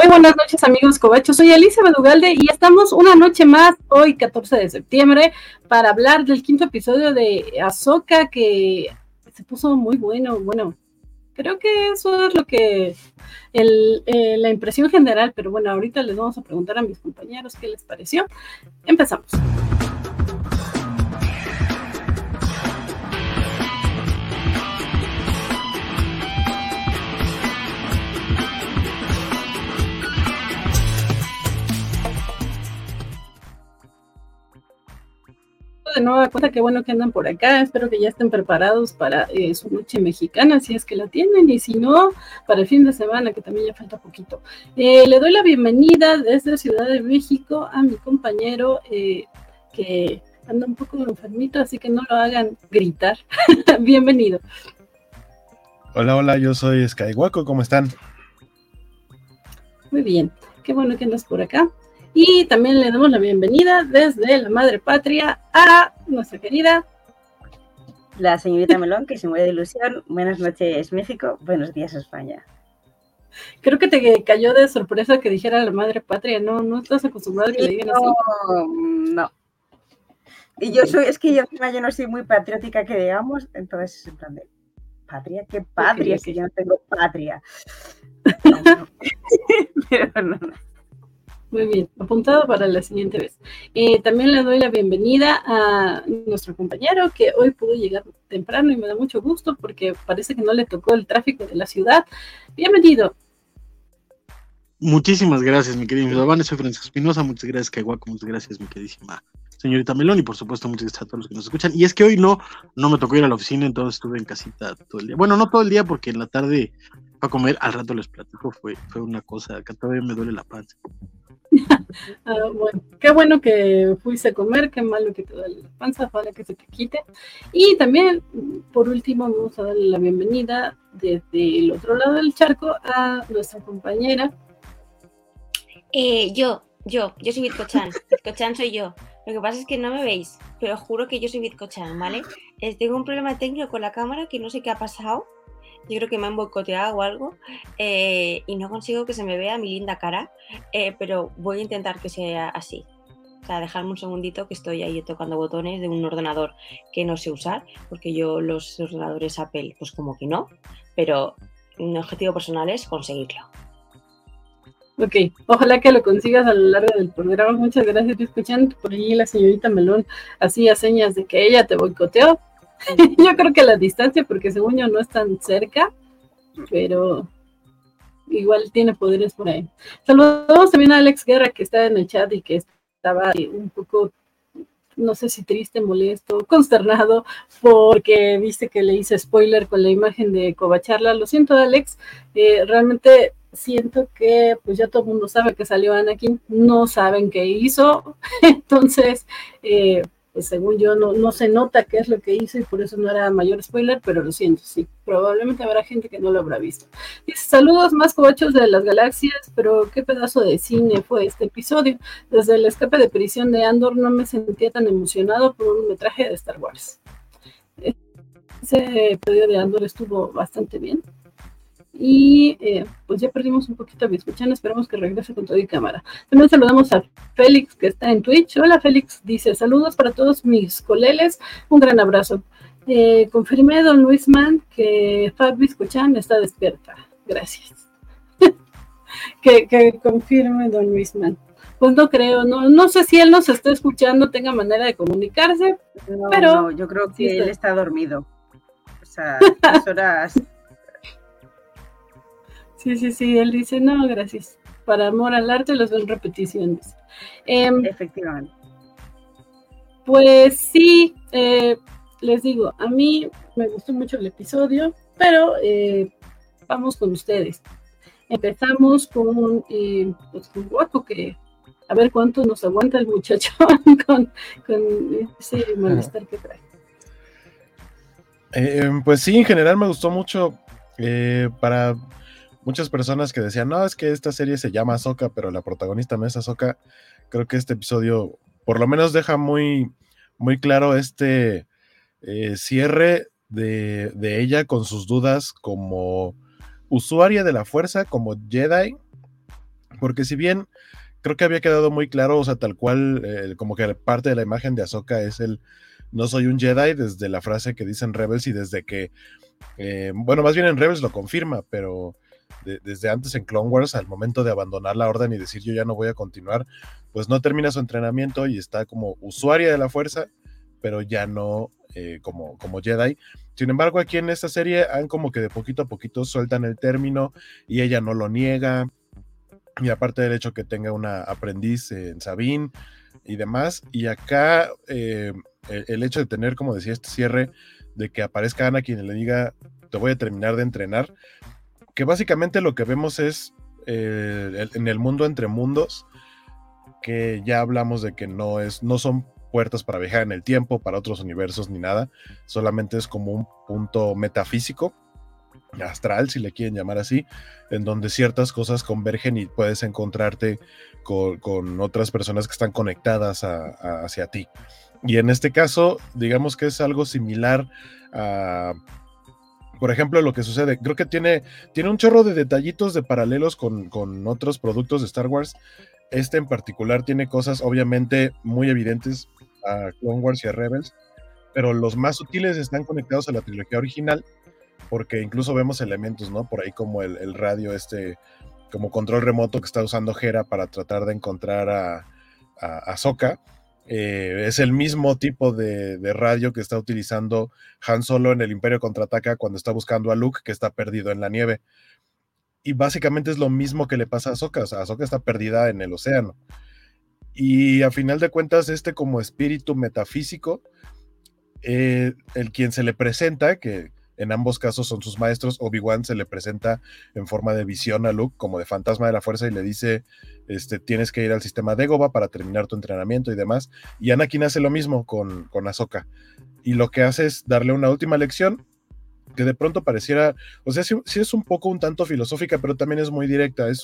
buenas noches amigos covachos, soy Alicia Bedugalde y estamos una noche más, hoy 14 de septiembre, para hablar del quinto episodio de Ahsoka, que se puso muy bueno. Creo que eso es lo que la impresión general, pero bueno, ahorita les vamos a preguntar a mis compañeros qué les pareció. Empezamos. De nueva cuenta, qué bueno que andan por acá, espero que ya estén preparados para su noche mexicana, si es que la tienen, y si no, para el fin de semana, que también ya falta poquito. Le doy la bienvenida desde Ciudad de México a mi compañero que anda un poco enfermito, así que no lo hagan gritar. Bienvenido. Hola, yo soy Skywaco, ¿cómo están? Muy bien, qué bueno que andas por acá. Y también le damos la bienvenida desde la madre patria a nuestra querida la señorita Melón, que se muere de ilusión. Buenas noches México, buenos días España. Creo que te cayó de sorpresa que dijera la madre patria, no estás acostumbrado a que le digan así. No. Y yo no soy muy patriótica, que digamos, entonces en plan de patria, ¿qué patria? Okay. Si yo no tengo patria. No. Pero no. Muy bien, apuntado para la siguiente vez. También le doy la bienvenida a nuestro compañero que hoy pudo llegar temprano y me da mucho gusto porque parece que no le tocó el tráfico de la ciudad. Bienvenido. Muchísimas gracias, mi querida Giovanni. Soy Francisco Espinosa. Muchas gracias, Kaihuaco. Muchas gracias, mi queridísima señorita Melón. Y por supuesto, muchas gracias a todos los que nos escuchan. Y es que hoy no me tocó ir a la oficina, entonces estuve en casita todo el día. Bueno, no todo el día porque en la tarde a comer, al rato les platico, fue una cosa que todavía me duele la panza. Bueno, qué bueno que fuiste a comer, qué malo que te duele la panza, ojalá que se te quite. Y también, por último, vamos a darle la bienvenida desde el otro lado del charco a nuestra compañera. Yo soy Bizcochan. Bizcochan soy yo. Lo que pasa es que no me veis, pero juro que yo soy Bizcochan, ¿vale? Tengo un problema técnico con la cámara que no sé qué ha pasado. Yo creo que me han boicoteado o algo y no consigo que se me vea mi linda cara, pero voy a intentar que sea así. O sea, dejarme un segundito que estoy ahí tocando botones de un ordenador que no sé usar, porque yo los ordenadores Apple, pues como que no, pero mi objetivo personal es conseguirlo. Ok, ojalá que lo consigas a lo largo del programa. Muchas gracias por escuchar. Por allí la señorita Melón hacía señas de que ella te boicoteó. Yo creo que a la distancia, porque según yo no es tan cerca, pero igual tiene poderes por ahí. Saludamos también a Alex Guerra, que está en el chat y que estaba un poco, no sé si triste, molesto, consternado, porque viste que le hice spoiler con la imagen de Covacharla. Lo siento, Alex, realmente siento que pues ya todo el mundo sabe que salió Anakin, no saben qué hizo, entonces pues según yo no se nota qué es lo que hizo y por eso no era mayor spoiler, pero lo siento, sí, probablemente habrá gente que no lo habrá visto. Dice, saludos más covachos de las galaxias, pero qué pedazo de cine fue este episodio. Desde el escape de prisión de Andor no me sentía tan emocionado por un metraje de Star Wars. Ese episodio de Andor estuvo bastante bien. Y pues ya perdimos un poquito a Bizcochan, esperamos que regrese con todo y cámara. También saludamos a Félix, que está en Twitch. Hola Félix, dice, saludos para todos mis coleles, un gran abrazo. Confirmé, don Luisman, que Fab Bizcochan está despierta. Gracias. que confirme, don Luisman. Pues no creo, no sé si él nos está escuchando, tenga manera de comunicarse, pero... No, yo creo que sí él está dormido. O sea, las horas... Sí, él dice, no, gracias. Para amor al arte los ven repeticiones. Efectivamente. Pues sí, les digo, a mí me gustó mucho el episodio, pero vamos con ustedes. Empezamos con Guaco, que a ver cuánto nos aguanta el muchacho con ese malestar que trae. Pues sí, en general me gustó mucho. Para muchas personas que decían, no, es que esta serie se llama Ahsoka, pero la protagonista no es Ahsoka, creo que este episodio por lo menos deja muy, muy claro este cierre de ella con sus dudas como usuaria de la fuerza, como Jedi, Porque si bien creo que había quedado muy claro, o sea, tal cual, como que parte de la imagen de Ahsoka es el no soy un Jedi, desde la frase que dicen Rebels y desde que, bueno, más bien en Rebels lo confirma, pero desde antes en Clone Wars, al momento de abandonar la orden y decir yo ya no voy a continuar, pues no termina su entrenamiento y está como usuaria de la fuerza, pero ya no como Jedi. Sin embargo, aquí en esta serie han como que de poquito a poquito sueltan el término y ella no lo niega. Y aparte del hecho que tenga una aprendiz en Sabine y demás, y acá el hecho de tener, como decía, este cierre de que aparezca Anakin y le diga te voy a terminar de entrenar, que básicamente lo que vemos es en el mundo entre mundos, que ya hablamos de que no son puertas para viajar en el tiempo, para otros universos ni nada, solamente es como un punto metafísico, astral, si le quieren llamar así, en donde ciertas cosas convergen y puedes encontrarte con otras personas que están conectadas hacia ti. Y en este caso, digamos que es algo similar a, por ejemplo, lo que sucede, creo que tiene un chorro de detallitos de paralelos con otros productos de Star Wars. Este en particular tiene cosas obviamente muy evidentes a Clone Wars y a Rebels, pero los más sutiles están conectados a la trilogía original, porque incluso vemos elementos, ¿no? Por ahí como el radio como control remoto que está usando Hera para tratar de encontrar a Ahsoka. Es el mismo tipo de radio que está utilizando Han Solo en el Imperio Contraataca cuando está buscando a Luke, que está perdido en la nieve. Y básicamente es lo mismo que le pasa a Ahsoka. O sea, Ahsoka está perdida en el océano. Y a final de cuentas, como espíritu metafísico, el quien se le presenta, que en ambos casos son sus maestros, Obi-Wan se le presenta en forma de visión a Luke, como de fantasma de la fuerza, y le dice, tienes que ir al sistema Dagobah para terminar tu entrenamiento y demás. Y Anakin hace lo mismo con Ahsoka. Y lo que hace es darle una última lección, que de pronto pareciera, o sea, sí es un poco un tanto filosófica, pero también es muy directa. Es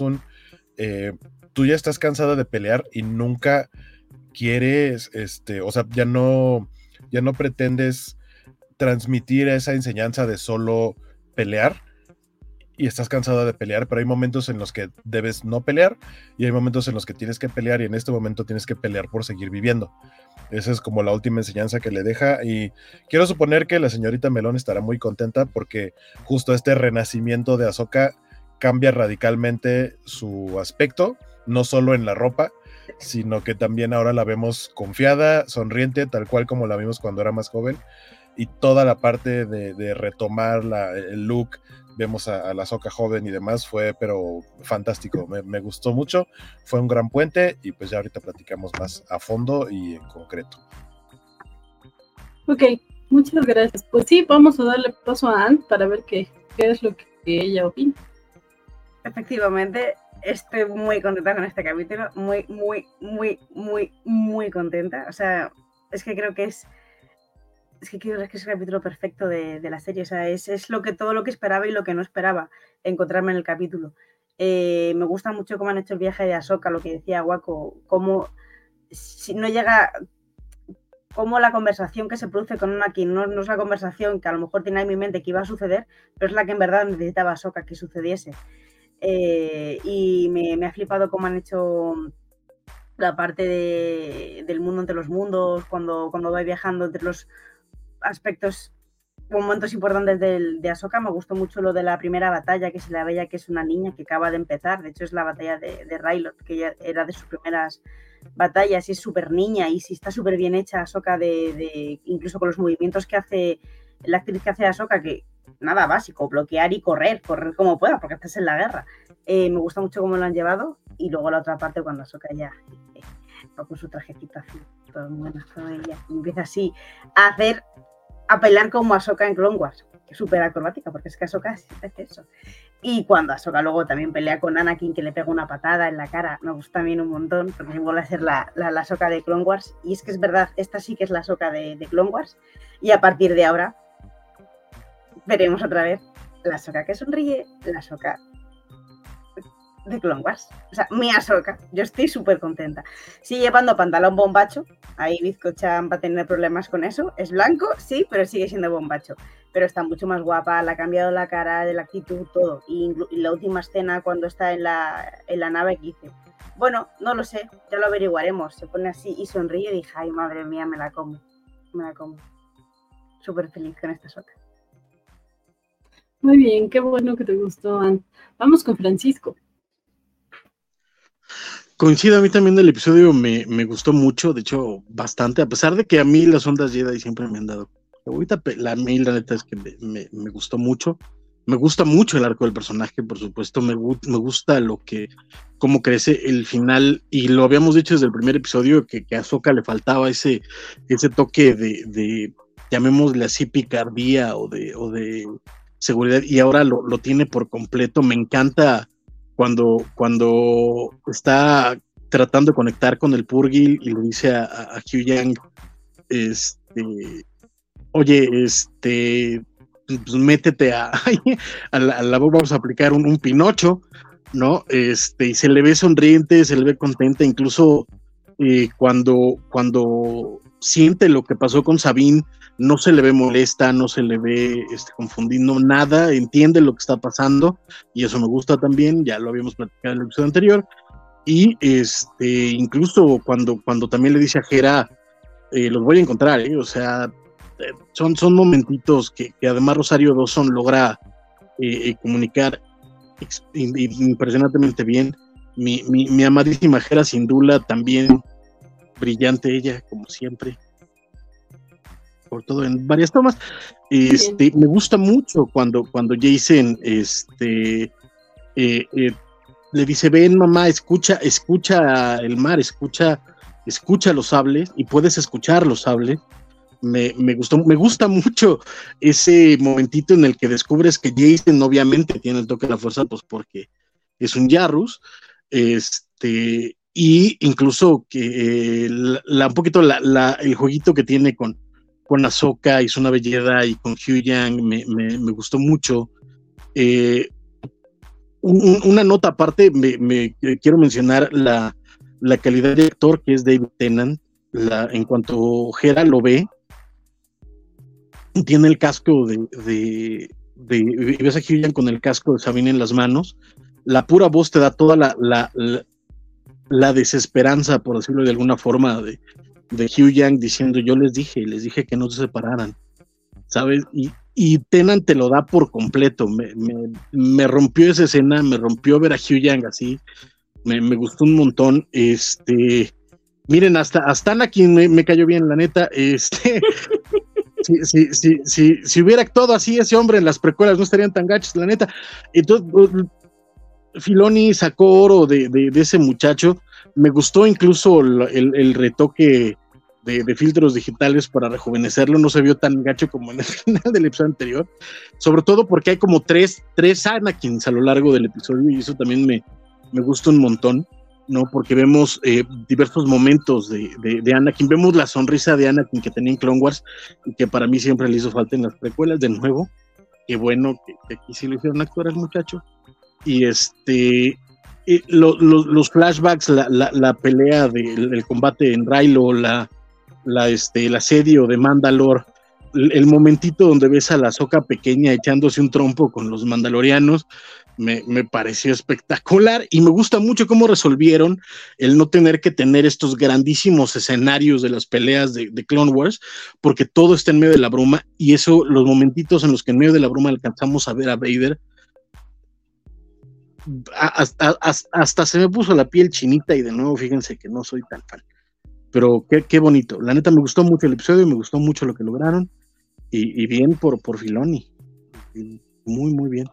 tú ya estás cansada de pelear y nunca quieres, o sea, ya no pretendes transmitir esa enseñanza de solo pelear, y estás cansada de pelear, pero hay momentos en los que debes no pelear y hay momentos en los que tienes que pelear, y en este momento tienes que pelear por seguir viviendo. Esa es como la última enseñanza que le deja, y quiero suponer que la señorita Melón estará muy contenta porque justo este renacimiento de Ahsoka cambia radicalmente su aspecto, no solo en la ropa, sino que también ahora la vemos confiada, sonriente, tal cual como la vimos cuando era más joven. Y toda la parte de retomar el look, vemos a la Ahsoka joven y demás, fue pero fantástico, me gustó mucho, fue un gran puente, y pues ya ahorita platicamos más a fondo y en concreto. Ok, muchas gracias. Pues sí, vamos a darle paso a Anne para ver qué es lo que ella opina. Efectivamente, estoy muy contenta con este capítulo, muy, muy, muy, muy, muy contenta. O sea, es que creo que es el capítulo perfecto de la serie. O sea, es todo lo que esperaba y lo que no esperaba encontrarme en el capítulo. Me gusta mucho cómo han hecho el viaje de Ahsoka, lo que decía Waco, cómo si no llega, cómo la conversación que se produce con Anakin no es la conversación que a lo mejor tenía en mi mente que iba a suceder, pero es la que en verdad necesitaba Ahsoka que sucediese. Y me ha flipado cómo han hecho la parte del mundo entre los mundos, cuando va viajando entre los aspectos, momentos importantes de Ahsoka. Me gustó mucho lo de la primera batalla, que se la veía que es una niña que acaba de empezar. De hecho, es la batalla de Rylot, que ya era de sus primeras batallas, y es súper niña, y sí está súper bien hecha Ahsoka, incluso con los movimientos que hace la actriz que hace Ahsoka, que nada básico, bloquear y correr como pueda, porque estás en la guerra. Me gusta mucho cómo lo han llevado. Y luego la otra parte, cuando Ahsoka ya va con su trajecito así, todo buenazo de ella, y empieza así a pelear como Ahsoka en Clone Wars, que es súper acrobática, porque es que Ahsoka hace eso. Y cuando Ahsoka luego también pelea con Anakin, que le pega una patada en la cara, me gusta también un montón, porque vuelve a ser la Ahsoka de Clone Wars. Y es que es verdad, esta sí que es la Ahsoka de Clone Wars, y a partir de ahora veremos otra vez la Ahsoka que sonríe, la Ahsoka de Clone Wars. O sea, mi Ahsoka, yo estoy súper contenta. Sigue llevando pantalón bombacho, ahí Bizcocha va a tener problemas con eso. Es blanco, sí, pero sigue siendo bombacho. pero está mucho más guapa, le ha cambiado la cara, de la actitud, todo. Y la última escena cuando está en la nave que dice, bueno, no lo sé, ya lo averiguaremos. Se pone así y sonríe y dije, ay, madre mía, me la como. Súper feliz con esta Ahsoka. Muy bien, qué bueno que te gustó, Ann. Vamos con Francisco. Coincido, a mí también el episodio me gustó mucho, de hecho, bastante, a pesar de que a mí las ondas Jedi siempre me han dado. Ahorita la neta es que me gustó mucho. Me gusta mucho el arco del personaje, por supuesto. Me gusta cómo crece el final, y lo habíamos dicho desde el primer episodio, que a Ahsoka le faltaba ese toque de llamémosle así, picardía o de seguridad, y ahora lo tiene por completo. Me encanta cuando está tratando de conectar con el Purgil y le dice a Huyang, oye, pues métete a la vamos a aplicar un Pinocho, ¿no? Y se le ve sonriente, se le ve contenta, incluso cuando siente lo que pasó con Sabine, no se le ve molesta, no se le ve confundiendo nada, entiende lo que está pasando, y eso me gusta también, ya lo habíamos platicado en el episodio anterior. Y incluso cuando también le dice a Hera, los voy a encontrar, o sea, son momentitos que además Rosario Dawson logra comunicar impresionantemente bien. Mi amadísima Hera Syndulla, también brillante ella, como siempre, por todo en varias tomas. Me gusta mucho cuando Jacen le dice, ven mamá, escucha el mar, escucha los sables, y puedes escuchar los sables. Me gusta mucho ese momentito en el que descubres que Jacen obviamente tiene el toque de la fuerza, pues porque es un Yarrus, y incluso que un poquito el jueguito que tiene con Ahsoka y su nave Jedi y con Huyang me gustó mucho. Una nota aparte, quiero mencionar la calidad de actor que es David Tennant. En cuanto Hera lo ve, tiene el casco y ves a Huyang con el casco de Sabine en las manos. La pura voz te da toda la desesperanza, por decirlo de alguna forma, de Huyang diciendo, yo les dije que no se separaran, ¿sabes? Y Tennant te lo da por completo. Me rompió esa escena, me rompió ver a Huyang así, me gustó un montón. Miren, hasta Anakin me cayó bien, la neta. Si hubiera actuado así ese hombre en las precuelas, no estarían tan gachos, la neta. Entonces, Filoni sacó oro de ese muchacho. Me gustó incluso el retoque de filtros digitales para rejuvenecerlo. No se vio tan gacho como en el final del episodio anterior, sobre todo porque hay como tres Anakins a lo largo del episodio, y eso también me gusta un montón, ¿no? Porque vemos diversos momentos de Anakin. Vemos la sonrisa de Anakin que tenía en Clone Wars y que para mí siempre le hizo falta en las precuelas. De nuevo, qué bueno que aquí sí lo hicieron actuar al muchacho. Y los flashbacks, la pelea del combate en Raylo, el asedio de Mandalore, el momentito donde ves a la Ahsoka pequeña echándose un trompo con los mandalorianos, me pareció espectacular, y me gusta mucho cómo resolvieron el no tener que tener estos grandísimos escenarios de las peleas de Clone Wars, porque todo está en medio de la bruma, y eso, los momentitos en los que en medio de la bruma alcanzamos a ver a Vader, hasta se me puso la piel chinita, y de nuevo fíjense que no soy tan fan, pero qué bonito. La neta me gustó mucho el episodio, me gustó mucho lo que lograron, y bien por Filoni, muy muy bien.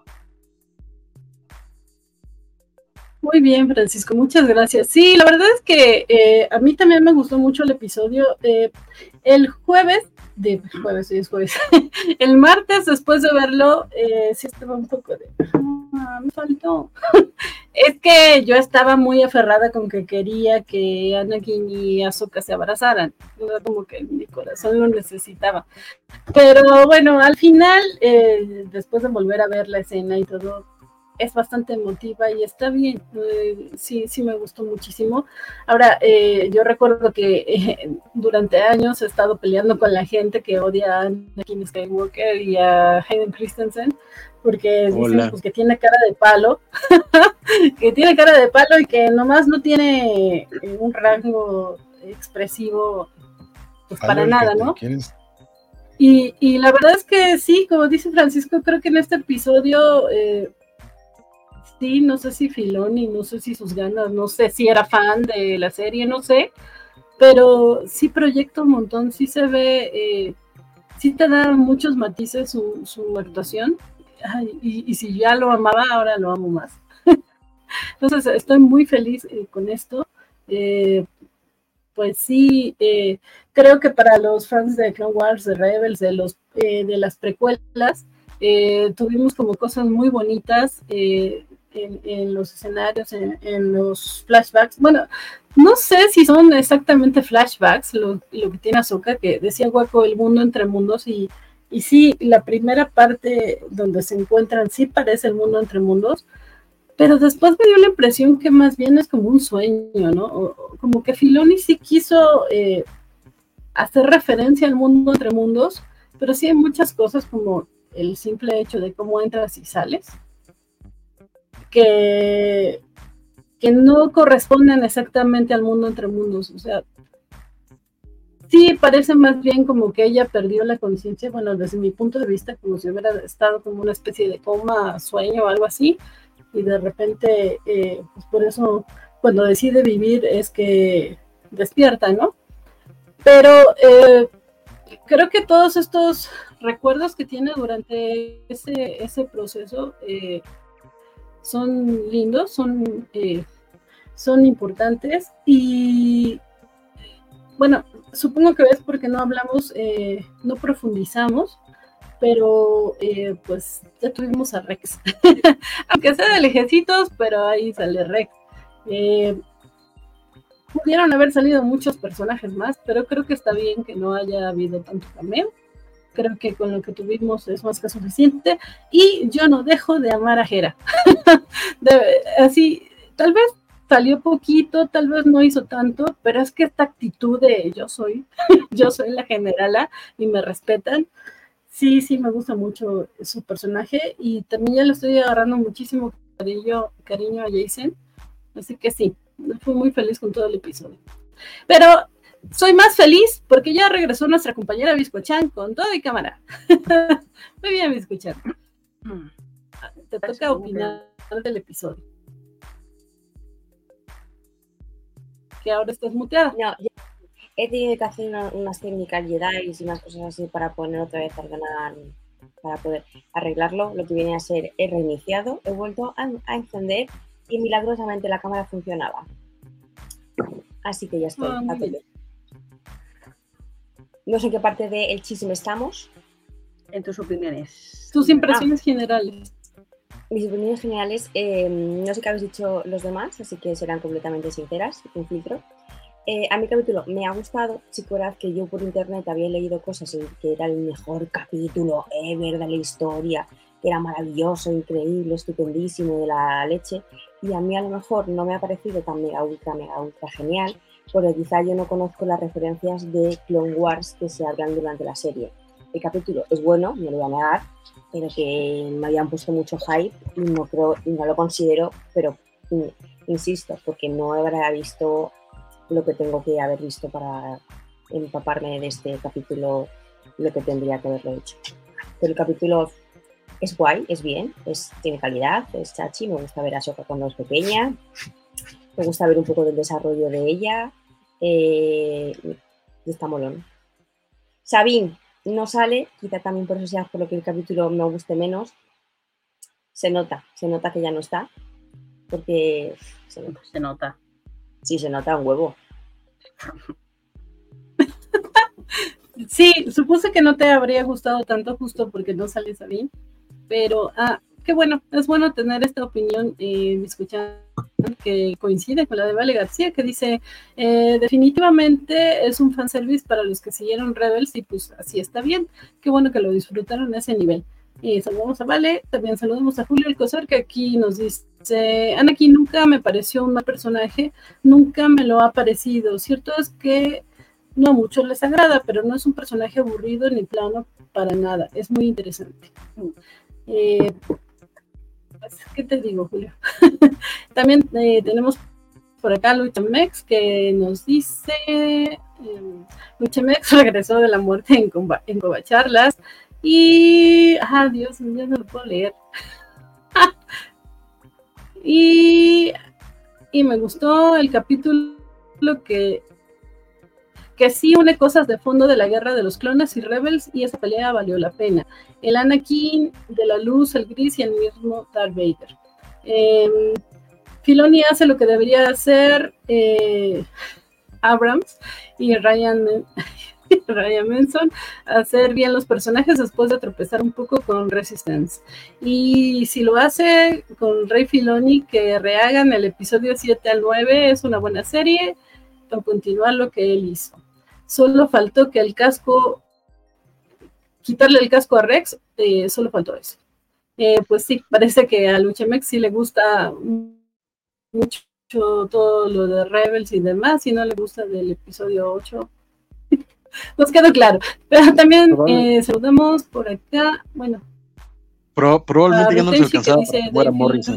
Muy bien, Francisco, muchas gracias. Sí, la verdad es que a mí también me gustó mucho el episodio. El jueves, hoy es jueves, el martes después de verlo, sí estaba un poco de... me faltó. Es que yo estaba muy aferrada con que quería que Anakin y Ahsoka se abrazaran. Era como que mi corazón lo necesitaba. Pero bueno, al final, después de volver a ver la escena y todo, es bastante emotiva y está bien. Sí, sí me gustó muchísimo. Ahora, yo recuerdo que durante años he estado peleando con la gente que odia a Anakin Skywalker y a Hayden Christensen, porque dicen pues, que tiene cara de palo, que tiene cara de palo y que nomás no tiene un rango expresivo pues para nada, ¿no? Y la verdad es que sí, como dice Francisco, creo que en este episodio sí, no sé si Filoni, no sé si sus ganas, no sé si era fan de la serie, no sé, pero sí proyecta un montón, sí se ve, sí te da muchos matices su actuación. Ay, y si ya lo amaba, ahora lo amo más. Entonces estoy muy feliz con esto. Pues sí, creo que para los fans de Clone Wars, de Rebels, de las precuelas, tuvimos como cosas muy bonitas en los escenarios, en los flashbacks. Bueno, no sé si son exactamente flashbacks lo que tiene Ahsoka, que decía Guaco, el mundo entre mundos, y sí, la primera parte donde se encuentran sí parece el mundo entre mundos, pero después me dio la impresión que más bien es como un sueño, ¿no? O como que Filoni sí quiso hacer referencia al mundo entre mundos, pero sí hay muchas cosas como el simple hecho de cómo entras y sales, que no corresponden exactamente al mundo entre mundos. O sea, sí parece más bien como que ella perdió la conciencia, bueno, desde mi punto de vista, como si hubiera estado como una especie de coma, sueño o algo así, y de repente, pues por eso cuando decide vivir es que despierta, ¿no? Pero creo que todos estos recuerdos que tiene durante ese proceso son lindos, son importantes, y bueno, supongo que es porque no hablamos, no profundizamos, pero pues ya tuvimos a Rex, aunque sea de lejecitos, pero ahí sale Rex. Pudieron haber salido muchos personajes más, pero creo que está bien que no haya habido tanto cameo. Creo que con lo que tuvimos es más que suficiente, y yo no dejo de amar a Hera. Así, tal vez salió poquito, tal vez no hizo tanto, pero es que esta actitud de yo soy la generala y me respetan. Sí, me gusta mucho su personaje, y también ya le estoy agarrando muchísimo cariño a Jacen, así que sí, fui muy feliz con todo el episodio. Pero soy más feliz porque ya regresó nuestra compañera Biscochan con todo y cámara. Muy bien, Biscochan. Te toca opinar del episodio. Que ahora estás muteada. No, he tenido que hacer unas técnicas Jedi y unas cosas así para poner otra vez al canal, para poder arreglarlo. Lo que viene a ser, he reiniciado, he vuelto a encender y milagrosamente la cámara funcionaba. Así que ya estoy a tope. No sé en qué parte del chisme estamos. En tus opiniones. Tus impresiones generales. Mis opiniones generales, no sé qué habéis dicho los demás, así que serán completamente sinceras, sin filtro. A mi capítulo me ha gustado. Sí que verdad que yo por internet había leído cosas en que era el mejor capítulo ever de la historia, que era maravilloso, increíble, estupendísimo, de la leche, y a mí a lo mejor no me ha parecido tan mega ultra genial, porque quizá yo no conozco las referencias de Clone Wars que se hablan durante la serie. El capítulo es bueno, no lo voy a negar, pero que me habían puesto mucho hype y no lo considero, pero insisto, porque no habrá visto lo que tengo que haber visto para empaparme de este capítulo, lo que tendría que haberlo hecho. Pero el capítulo es guay, es bien, tiene calidad, es chachi, me gusta ver a Ahsoka cuando es pequeña, me gusta ver un poco del desarrollo de ella, y está molón. Sabine no sale, quizá también por eso sea por lo que el capítulo me guste menos. Se nota que ya no está, porque se nota. Sí, se nota un huevo. Sí, supuse que no te habría gustado tanto justo porque no sale Sabine, pero qué bueno, es bueno tener esta opinión, escuchando, que coincide con la de Vale García, que dice, definitivamente es un fanservice para los que siguieron Rebels, y pues así está bien, qué bueno que lo disfrutaron a ese nivel. Y saludamos a Vale, también saludamos a Julio Alcocer, que aquí nos dice, Anakin nunca me pareció un mal personaje, nunca me lo ha parecido. Cierto es que no a muchos les agrada, pero no es un personaje aburrido ni plano para nada, es muy interesante. ¿Qué te digo, Julio? También tenemos por acá Luchamex, que nos dice, Luchamex regresó de la muerte en Covacharlas, y, Dios, ya no lo puedo leer. y me gustó el capítulo que sí une cosas de fondo de la guerra de los clones y rebels, y esa pelea valió la pena. El Anakin de la luz, el gris y el mismo Darth Vader. Filoni hace lo que debería hacer Abrams y Ryan Manson, hacer bien los personajes después de tropezar un poco con Resistance. Y si lo hace con Ray Filoni, que rehagan el episodio 7 al 9, es una buena serie, o continuar lo que él hizo. Solo faltó que quitarle el casco a Rex, solo faltó eso. Pues sí, parece que a Luchamex sí le gusta mucho todo lo de Rebels y demás, y no le gusta del episodio 8. Nos quedó claro. Pero también saludamos por acá, bueno. Probablemente ya no se alcanzaba a Morrison.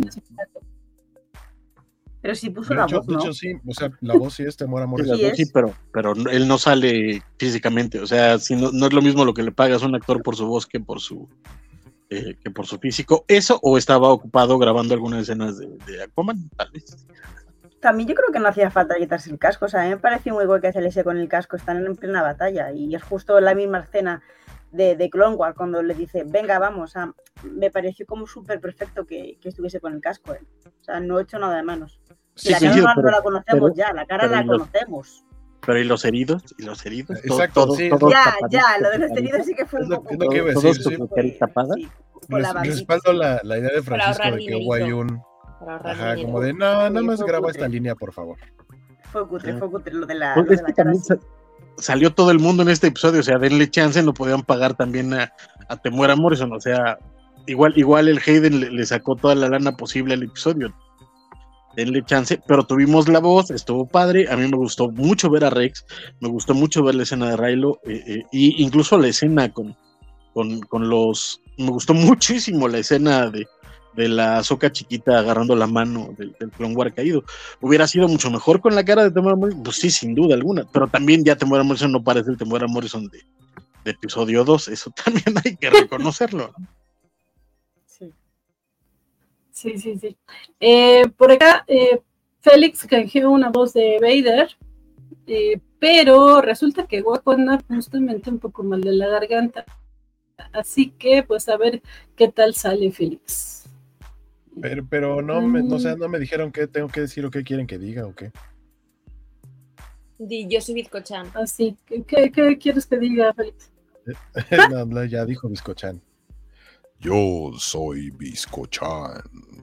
Pero sí puso la voz, ¿no? De hecho, sí, o sea, la voz sí es Temuera Morrison. Sí, pero él no sale físicamente, o sea, si no es lo mismo lo que le pagas a un actor por su voz que por su físico. Eso, o estaba ocupado grabando algunas escenas de Aquaman, tal vez. También yo creo que no hacía falta quitarse el casco, o sea, a mí me pareció muy guay que saliese con el casco, están en plena batalla, y es justo la misma escena de Clone Wars, cuando le dice, venga, vamos, me pareció como súper perfecto que estuviese con el casco, o sea, no he hecho nada de menos. Sí, la cara no la conocemos ya, la cara la conocemos. Pero ¿y los heridos? Exacto, todos, sí. todos Ya, lo de los heridos sí que fue un poco... Es lo que iba a decir, sí. Sí, respaldo la idea de Francisco de que hubo ahí un... Ajá, como de, no, nada más graba esta línea, por favor. Fue cutre lo de la cara. También salió todo el mundo en este episodio, o sea, denle chance, no podían pagar también a Temuera Morrison, o sea, igual el Hayden le sacó toda la lana posible al episodio. Denle chance, pero tuvimos la voz, estuvo padre, a mí me gustó mucho ver a Rex, me gustó mucho ver la escena de Raylo, y incluso la escena con los... Me gustó muchísimo la escena de la Ahsoka chiquita agarrando la mano del Clone Wars caído. Hubiera sido mucho mejor con la cara de Temuera Morrison, pues sí, sin duda alguna, pero también ya Temuera Morrison no parece el Temuera Morrison de episodio 2, eso también hay que reconocerlo, ¿no? Sí. Por acá, Félix canjeó una voz de Vader, pero resulta que Guaco anda justamente un poco mal de la garganta. Así que, pues, a ver qué tal sale Félix. Pero no me dijeron qué tengo que decir o qué quieren que diga o qué. Yo soy Bizcochan. Así, ¿qué quieres que diga, Félix? No, ya dijo Bizcochan. Yo soy Bizcochan.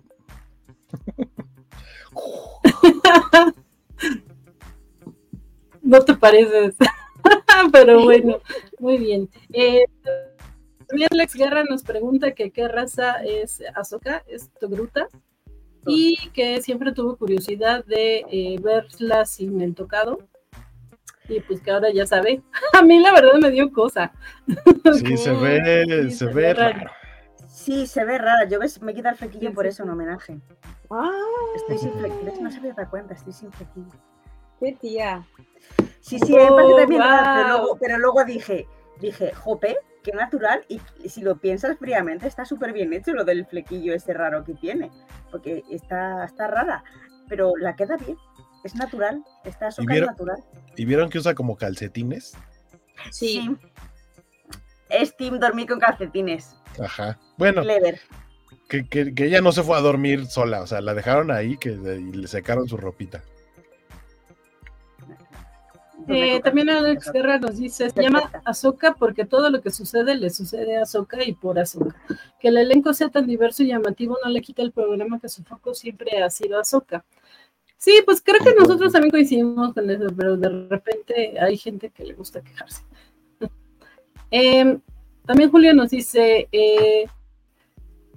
No te pareces. Pero bueno, muy bien. También Alex Guerra nos pregunta que qué raza es Ahsoka, es Togruta, y que siempre tuvo curiosidad de verla sin el tocado, y pues que ahora ya sabe. A mí la verdad me dio cosa. Sí, se ve raro. Sí, se ve rara. Yo me quita el flequillo por eso, en homenaje. Estoy sin flequillo. No se me da cuenta, estoy sin flequillo. ¿Qué tía? Sí, me parece también rara, pero luego dije, jope, qué natural. Y si lo piensas fríamente, está súper bien hecho lo del flequillo ese raro que tiene. Porque está rara, pero la queda bien. Es natural, está súper natural. ¿Y vieron que usa como calcetines? Sí. Es team dormir con calcetines. Ajá. Bueno, que ella no se fue a dormir sola, o sea, la dejaron ahí y le secaron su ropita. También Alex Guerra nos dice, se llama Ahsoka porque todo lo que sucede le sucede a Ahsoka y por Ahsoka. Que el elenco sea tan diverso y llamativo no le quita el programa, que su foco siempre ha sido Ahsoka. Sí, pues creo que nosotros también coincidimos con eso, pero de repente hay gente que le gusta quejarse. También Julio nos dice,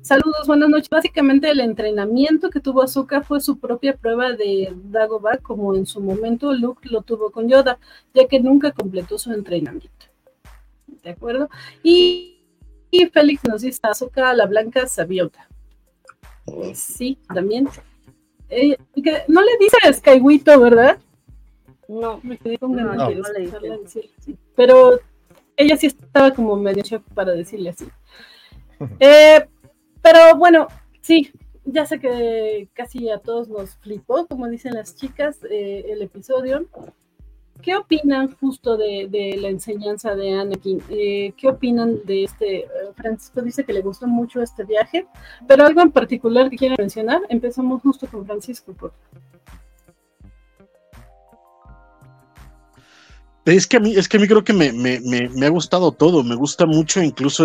Saludos, buenas noches. Básicamente el entrenamiento que tuvo Ahsoka fue su propia prueba de Dagobah, como en su momento Luke lo tuvo con Yoda, ya que nunca completó su entrenamiento. ¿De acuerdo? Y Félix nos dice, Ahsoka la Blanca Sabiota. Sí, también. No le dice a Skywito, ¿verdad? No. Me quedé con ganas No, de no le escucharla dice. decirle así. Pero ella sí estaba como medio chef para decirle así. Pero bueno, sí, ya sé que casi a todos nos flipó, como dicen las chicas, el episodio. ¿Qué opinan justo de la enseñanza de Anakin? ¿Qué opinan de este? Francisco dice que le gustó mucho este viaje, pero algo en particular que quieren mencionar. Empezamos justo con Francisco. Es que a mí creo que me ha gustado todo, me gusta mucho incluso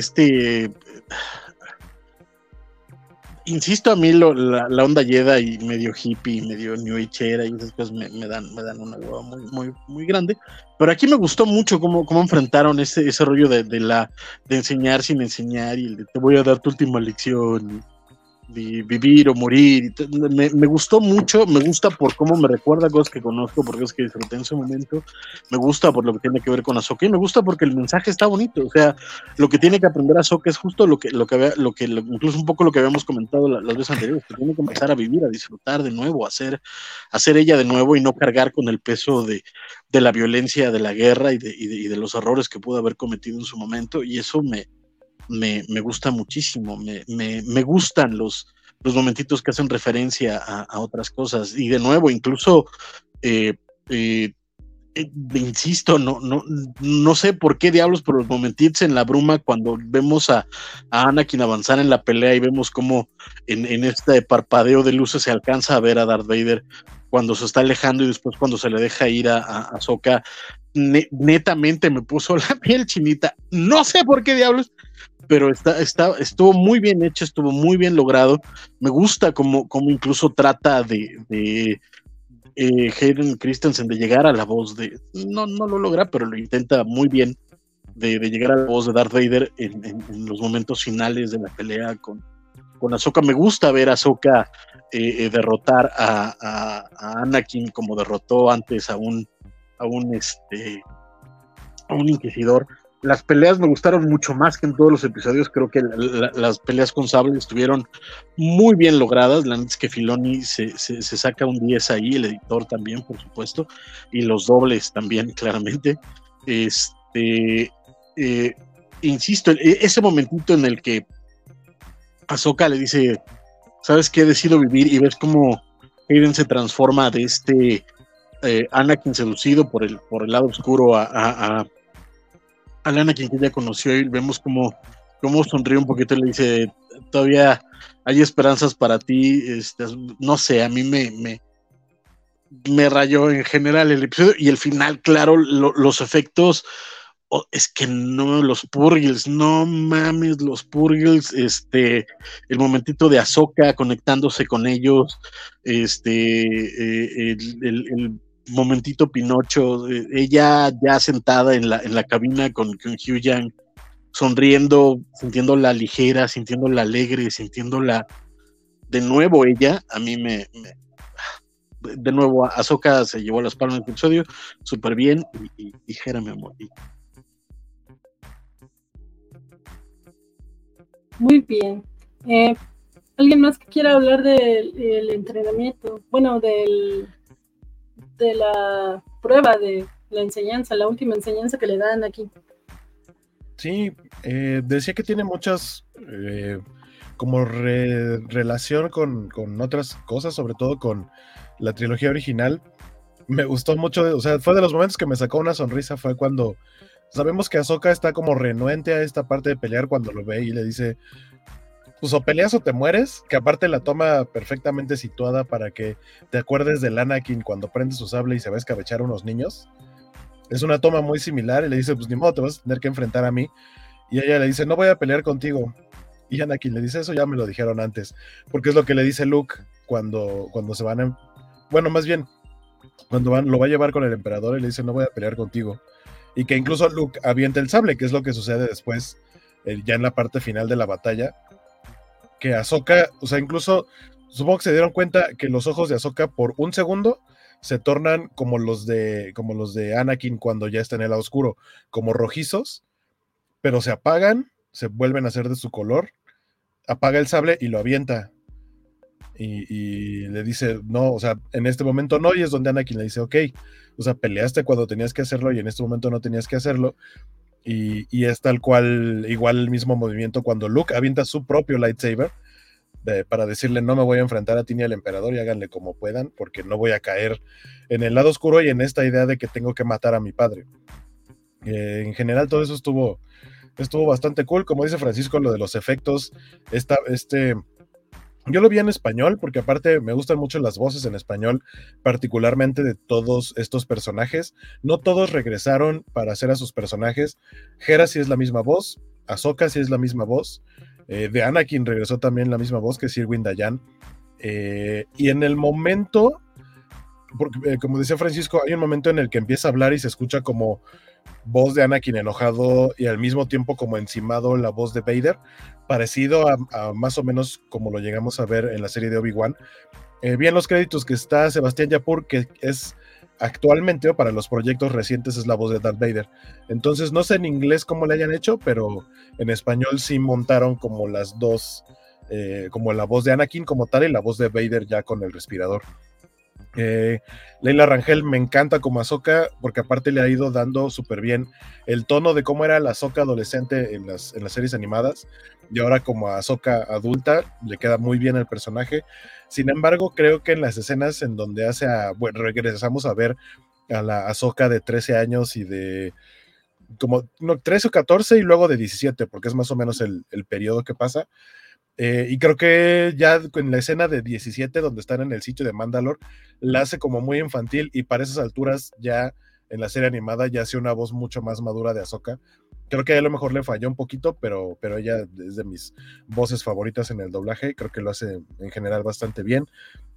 insisto, a mí la onda Jedi y medio hippie, medio new agera y esas cosas me dan una hueva muy, muy grande, pero aquí me gustó mucho cómo enfrentaron ese rollo de enseñar sin enseñar y el de te voy a dar tu última lección, de vivir o morir. Me gustó mucho, me gusta por cómo me recuerda cosas que conozco, por cosas que disfruté en su momento, me gusta por lo que tiene que ver con Ahsoka y me gusta porque el mensaje está bonito, o sea, lo que tiene que aprender Ahsoka es justo lo que incluso un poco lo que habíamos comentado las veces anteriores, que tiene que empezar a vivir, a disfrutar de nuevo, a ser ella de nuevo y no cargar con el peso de la violencia, de la guerra y de los errores que pudo haber cometido en su momento, y eso me gusta muchísimo, me gustan los momentitos que hacen referencia a otras cosas, y de nuevo, incluso insisto, no sé por qué diablos, pero los momentitos en la bruma cuando vemos a Anakin avanzar en la pelea y vemos cómo en este parpadeo de luces se alcanza a ver a Darth Vader cuando se está alejando y después cuando se le deja ir a Ahsoka, netamente me puso la piel chinita, no sé por qué diablos, pero estuvo muy bien hecho, estuvo muy bien logrado. Me gusta cómo incluso trata de Hayden Christensen de llegar a la voz de, no lo logra, pero lo intenta muy bien de llegar a la voz de Darth Vader en los momentos finales de la pelea con Ahsoka. Me gusta ver a Ahsoka derrotar a Anakin como derrotó antes a un inquisidor. Las peleas me gustaron mucho más que en todos los episodios. Creo que las peleas con sable estuvieron muy bien logradas. La neta es que Filoni se saca un 10 ahí, el editor también, por supuesto, y los dobles también, claramente. Insisto, ese momentito en el que Ahsoka le dice, ¿sabes qué? Decido vivir, y ves cómo Hayden se transforma de Anakin seducido por el lado oscuro al Anakin que ya conoció, y vemos cómo sonríe un poquito y le dice, todavía hay esperanzas para ti. No sé, a mí me rayó en general el episodio, y el final, claro, los efectos, es que no, los Purgils, no mames, los Purgils, el momentito de Ahsoka conectándose con ellos, el momentito Pinocho, ella ya sentada en la cabina con Hugh Yang, sonriendo, sintiéndola ligera, sintiéndola alegre, sintiéndola de nuevo ella, a mí de nuevo Ahsoka se llevó las palmas del episodio, súper bien, y ligera, mi amor. Muy bien. ¿Alguien más que quiera hablar del entrenamiento? Bueno, de la prueba de la enseñanza, la última enseñanza que le dan aquí. Sí, decía que tiene muchas como relación con otras cosas, sobre todo con la trilogía original. Me gustó mucho, o sea, fue de los momentos que me sacó una sonrisa, fue cuando sabemos que Ahsoka está como renuente a esta parte de pelear cuando lo ve y le dice, pues o peleas o te mueres, que aparte la toma perfectamente situada para que te acuerdes del Anakin cuando prende su sable y se va a escabechar a unos niños. Es una toma muy similar, y le dice, pues ni modo, te vas a tener que enfrentar a mí. Y ella le dice, no voy a pelear contigo. Y Anakin le dice, eso ya me lo dijeron antes, porque es lo que le dice Luke cuando se van bueno, más bien, cuando lo va a llevar con el emperador, y le dice, no voy a pelear contigo. Y que incluso Luke avienta el sable, que es lo que sucede después, ya en la parte final de la batalla. que Ahsoka, o sea, incluso supongo que se dieron cuenta que los ojos de Ahsoka por un segundo se tornan como los de Anakin cuando ya está en el lado oscuro, como rojizos, pero se apagan, se vuelven a hacer de su color, apaga el sable y lo avienta. Y le dice, no, o sea, en este momento no, y es donde Anakin le dice, ok, o sea, peleaste cuando tenías que hacerlo y en este momento no tenías que hacerlo. Y es tal cual, igual el mismo movimiento cuando Luke avienta su propio lightsaber para decirle, no me voy a enfrentar a ti ni al emperador y háganle como puedan, porque no voy a caer en el lado oscuro y en esta idea de que tengo que matar a mi padre. En general todo eso estuvo bastante cool, como dice Francisco, lo de los efectos, yo lo vi en español, porque aparte me gustan mucho las voces en español, particularmente de todos estos personajes. No todos regresaron para hacer a sus personajes. Hera sí es la misma voz, Ahsoka sí es la misma voz, de Anakin regresó también la misma voz que Sirwin Dayan. Y en el momento, porque, como decía Francisco, hay un momento en el que empieza a hablar y se escucha como voz de Anakin enojado y al mismo tiempo como encimado la voz de Vader, parecido a más o menos como lo llegamos a ver en la serie de Obi-Wan. Vi en los créditos que está Sebastián Yapur, que es actualmente, o para los proyectos recientes, es la voz de Darth Vader. Entonces no sé en inglés cómo le hayan hecho, pero en español sí montaron como las dos, como la voz de Anakin como tal y la voz de Vader ya con el respirador. Leila Rangel me encanta como Ahsoka, porque aparte le ha ido dando súper bien el tono de cómo era la Ahsoka adolescente en las series animadas, y ahora como Ahsoka adulta le queda muy bien el personaje. Sin embargo, creo que en las escenas en donde regresamos a ver a la Ahsoka de 13 años y de como 13 o 14 y luego de 17, porque es más o menos el periodo que pasa. Y creo que ya en la escena de 17, donde están en el sitio de Mandalore, la hace como muy infantil, y para esas alturas ya en la serie animada ya hace una voz mucho más madura de Ahsoka. Creo que a lo mejor le falló un poquito, pero ella es de mis voces favoritas en el doblaje. Creo que lo hace en general bastante bien.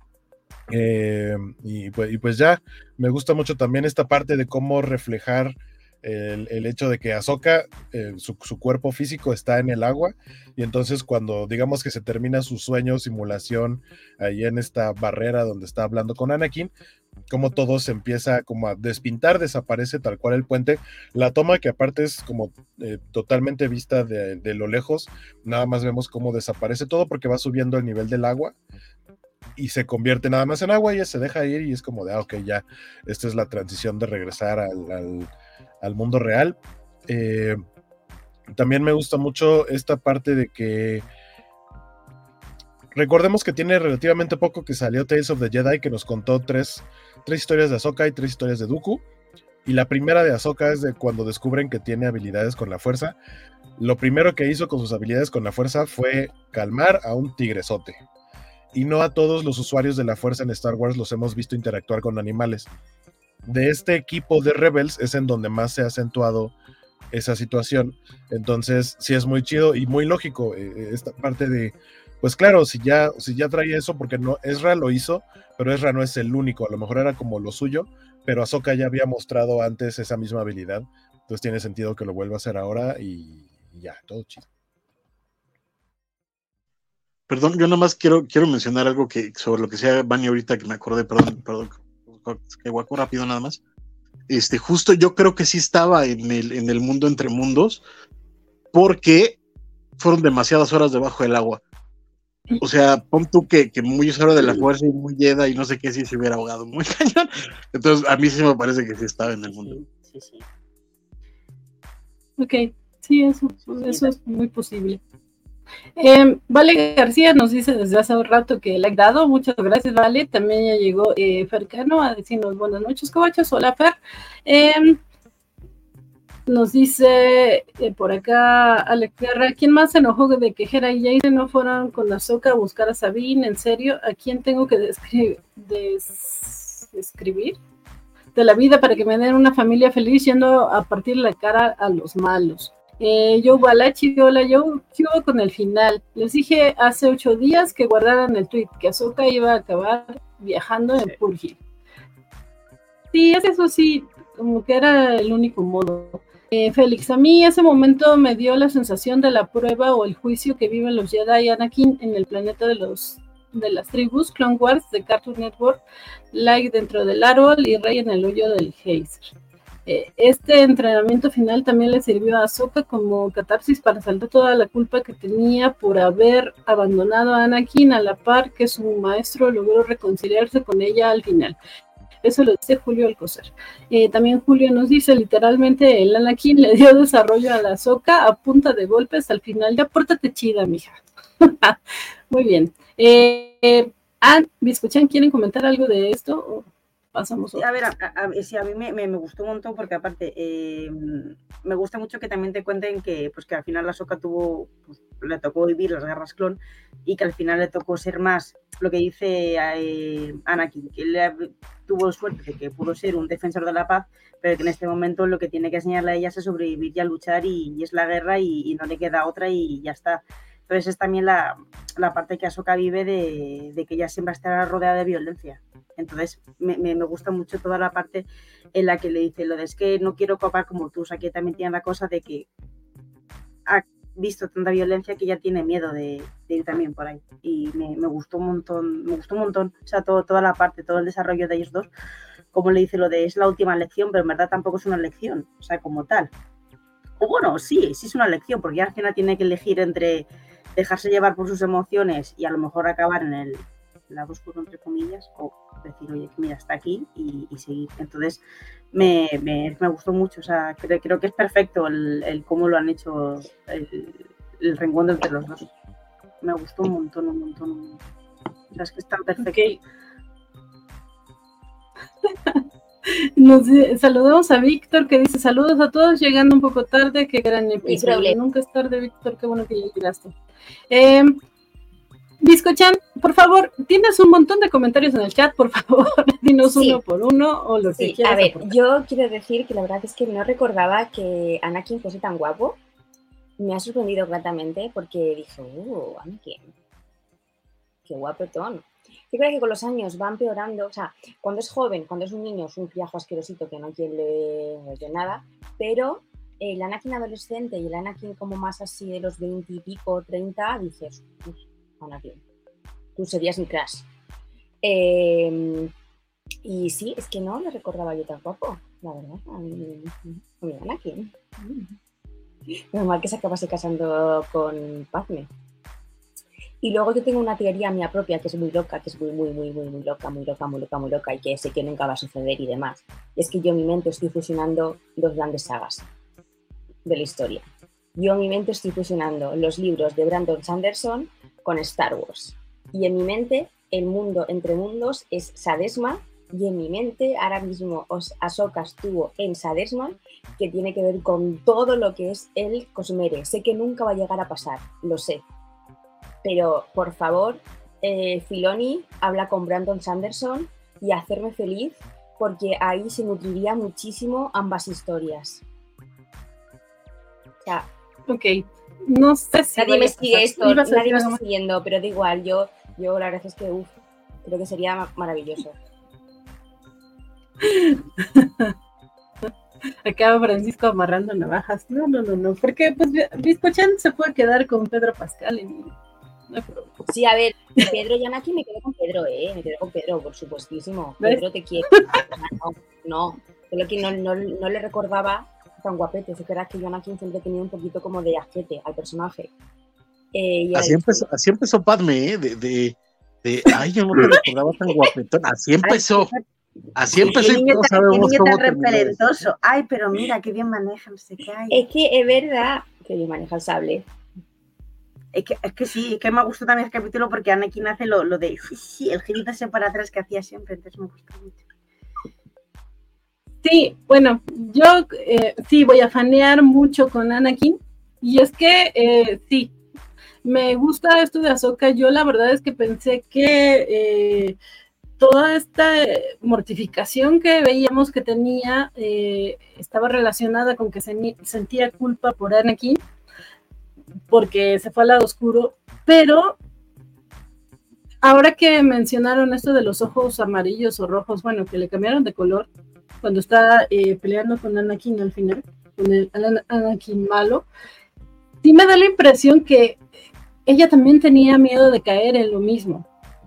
Y pues ya, me gusta mucho también esta parte de cómo reflejar el hecho de que Ahsoka, su cuerpo físico está en el agua, y entonces cuando digamos que se termina su sueño simulación ahí en esta barrera donde está hablando con Anakin, como todo se empieza como a despintar, desaparece tal cual el puente, la toma que aparte es como totalmente vista de lo lejos, nada más vemos cómo desaparece todo porque va subiendo el nivel del agua y se convierte nada más en agua, y ella se deja ir y es como de, ok, ya, esta es la transición de regresar al mundo real. También me gusta mucho esta parte de que recordemos que tiene relativamente poco que salió Tales of the Jedi, que nos contó tres historias de Ahsoka y 3 historias de Dooku, y la primera de Ahsoka es de cuando descubren que tiene habilidades con la fuerza. Lo primero que hizo con sus habilidades con la fuerza fue calmar a un tigresote, y no a todos los usuarios de la fuerza en Star Wars los hemos visto interactuar con animales. De este equipo de Rebels es en donde más se ha acentuado esa situación. Entonces sí es muy chido y muy lógico esta parte de, pues claro, si ya trae eso, porque no, Ezra lo hizo, pero Ezra no es el único, a lo mejor era como lo suyo, pero Ahsoka ya había mostrado antes esa misma habilidad, entonces tiene sentido que lo vuelva a hacer ahora, y ya, todo chido. Perdón, yo nada más quiero mencionar algo que sobre lo que sea Vani ahorita, que me acordé, perdón, que guaco rápido nada más. Justo yo creo que sí estaba en el mundo entre mundos, porque fueron demasiadas horas debajo del agua. O sea, pon tú que muy usuario de la fuerza y muy Jedi y no sé qué, si se hubiera ahogado muy cañón. Entonces a mí sí me parece que sí estaba en el mundo. Sí. Ok, sí, eso es muy posible. Vale García nos dice desde hace un rato que le ha dado, muchas gracias, Vale. También ya llegó Fercano a decirnos buenas noches, cobachos. Hola, Fer. Nos dice por acá Alex Guerra, ¿quién más se enojó de que Hera y Jace no fueran con Ahsoka a buscar a Sabine? ¿En serio? ¿A quién tengo que describir de la vida para que me den una familia feliz yendo a partir la cara a los malos? Yo Balachi, hola, yo con el final. Les dije hace 8 días que guardaran el tweet, que Ahsoka iba a acabar viajando en Purgi. Sí, eso sí, como que era el único modo. Félix, a mí ese momento me dio la sensación de la prueba o el juicio que viven los Jedi y Anakin en el planeta de las tribus, Clone Wars de Cartoon Network, Light dentro del árbol y Rey en el hoyo del geyser. Este entrenamiento final también le sirvió a Ahsoka como catarsis para saldar toda la culpa que tenía por haber abandonado a Anakin, a la par que su maestro logró reconciliarse con ella al final. Eso lo dice Julio Alcocer. También Julio nos dice, literalmente, el Anakin le dio desarrollo a la Ahsoka a punta de golpes al final. Ya pórtate chida, mija. Muy bien. ¿Biscochan quieren comentar algo de esto? ¿O pasamos a ver, sí, a mí me gustó un montón porque aparte me gusta mucho que también te cuenten que, pues, que al final la Ahsoka le tocó vivir las guerras clon y que al final le tocó ser más lo que dice Anakin, que él tuvo suerte de que pudo ser un defensor de la paz, pero que en este momento lo que tiene que enseñarle a ella es a sobrevivir y a luchar y es la guerra y no le queda otra y ya está. Entonces es también la parte que Ahsoka vive de que ella siempre estará rodeada de violencia. Entonces me gusta mucho toda la parte en la que le dice lo de es que no quiero copar como tú, o sea que también tiene la cosa de que ha visto tanta violencia que ya tiene miedo de ir también por ahí y me gustó un montón, o sea, toda la parte, todo el desarrollo de ellos dos, como le dice lo de es la última lección, pero en verdad tampoco es una lección, o sea, como tal. O bueno, sí es una lección, porque ya al final tiene que elegir entre dejarse llevar por sus emociones y a lo mejor acabar en el lado oscuro, entre comillas, o decir, oye, mira, está aquí y seguir. Entonces, me gustó mucho, o sea, creo que es perfecto el cómo lo han hecho, el reencuentro entre los dos. Me gustó un montón. O sea, es que es tan perfecto. Okay. Saludamos a Víctor que dice saludos a todos, llegando un poco tarde, qué gran episodio. Nunca es tarde, Víctor, qué bueno que ya llegaste. Biscochan, por favor, tienes un montón de comentarios en el chat, por favor, dinos uno por uno o lo que quieras. A ver, yo quiero decir que la verdad es que no recordaba que Anakin fuese tan guapo. Me ha sorprendido gratamente porque dije, Anakin, qué guapetón. Yo creo que con los años va empeorando, o sea, cuando es joven, cuando es un niño, es un criajo asquerosito que no quiere de nada, pero el Anakin adolescente y el Anakin como más así de los 20 y pico, 30, dices, Anakin, tú serías mi crush. Y sí, es que no le recordaba yo tampoco, la verdad, a mi Anakin. Normal que se acabase casando con Padme. Y luego yo tengo una teoría mía propia que es muy loca, que es muy loca y que sé que nunca va a suceder y demás. Es que yo en mi mente estoy fusionando dos grandes sagas de la historia. Yo en mi mente estoy fusionando los libros de Brandon Sanderson con Star Wars. Y en mi mente el mundo entre mundos es Sadesma y en mi mente ahora mismo Ahsoka estuvo en Sadesma, que tiene que ver con todo lo que es el Cosmere. Sé que nunca va a llegar a pasar, lo sé. Pero, por favor, Filoni, habla con Brandon Sanderson y hacerme feliz porque ahí se nutriría muchísimo ambas historias. O sea, ok, no sé si nadie me sigue esto, nadie me está siguiendo, pero da igual, yo la verdad es que creo que sería maravilloso. Acaba Francisco amarrando navajas. No, porque pues Biscochan se puede quedar con Pedro Pascal y sí, a ver, Pedro y Anakin me quedo con Pedro, me quedo con Pedro, por supuestísimo. ¿Ves? Pedro te quiere. No, solo que no le recordaba tan guapete, eso que era que yo Anakin siempre tenía un poquito como de asquete al personaje. Así empezó Padme, ay, yo no te recordaba tan guapetón, así empezó. Así empezó y todos sabemos cómo repelentoso. Ay, pero mira, qué bien maneja, no sé qué hay. Es que es verdad que bien maneja el sable. Es que sí, es que me gustó también el capítulo porque Anakin hace lo de sí, el girito ese para atrás que hacía siempre, entonces me gustó mucho. Sí, bueno, yo sí voy a fanear mucho con Anakin y es que sí, me gusta esto de Ahsoka. Yo la verdad es que pensé que toda esta mortificación que veíamos que tenía estaba relacionada con que sentía culpa por Anakin porque se fue al lado oscuro, pero ahora que mencionaron esto de los ojos amarillos o rojos, bueno, que le cambiaron de color cuando está peleando con Anakin al final, con el Anakin malo, sí me da la impresión que ella también tenía miedo de caer en lo mismo.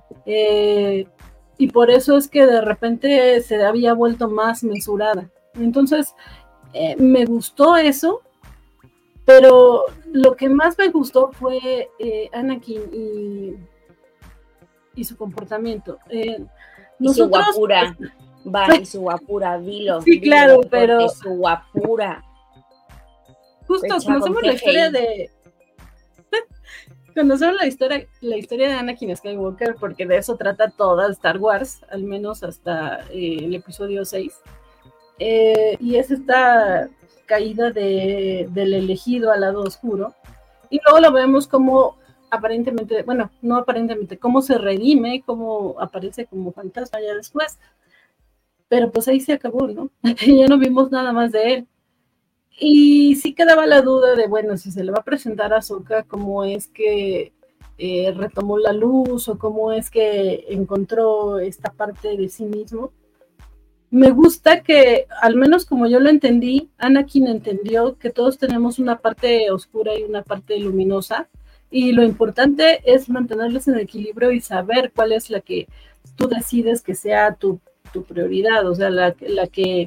Y por eso es que de repente se había vuelto más mesurada. Entonces, me gustó eso, pero lo que más me gustó fue Anakin y su comportamiento. Y su guapura. Va, y su guapura, dilo. Sí, dilo, claro, pero su guapura. Justo conocemos la historia de... Conocemos la historia de Anakin Skywalker, porque de eso trata toda Star Wars, al menos hasta el episodio 6. Y es esta caída del elegido al lado oscuro. Y luego lo vemos como aparentemente, bueno, no aparentemente, cómo se redime, cómo aparece como fantasma ya después. Pero pues ahí se acabó, ¿no? Ya no vimos nada más de él. Y sí quedaba la duda de, bueno, si se le va a presentar a Ahsoka, cómo es que retomó la luz o cómo es que encontró esta parte de sí mismo. Me gusta que, al menos como yo lo entendí, Anakin entendió que todos tenemos una parte oscura y una parte luminosa, y lo importante es mantenerlos en equilibrio y saber cuál es la que tú decides que sea tu prioridad, o sea, la que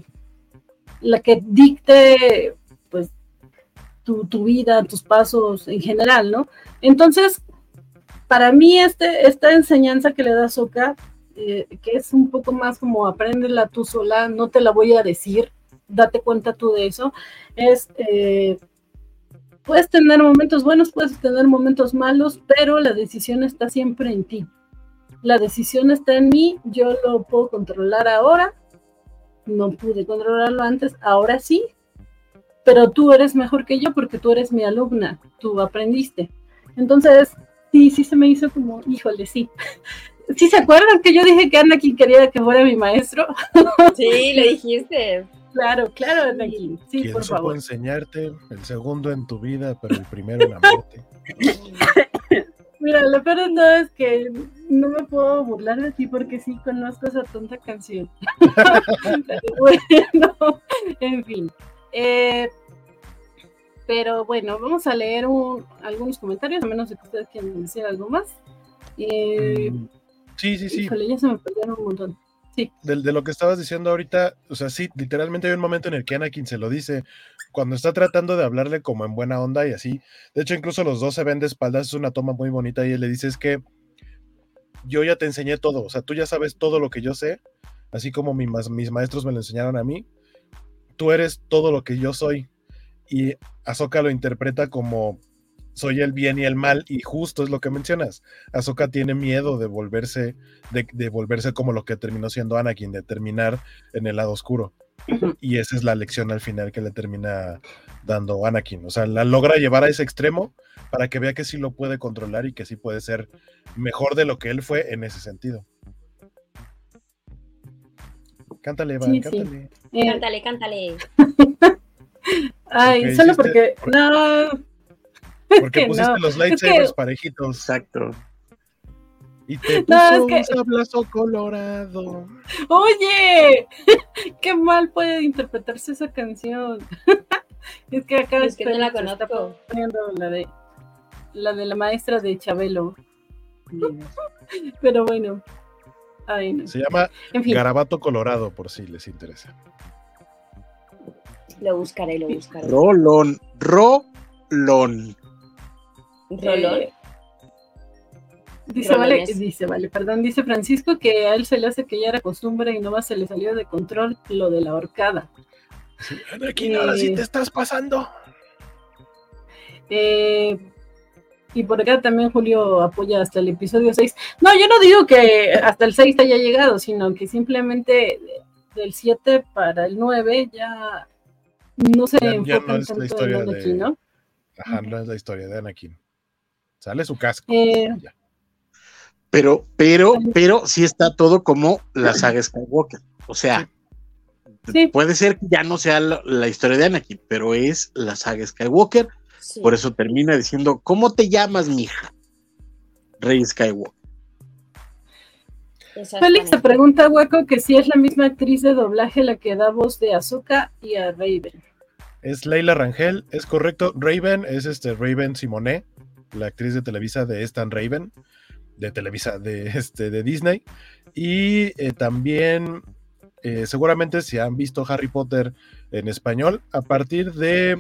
dicte pues tu vida, tus pasos en general, ¿no? Entonces, para mí esta enseñanza que le da Ahsoka, que es un poco más como apréndela tú sola, no te la voy a decir, date cuenta tú de eso, es puedes tener momentos buenos, puedes tener momentos malos, pero la decisión está siempre en ti. La decisión está en mí, yo lo puedo controlar ahora, no pude controlarlo antes, ahora sí, pero tú eres mejor que yo porque tú eres mi alumna, tú aprendiste. Entonces, sí se me hizo como, híjole, sí. ¿Sí se acuerdan que yo dije que Anakin quería que fuera mi maestro? Sí, le dijiste. Claro, Anakin, sí, ¿Quién por supo favor. enseñarte? El segundo en tu vida, pero el primero en amarte. Mira, lo peor de todo es que no me puedo burlar de ti porque sí conozco esa tonta canción. Bueno, en fin. Pero bueno, vamos a leer algunos comentarios, a menos de que ustedes quieran decir algo más. Sí. Híjole, ya se me perdieron un montón. Sí. De lo que estabas diciendo ahorita, o sea, sí, literalmente hay un momento en el que Anakin se lo dice, cuando está tratando de hablarle como en buena onda y así. De hecho, incluso los dos se ven de espaldas, es una toma muy bonita y él le dice, es que yo ya te enseñé todo, o sea, tú ya sabes todo lo que yo sé, así como mis maestros me lo enseñaron a mí, tú eres todo lo que yo soy. Y Ahsoka lo interpreta como soy el bien y el mal, y justo es lo que mencionas. Ahsoka tiene miedo de volverse como lo que terminó siendo Anakin, de terminar en el lado oscuro. Y esa es la lección al final que le termina dando Anakin. O sea, la logra llevar a ese extremo para que vea que sí lo puede controlar y que sí puede ser mejor de lo que él fue en ese sentido. Cántale, Eva, Sí, cántale. Sí. Cántale. Ay, Porque solo porque... No... Porque pusiste los lightsabers parejitos. Exacto. Y te puso un sablazo colorado. ¡Oye! ¡Qué mal puede interpretarse esa canción! Es que acá es que no la conozco. Poniendo la de la maestra de Chabelo. Pero bueno. Ay, no. Se llama Garabato Colorado, por si les interesa. Lo buscaré. Rolón. Dice Francisco que a él se le hace que ya era costumbre y nomás se le salió de control lo de la ahorcada. Sí, Anakin, ahora sí te estás pasando. Y por acá también Julio apoya hasta el episodio 6. No, yo no digo que hasta el 6 haya llegado, sino que simplemente del 7 para el 9 ya no se enfocan no es tanto la historia en Anakin, ¿no? Ajá, no es la historia de Anakin. Sale su casco. Ya. Pero sí está todo como la saga Skywalker. O sea, sí. Puede ser que ya no sea la historia de Anakin, pero es la saga Skywalker. Sí. Por eso termina diciendo, ¿cómo te llamas, mija? Rey Skywalker. Félix te pregunta, Hueco, que si es la misma actriz de doblaje la que da voz de Ahsoka y a Raven. Es Leila Rangel, es correcto. Raven es Raven Simonet, la actriz de Televisa de Stan Raven, de Televisa, de Disney. Y también, seguramente si han visto Harry Potter en español, a partir de,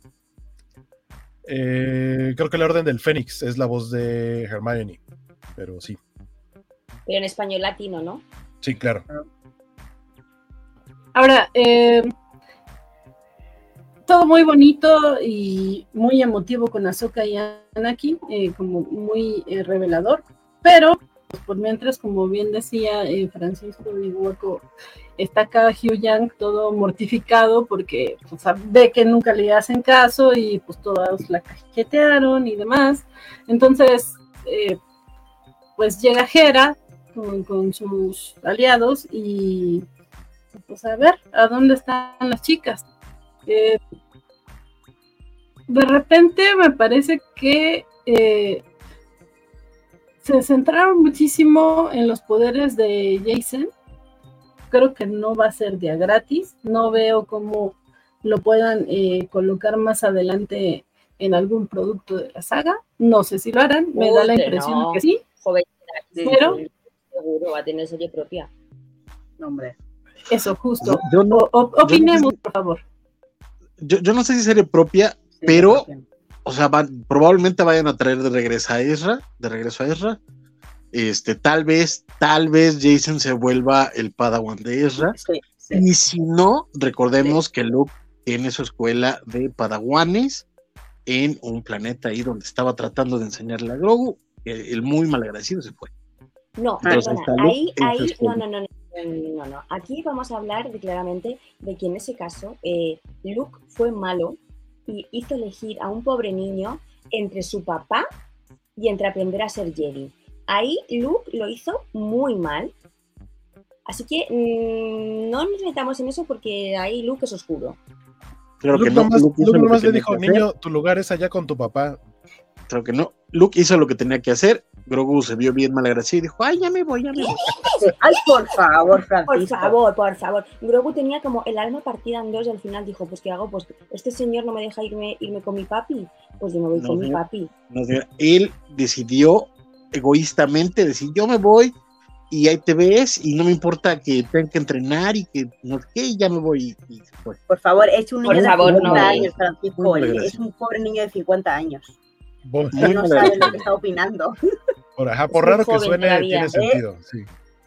creo que la Orden del Fénix es la voz de Hermione, pero sí. Pero en español latino, ¿no? Sí, claro. Ahora, todo muy bonito y muy emotivo con Ahsoka y Anakin, como muy revelador, pero pues, por mientras, como bien decía Francisco y Huaco, está acá Hugh Yang todo mortificado porque pues, ve que nunca le hacen caso y pues todos la cajetearon y demás. Entonces, pues llega Hera con sus aliados y pues a ver, ¿a dónde están las chicas? De repente me parece que se centraron muchísimo en los poderes de Jacen. Creo que no va a ser día gratis. No veo cómo lo puedan colocar más adelante en algún producto de la saga. No sé si lo harán. Me da la impresión que sí. Joven, pero seguro va a tener serie propia. No, hombre. Eso, justo. Opinemos, por favor. Yo no sé si serie propia, pero, o sea, probablemente vayan a traer de regreso a Ezra. Tal vez Jacen se vuelva el Padawan de Ezra. Sí. Y si no, recordemos que Luke tiene su escuela de Padawanes en un planeta ahí donde estaba tratando de enseñarle a Grogu. El muy malagradecido se fue. No, perdona, ahí, no. Aquí vamos a hablar claramente de que en ese caso Luke fue malo y hizo elegir a un pobre niño entre su papá y entre aprender a ser Jedi. Ahí Luke lo hizo muy mal. Así que no nos metamos en eso porque ahí Luke es oscuro. Claro Luke que no. Luke nomás le dijo, niño, tu lugar es allá con tu papá. Creo que no. Luke hizo lo que tenía que hacer. Grogu se vio bien malagradecido y dijo, ay, ya me voy. Ay, por favor, Francisco. Por favor. Grogu tenía como el alma partida en dos y al final dijo, pues ¿qué hago? Pues este señor no me deja irme con mi papi. Pues yo me voy con mi papi. No, él decidió egoístamente decir, yo me voy y ahí te ves y no me importa que tengan que entrenar y que no sé qué, y ya me voy. Y se fue. Por favor, es un niño de 50 años, Francisco. Es un pobre niño de 50 años. Muy no sabe lo que está opinando. Por raro que suene, todavía tiene sentido, sí.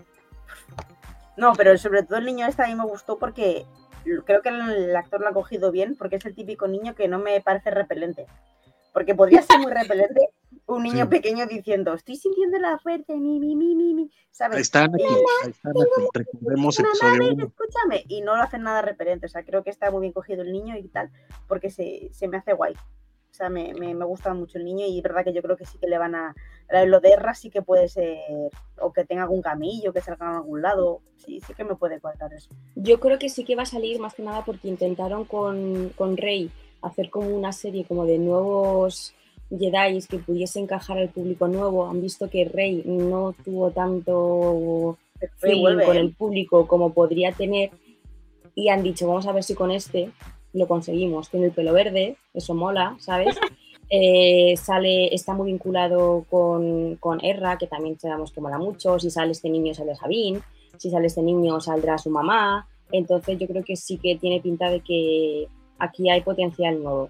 No, pero sobre todo el niño a mí me gustó porque creo que el actor lo ha cogido bien, porque es el típico niño que no me parece repelente. Porque podría ser muy repelente un niño pequeño diciendo, estoy sintiendo la fuerte, ¿sabes? Ahí están aquí, recordemos episodio 1. Escúchame, y no lo hacen nada repelente, o sea, creo que está muy bien cogido el niño y tal, porque se me hace guay. O sea, me gusta mucho el niño y es verdad que yo creo que sí que le van a... Lo de Erra sí que puede ser... O que tenga algún camillo, que salga en algún lado. Sí que me puede cuadrar eso. Yo creo que sí que va a salir más que nada porque intentaron con Rey hacer como una serie como de nuevos Jedi que pudiese encajar al público nuevo. Han visto que Rey no tuvo tanto feeling con el público como podría tener y han dicho, vamos a ver si con este lo conseguimos. Tiene el pelo verde, eso mola, ¿sabes? Está muy vinculado con Erra, que también sabemos que mola mucho. Si sale este niño, sale Sabine. Si sale este niño, saldrá su mamá. Entonces yo creo que sí que tiene pinta de que aquí hay potencial nuevo.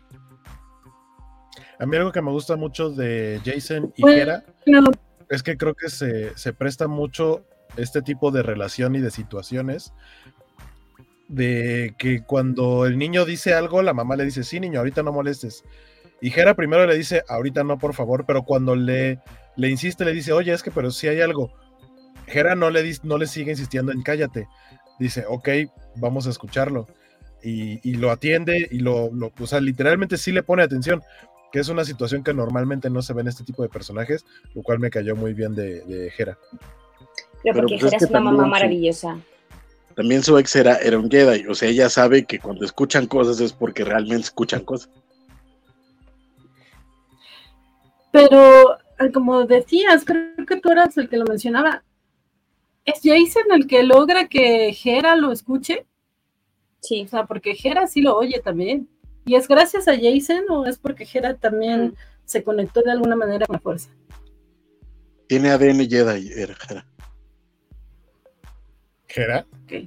A mí algo que me gusta mucho de Jacen y Hera es que creo que se presta mucho este tipo de relación y de situaciones de que cuando el niño dice algo, la mamá le dice, sí, niño, ahorita no molestes. Y Hera primero le dice, ahorita no, por favor, pero cuando le insiste, le dice, oye, es que pero si hay algo. Hera no le sigue insistiendo en cállate. Dice, ok, vamos a escucharlo. Y lo atiende y o sea, literalmente sí le pone atención, que es una situación que normalmente no se ve en este tipo de personajes, lo cual me cayó muy bien de Hera. Pero porque Hera es una mamá maravillosa. También su ex era un Jedi, o sea, ella sabe que cuando escuchan cosas es porque realmente escuchan cosas. Pero, como decías, creo que tú eras el que lo mencionaba, ¿es Jacen el que logra que Hera lo escuche? Sí. O sea, porque Hera sí lo oye también. ¿Y es gracias a Jacen o es porque Hera también se conectó de alguna manera con la fuerza? Tiene ADN Jedi, Hera. ¿Hera? Okay.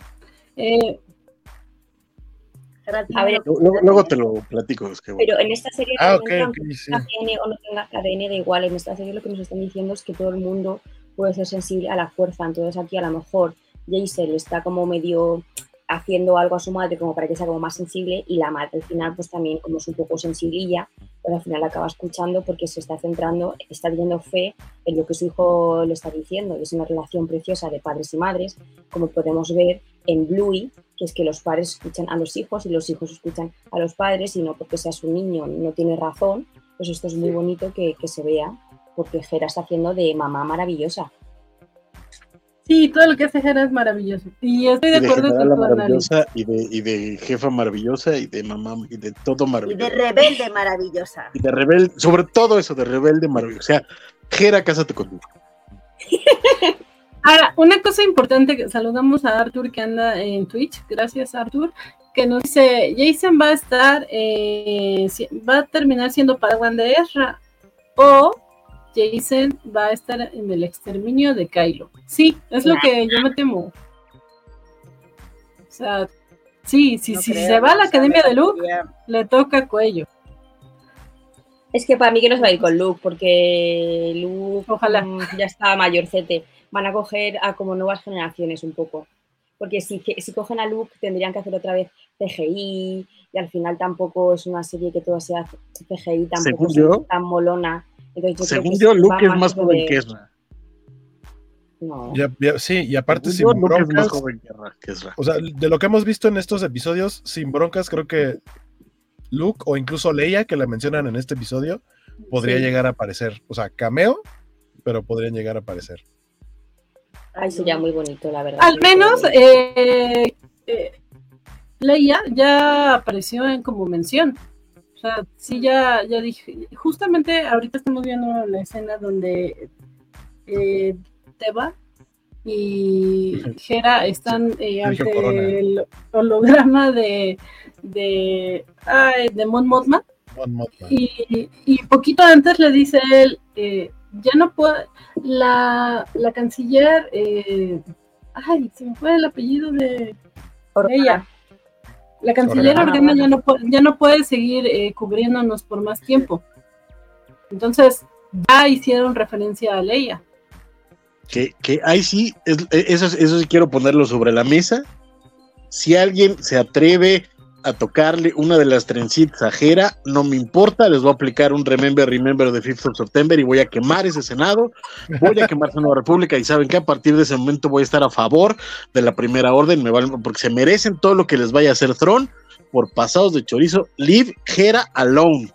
A ver, luego te lo platico. Es que bueno. Pero en esta serie, Okay, sí. ADN o no tenga ADN da igual. En esta serie lo que nos están diciendo es que todo el mundo puede ser sensible a la fuerza. Entonces aquí a lo mejor Jacen está como medio haciendo algo a su madre como para que sea como más sensible, y la madre al final pues también como es un poco sensiblilla, pero al final acaba escuchando porque se está centrando, está teniendo fe en lo que su hijo le está diciendo, y es una relación preciosa de padres y madres, como podemos ver en Bluey, que es que los padres escuchan a los hijos y los hijos escuchan a los padres, y no porque sea su niño no tiene razón. Pues esto es muy bonito que se vea, porque Hera está haciendo de mamá maravillosa. Sí, todo lo que hace Hera es maravilloso. Y estoy de acuerdo con tu maravillosa y de jefa maravillosa y de mamá y de todo maravilloso. Y de rebelde maravillosa. Y de rebelde, sobre todo eso, de rebelde maravillosa. O sea, Hera, cásate conmigo. Ahora, una cosa importante, que saludamos a Arthur que anda en Twitch, gracias Arthur, que nos dice, Jacen va a estar, va a terminar siendo Padawan de Ezra, o Jacen va a estar en el exterminio de Kylo. Sí, es lo que yo me temo. O sea, sí, si se va a la academia de Luke, le toca cuello. Es que para mí que no se va a ir con Luke, porque Luke ojalá ya está mayorcete. Van a coger a como nuevas generaciones un poco. Porque si cogen a Luke tendrían que hacer otra vez CGI, y al final tampoco es una serie que todo sea CGI, tampoco es tan molona. Entonces, según yo, Luke es más joven que Ezra. No. Sí, y aparte sin broncas. Luke es más joven que Ezra. O sea, de lo que hemos visto en estos episodios, sin broncas, creo que Luke o incluso Leia, que la mencionan en este episodio, podría llegar a aparecer. O sea, cameo, pero podrían llegar a aparecer. Ay, sería muy bonito, la verdad. Al menos Leia ya apareció como mención. O sea, sí, ya dije. Justamente ahorita estamos viendo la escena donde Teva y Hera están ante el holograma de Mon Mothma. Y poquito antes le dice él, ya no puede, la canciller, se me fue el apellido de ella. La canciller Organa ya no puede seguir cubriéndonos por más tiempo. Entonces, ya hicieron referencia a Leia. Que ahí sí, eso sí quiero ponerlo sobre la mesa. Si alguien se atreve a tocarle una de las trencitas a Hera, no me importa, les voy a aplicar un Remember de 5th of September y voy a quemar ese Senado, voy a quemar esa Nueva República, y saben que a partir de ese momento voy a estar a favor de la Primera Orden, porque se merecen todo lo que les vaya a hacer Thrawn por pasados de chorizo. Leave Hera alone.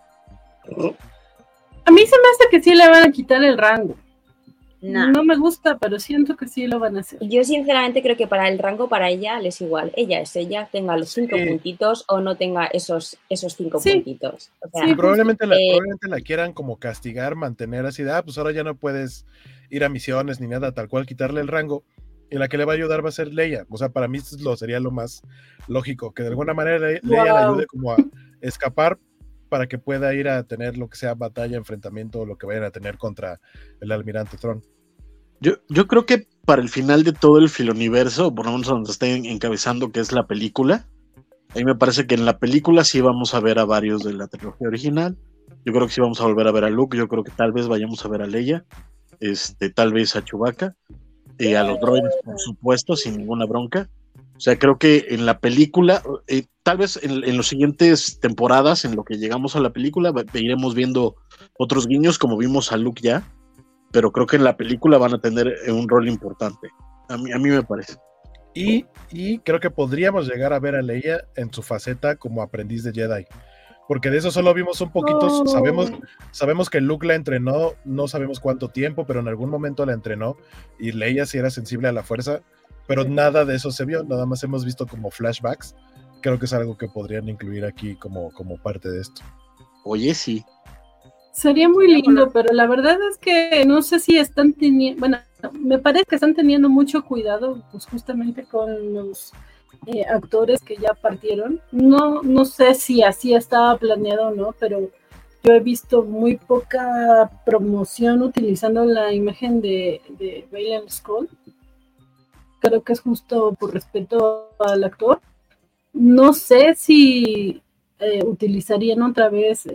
A mí se me hace que sí le van a quitar el rango. Nah. No me gusta, pero siento que sí lo van a hacer. Yo sinceramente creo que para el rango, para ella les igual. Ella es ella, tenga los 5 puntitos o no tenga esos 5 puntitos. O sea, sí, probablemente la quieran como castigar, mantener así de, pues ahora ya no puedes ir a misiones ni nada, tal cual, quitarle el rango. Y la que le va a ayudar va a ser Leia. O sea, para mí sería lo más lógico, que de alguna manera Leia le ayude como a escapar para que pueda ir a tener lo que sea batalla, enfrentamiento o lo que vayan a tener contra el almirante Thrawn. Yo creo que para el final de todo el filoniverso, por lo menos donde está encabezando, que es la película, ahí me parece que en la película sí vamos a ver a varios de la trilogía original. Yo creo que sí vamos a volver a ver a Luke, yo creo que tal vez vayamos a ver a Leia, tal vez a Chewbacca, a los droides, por supuesto, sin ninguna bronca. O sea, creo que en la película, tal vez en las siguientes temporadas, en lo que llegamos a la película, iremos viendo otros guiños, como vimos a Luke ya, pero creo que en la película van a tener un rol importante. A mí me parece. Y creo que podríamos llegar a ver a Leia en su faceta como aprendiz de Jedi, porque de eso solo vimos un poquito. Sabemos que Luke la entrenó, no sabemos cuánto tiempo, pero en algún momento la entrenó, y Leia sí era sensible a la fuerza, pero nada de eso se vio, nada más hemos visto como flashbacks. Creo que es algo que podrían incluir aquí como parte de esto. Oye, sí. Sería muy lindo, pero la verdad es que no sé si están teniendo, me parece que están teniendo mucho cuidado, pues justamente con los actores que ya partieron. No sé si así estaba planeado o no, pero yo he visto muy poca promoción utilizando la imagen de Balen Skull. Creo que es justo por respeto al actor. No sé si utilizarían otra vez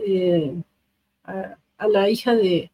a la hija de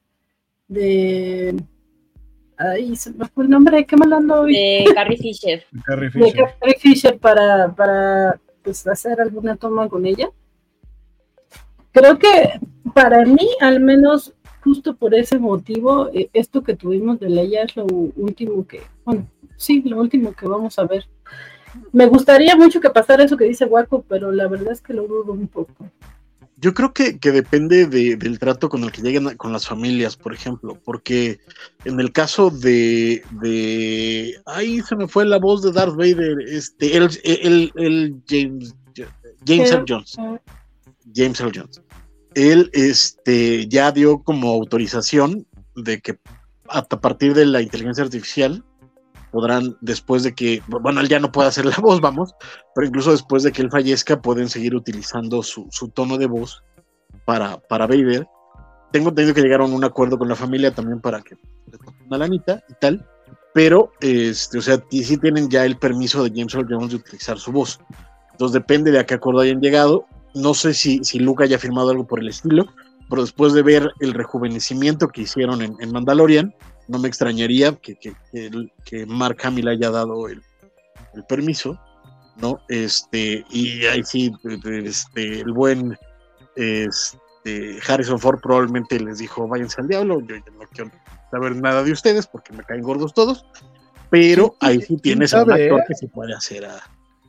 ahí se me fue el nombre, qué mal ando hoy. De Carrie Fisher. Carrie De Fisher. Carrie Fisher para pues, hacer alguna toma con ella. Creo que para mí, al menos justo por ese motivo, esto que tuvimos de Leia es lo último que, bueno, sí, lo último que vamos a ver. Me gustaría mucho que pasara eso que dice Waco, pero la verdad es que lo dudo un poco. Yo creo que depende del trato con el que lleguen con las familias, por ejemplo, porque en el caso de ahí se me fue la voz de Darth Vader, el James Earl Jones. James Earl Jones. Él ya dio como autorización de que a partir de la inteligencia artificial podrán, después de que, bueno, él ya no puede hacer la voz, vamos, pero incluso después de que él fallezca, pueden seguir utilizando su tono de voz para Vader. Tengo entendido que llegaron a un acuerdo con la familia también para que le tomen una lanita y tal, pero, o sea, sí tienen ya el permiso de James Earl Jones de utilizar su voz. Entonces depende de a qué acuerdo hayan llegado. No sé si Luke haya firmado algo por el estilo, pero después de ver el rejuvenecimiento que hicieron en Mandalorian, no me extrañaría que Mark Hamill haya dado el permiso, ¿no? Y ahí sí, el buen Harrison Ford probablemente les dijo, váyanse al diablo, yo ya no quiero saber nada de ustedes porque me caen gordos todos, pero ahí sí tienes a un actor que se puede hacer a...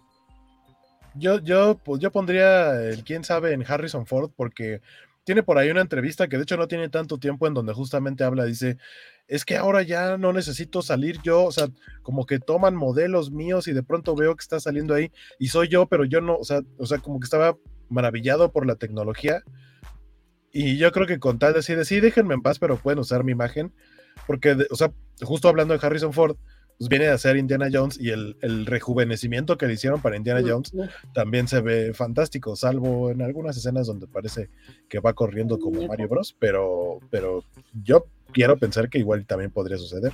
Yo pondría el quién sabe en Harrison Ford porque tiene por ahí una entrevista que de hecho no tiene tanto tiempo en donde justamente habla, dice, es que ahora ya no necesito salir yo, o sea, como que toman modelos míos y de pronto veo que está saliendo ahí y soy yo, pero yo no, o sea, como que estaba maravillado por la tecnología y yo creo que con tal de sí, déjenme en paz, pero pueden usar mi imagen, porque, o sea, justo hablando de Harrison Ford, pues viene a ser Indiana Jones y el rejuvenecimiento que le hicieron para Indiana Jones también se ve fantástico, salvo en algunas escenas donde parece que va corriendo como Mario Bros, pero yo quiero pensar que igual también podría suceder.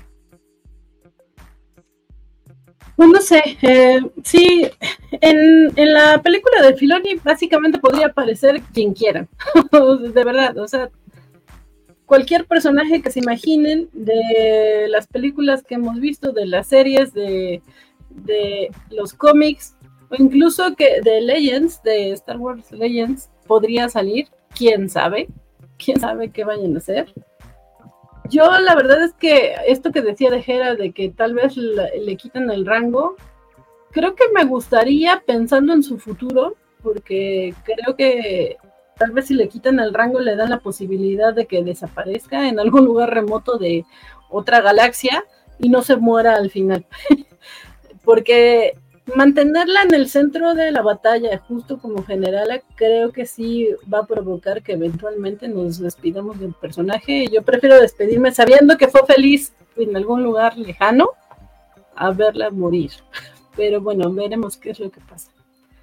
Pues no sé, sí, en la película de Filoni básicamente podría aparecer quien quiera, de verdad, o sea, cualquier personaje que se imaginen de las películas que hemos visto, de las series, de los cómics, o incluso que de Legends, de Star Wars Legends, podría salir, quién sabe qué vayan a hacer. Yo la verdad es que esto que decía de Hera, de que tal vez le quitan el rango, creo que me gustaría pensando en su futuro, porque creo que tal vez si le quitan el rango le dan la posibilidad de que desaparezca en algún lugar remoto de otra galaxia y no se muera al final. Porque mantenerla en el centro de la batalla, justo como generala, creo que sí va a provocar que eventualmente nos despidamos del personaje. Yo prefiero despedirme sabiendo que fue feliz en algún lugar lejano a verla morir. Pero bueno, veremos qué es lo que pasa.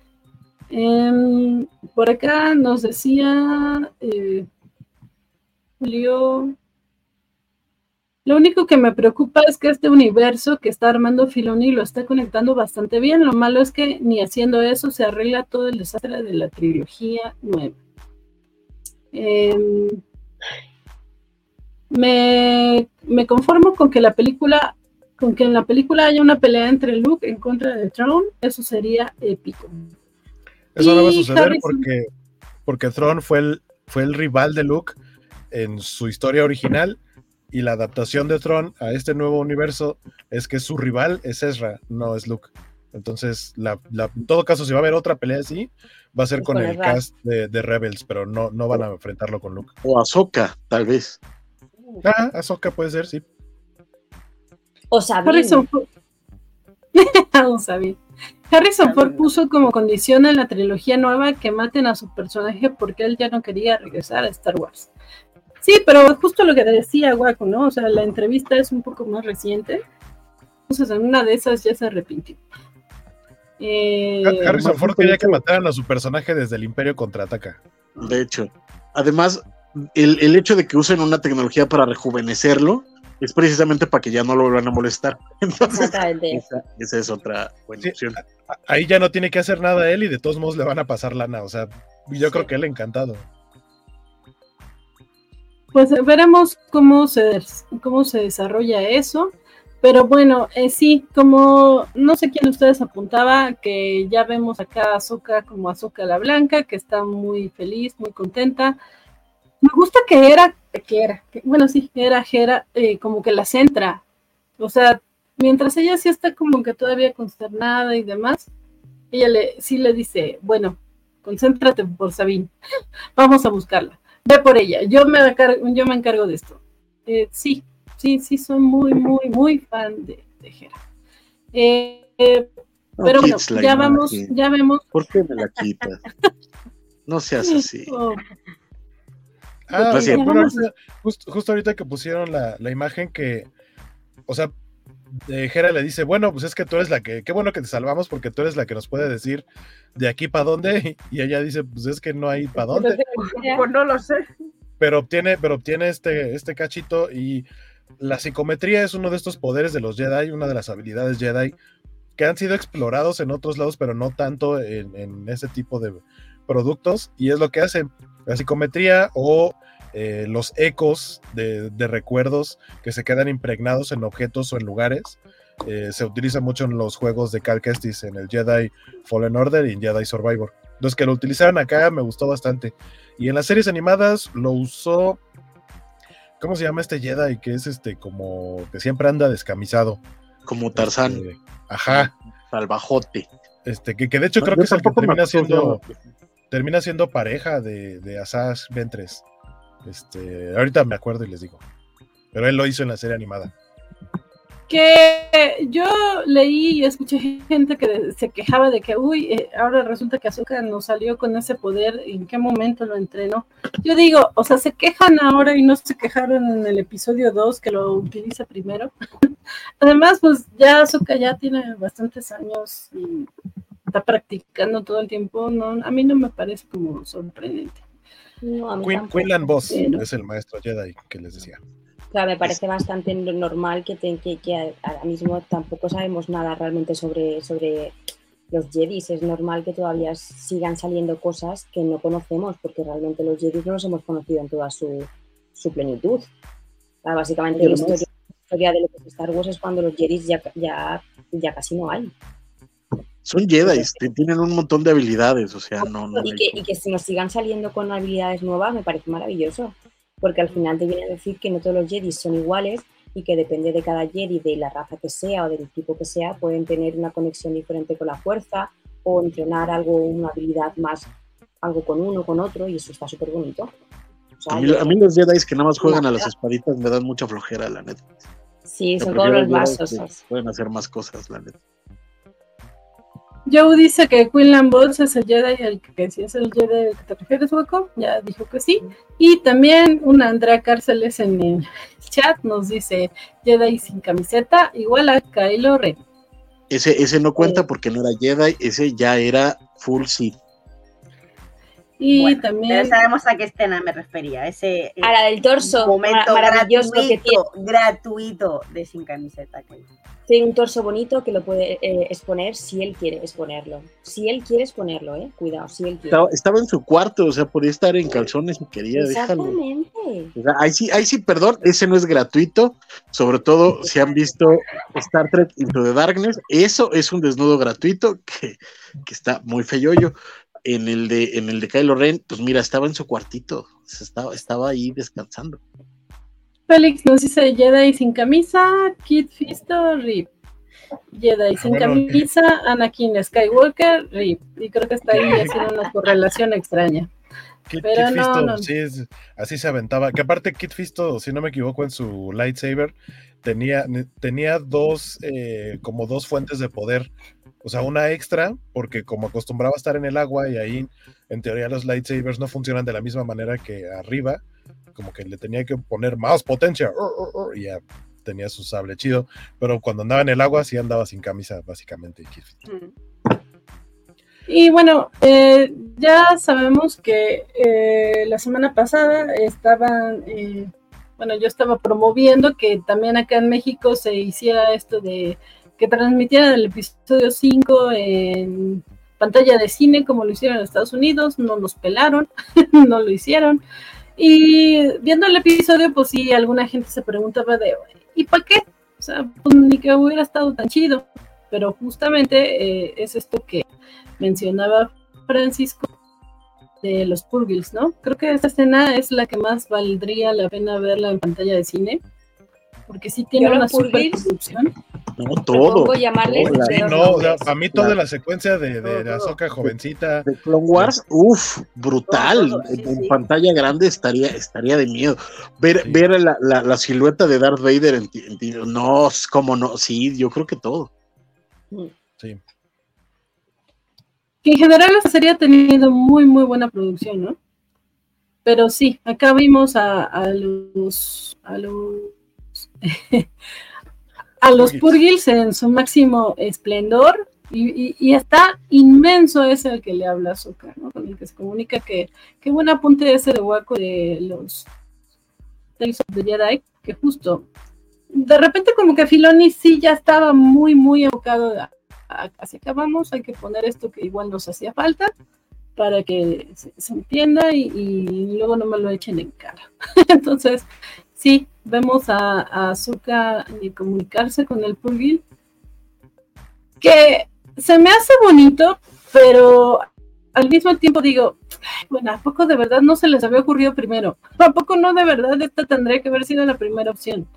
Por acá nos decía Julio, lo único que me preocupa es que este universo que está armando Filoni lo está conectando bastante bien. Lo malo es que ni haciendo eso se arregla todo el desastre de la trilogía nueva. Me conformo con que en la película haya una pelea entre Luke en contra de Thrawn. Eso sería épico. Eso no va a suceder porque Thrawn fue el rival de Luke en su historia original y la adaptación de Thrawn a este nuevo universo es que su rival es Ezra, no es Luke. Entonces, en todo caso, si va a haber otra pelea así, va a ser con el cast de Rebels, pero no van a enfrentarlo con Luke. O Ahsoka, tal vez. Ahsoka puede ser, sí. O Sabine. Harrison Ford puso como condición en la trilogía nueva que maten a su personaje porque él ya no quería regresar a Star Wars. Sí, pero justo lo que decía Waco, ¿no? O sea, la entrevista es un poco más reciente. Entonces, en una de esas ya se arrepintió. Harrison Ford quería que mataran a su personaje desde el Imperio Contraataca. De hecho, además, el hecho de que usen una tecnología para rejuvenecerlo es precisamente para que ya no lo vuelvan a molestar. Entonces, Exactamente. esa es otra buena Sí, opción. ahí ya no tiene que hacer nada él y de todos modos le van a pasar lana. O sea, yo creo que él encantado. Pues veremos cómo se desarrolla eso. Pero bueno, sí, como no sé quién de ustedes apuntaba, que ya vemos acá a Ahsoka como Ahsoka la Blanca, que está muy feliz, muy contenta. Me gusta que era Hera, como que la centra. O sea, mientras ella sí está como que todavía consternada y demás, ella sí le dice, bueno, concéntrate por Sabine, vamos a buscarla, ve por ella, yo me encargo de esto. Sí, soy muy, muy, muy fan de Hera. Pero bueno, ya vemos. ¿Por qué me la quitas? No seas así. Bueno, justo ahorita que pusieron la imagen que, o sea, Hera le dice, bueno, pues es que tú eres la que, qué bueno que te salvamos porque tú eres la que nos puede decir de aquí para dónde, y ella dice, pues es que no hay para dónde. Pues no lo sé. Pero obtiene este cachito, y la psicometría es uno de estos poderes de los Jedi, una de las habilidades Jedi que han sido explorados en otros lados, pero no tanto en ese tipo de productos, y es lo que hace la psicometría o los ecos de recuerdos que se quedan impregnados en objetos o en lugares. Se utiliza mucho en los juegos de Cal Kestis, en el Jedi Fallen Order y en Jedi Survivor. Los que lo utilizaron acá me gustó bastante. Y en las series animadas lo usó, ¿cómo se llama este Jedi? Que es como que siempre anda descamisado. Como Tarzán. Ajá. Salvajote. Que de hecho creo que es el que termina siendo pareja de Asajj Ventress. Ahorita me acuerdo y les digo. Pero él lo hizo en la serie animada. Que yo leí y escuché gente que se quejaba de que, ahora resulta que Ahsoka nos salió con ese poder, ¿en qué momento lo entrenó? Yo digo, o sea, se quejan ahora y no se quejaron en el episodio 2 que lo utiliza primero. Además, pues ya Ahsoka ya tiene bastantes años y está practicando todo el tiempo, no, a mí no me parece como sorprendente. No, Quinlan Vos es el maestro Jedi que les decía. Claro, me parece bastante normal que ahora mismo tampoco sabemos nada realmente sobre los Jedis. Es normal que todavía sigan saliendo cosas que no conocemos, porque realmente los Jedis no los hemos conocido en toda su plenitud. Claro, básicamente la historia de lo que es Star Wars es cuando los Jedis ya casi no hay. Son Jedi, tienen un montón de habilidades, o sea, no y que si nos sigan saliendo con habilidades nuevas me parece maravilloso. Porque al final te viene a decir que no todos los Jedi son iguales y que depende de cada Jedi, de la raza que sea o del tipo que sea, pueden tener una conexión diferente con la fuerza o entrenar una habilidad más, algo con uno, con otro, y eso está súper bonito. O sea, a mí los Jedi que nada más juegan a las espaditas me dan mucha flojera, la neta. Sí, son como los vasos. Pueden hacer más cosas, la neta. Joe dice que Quinlan Vos es el Jedi, el que si es el Jedi al que te refieres, Hueco, ya dijo que sí. Y también una Andrea Cárceles en el chat nos dice Jedi sin camiseta igual a Kylo Ren. Ese no cuenta porque no era Jedi, ese ya era full Sith. Y también sabemos a qué escena me refería, ese a la del torso momento maravilloso gratuito de sin camiseta. Tiene un torso bonito que lo puede exponer si él quiere exponerlo. Si él quiere exponerlo, cuidado, si él quiere. Estaba en su cuarto, o sea, podía estar en calzones si quería, exactamente. Déjalo. O sea, ahí sí, perdón, ese no es gratuito, sobre todo si han visto Star Trek Into the Darkness, eso es un desnudo gratuito que está muy feyoyo. En el de Kylo Ren, pues mira, estaba en su cuartito, estaba ahí descansando. Félix nos dice Jedi sin camisa, Kit Fisto, RIP. Jedi sin camisa, Anakin Skywalker, RIP. Y creo que está ahí haciendo una correlación extraña. Kit Fisto, sí, así se aventaba. Que aparte Kit Fisto, si no me equivoco, en su lightsaber tenía como dos fuentes de poder. O sea, una extra, porque como acostumbraba a estar en el agua y ahí, en teoría, los lightsabers no funcionan de la misma manera que arriba, como que le tenía que poner más potencia, y ya tenía su sable chido, pero cuando andaba en el agua sí andaba sin camisa, básicamente. Y bueno, ya sabemos que la semana pasada estaban, bueno, yo estaba promoviendo que también acá en México se hiciera esto de que transmitieran el episodio 5 en pantalla de cine como lo hicieron en Estados Unidos, no nos pelaron, no lo hicieron. Y viendo el episodio, pues sí, alguna gente se preguntaba de, ¿y para qué? O sea, pues ni que hubiera estado tan chido. Pero justamente es esto que mencionaba Francisco de los Purgils, ¿no? Creo que esta escena es la que más valdría la pena verla en pantalla de cine, porque sí tiene una superproducción. No, todo. Llamarles todo, Sí, no, o sea, para mí toda la secuencia de Ahsoka jovencita. De Clone Wars, brutal. Todo, sí, en sí. pantalla grande estaría de miedo. Ver la silueta de Darth Vader no, como no, sí, yo creo que todo. Sí. Que en general esta serie ha tenido muy, muy buena producción, ¿no? Pero sí, acá vimos a los Purgils en su máximo esplendor y está inmenso ese al que le habla Ahsoka, ¿no? Con el que se comunica que qué buen apunte ese de Waco de los Tales of the Jedi, que justo de repente como que Filoni sí ya estaba muy, muy enfocado hacia acá vamos, hay que poner esto que igual nos hacía falta para que se entienda y luego no me lo echen en cara. Entonces, sí, vemos a Ahsoka comunicarse con el Purgil, que se me hace bonito, pero al mismo tiempo digo, bueno, ¿a poco de verdad no se les había ocurrido primero? ¿A poco no de verdad esta tendría que haber sido la primera opción?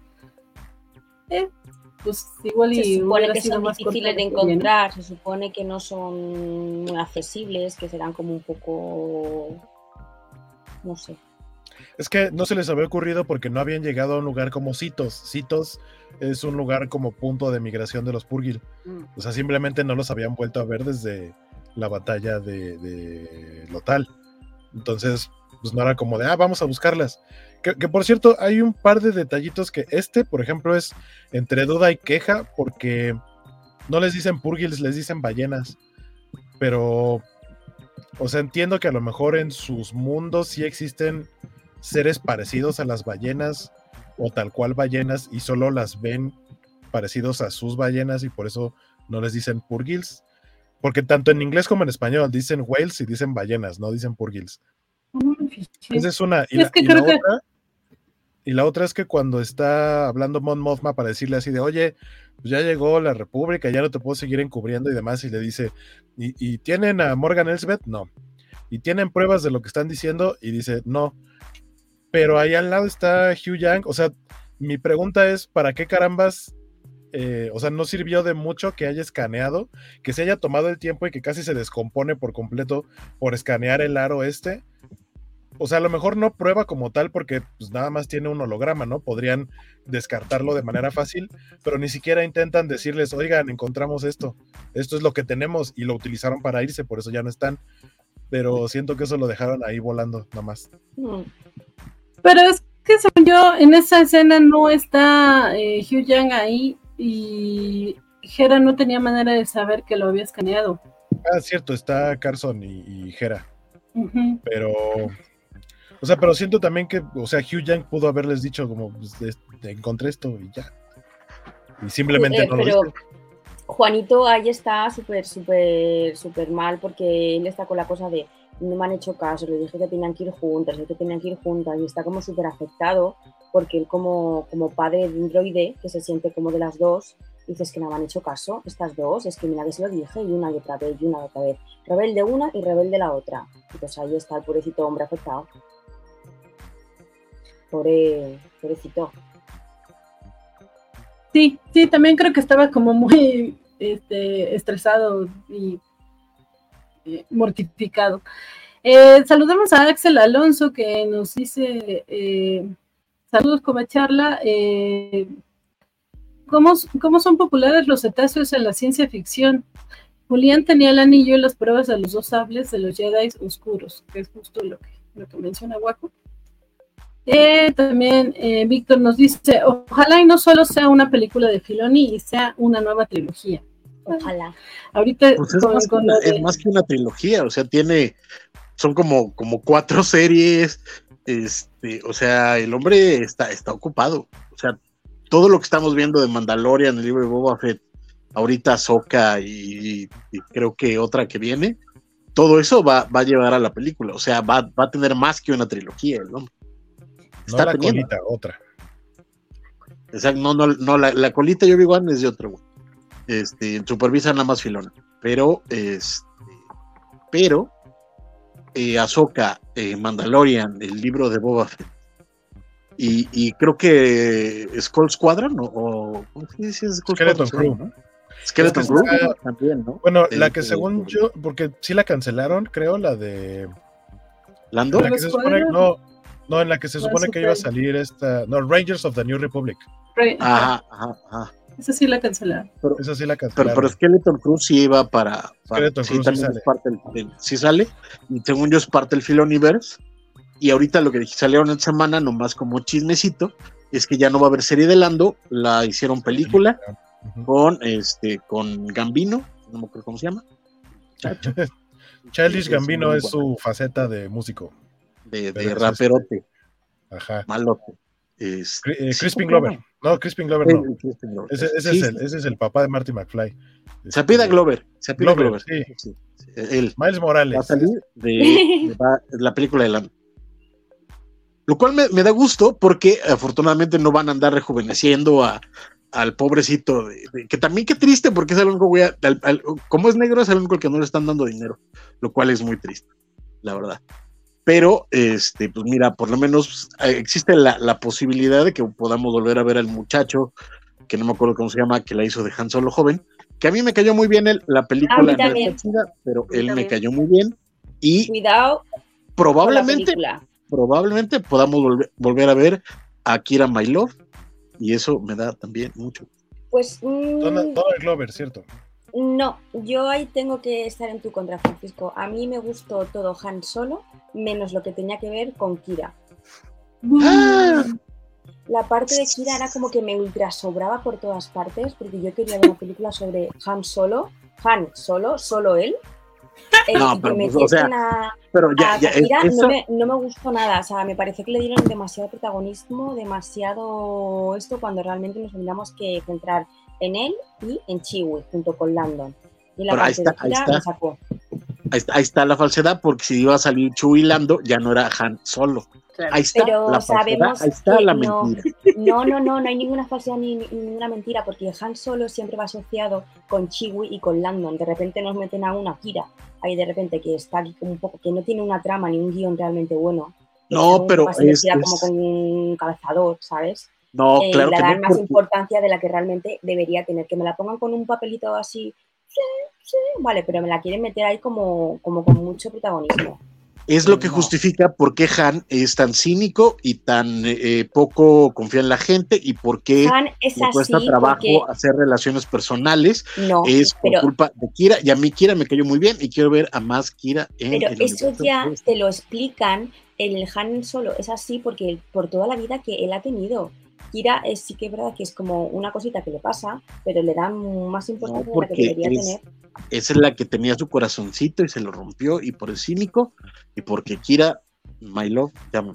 Pues igual se y supone que sido son más difíciles de encontrar, se supone que no son muy accesibles, que serán como un poco, no sé. Es que no se les había ocurrido porque no habían llegado a un lugar como Citos. Citos es un lugar como punto de migración de los Purgil. O sea, simplemente no los habían vuelto a ver desde la batalla de Lothal. Entonces, pues no era como de, vamos a buscarlas. Que por cierto, hay un par de detallitos que por ejemplo, es entre duda y queja, porque no les dicen Purgils, les dicen ballenas. Pero, o sea, entiendo que a lo mejor en sus mundos sí existen seres parecidos a las ballenas, o tal cual ballenas, y solo las ven parecidos a sus ballenas, y por eso no les dicen Purgils. Porque tanto en inglés como en español dicen whales y dicen ballenas, no dicen Purgils. Esa es una. Y la otra es que cuando está hablando Mon Mothma para decirle así de, oye, pues ya llegó la República, ya no te puedo seguir encubriendo y demás, y le dice, ¿y tienen a Morgan Elsbeth? No. ¿Y tienen pruebas de lo que están diciendo? Y dice, no. Pero ahí al lado está Hugh Yang. O sea, mi pregunta es, ¿para qué carambas? O sea, no sirvió de mucho que haya escaneado, que se haya tomado el tiempo y que casi se descompone por completo por escanear el aro este. O sea, a lo mejor no prueba como tal porque pues nada más tiene un holograma, ¿no? Podrían descartarlo de manera fácil, pero ni siquiera intentan decirles, oigan, encontramos esto es lo que tenemos, y lo utilizaron para irse, por eso ya no están. Pero siento que eso lo dejaron ahí volando, nomás. Pero es que según yo, en esa escena no está Hugh Yang ahí, y Hera no tenía manera de saber que lo había escaneado. Cierto, está Carson y Hera. Pero... O sea, pero siento también que, o sea, Hugh Yang pudo haberles dicho como, pues, encontré esto y ya. Y simplemente no lo hice. Juanito ahí está súper mal, porque él está con la cosa de, no me han hecho caso, le dije que tenían que ir juntas, y está como súper afectado, porque él como padre de un droide, que se siente como de las dos, dices que no me han hecho caso, estas dos, es que mira que se lo dije, y una y otra vez, rebelde una y rebelde la otra. Y pues ahí está el pobrecito hombre afectado. Pobrecito. Sí, también creo que estaba como muy estresado y mortificado. Saludamos a Axel Alonso, que nos dice saludos, Covacharla. ¿Cómo son populares los cetáceos en la ciencia ficción? Julián tenía el anillo y las pruebas de los dos sables de los Jedi oscuros, que es justo lo que menciona Waco. También Víctor nos dice, ojalá y no solo sea una película de Filoni y sea una nueva trilogía. Ojalá. Ahorita Pues es lo de- más que una trilogía, o sea, son como 4 series, o sea, el hombre está ocupado, o sea, todo lo que estamos viendo de Mandalorian, el libro de Boba Fett, ahorita Ahsoka y creo que otra que viene, todo eso va a llevar a la película, o sea, va a tener más que una trilogía, el hombre. No la colita, otra. O sea, no, la colita yo Obi-Wan es de otro, güey. Supervisa nada más Filona, pero Ahsoka, Mandalorian, el libro de Boba Fett y creo que Skull Squadron o ¿cómo se dice? Skeleton Crew, ¿no? Skeleton Crew también, ¿no? Bueno, la que según yo, porque sí la cancelaron, creo, la de ¿Lando? En la que se supone, en la que se supone que iba a salir Rangers of the New Republic. Ajá. Esa sí la cancelaron. Esa sí la cancelaron. Pero Skeleton Crew sí iba para Skeleton Crew también sí sale. Es parte sí sale, y según yo es parte del Filoniverse, y ahorita lo que salieron esta semana, nomás como chismecito, es que ya no va a haber serie de Lando, la hicieron película con Gambino, no me acuerdo cómo se llama. Childish Gambino es su faceta de músico. De raperote. Ajá. Malote. Crispin Glover. No, Crispin Glover no. Ese es el papá de Marty McFly. Se apida Glover. Glover. Sí. Él. Miles Morales. Va a salir de la película de Lando. Lo cual me da gusto porque afortunadamente no van a andar rejuveneciendo al pobrecito, que también qué triste porque es el único güey, como es negro es el único al que no le están dando dinero, lo cual es muy triste, la verdad. Pero, pues mira, por lo menos existe la posibilidad de que podamos volver a ver al muchacho, que no me acuerdo cómo se llama, que la hizo de Han Solo joven, que a mí me cayó muy bien la película, no está chida, pero él me cayó muy bien, y cuidado, probablemente podamos volver a ver a Kira My Love, y eso me da también mucho. Pues Donald Glover, ¿cierto? No, yo ahí tengo que estar en tu contra, Francisco. A mí me gustó todo Han Solo, menos lo que tenía que ver con Kira. La parte de Kira era como que me ultra sobraba por todas partes, porque yo quería ver una película sobre solo él. No, pero Kira no me gustó nada, o sea, me parece que le dieron demasiado protagonismo, demasiado esto, cuando realmente nos tendríamos que centrar en él y en Chewie, junto con Landon. Y la parte de Kira me sacó. Ahí está la falsedad, porque si iba a salir Chewie y Lando, ya no era Han Solo. Claro. Ahí está pero la falsedad, ahí está la mentira. No hay ninguna falsedad ni ninguna mentira, porque Han Solo siempre va asociado con Chewie y con Landon. De repente nos meten a una Kira, ahí de repente que está aquí como un poco, que no tiene una trama ni un guión realmente bueno. No, pero es como con un calzador, ¿sabes? No, claro le que dan no, más importancia de la que realmente debería tener. Que me la pongan con un papelito así, sí, vale, pero me la quieren meter ahí como con mucho protagonismo. Es lo que justifica por qué Han es tan cínico y tan poco confía en la gente, y por qué le cuesta trabajo hacer relaciones personales. No, es por culpa de Kira, y a mí Kira me cayó muy bien y quiero ver a más Kira en pero el eso ya te lo explican. El Han Solo es así porque por toda la vida que él ha tenido. Kira sí que es verdad que es como una cosita que le pasa, pero le dan más importancia de la que debería tener. Esa es la que tenía su corazoncito y se lo rompió, y por el cínico, y porque Kira, my love, llama.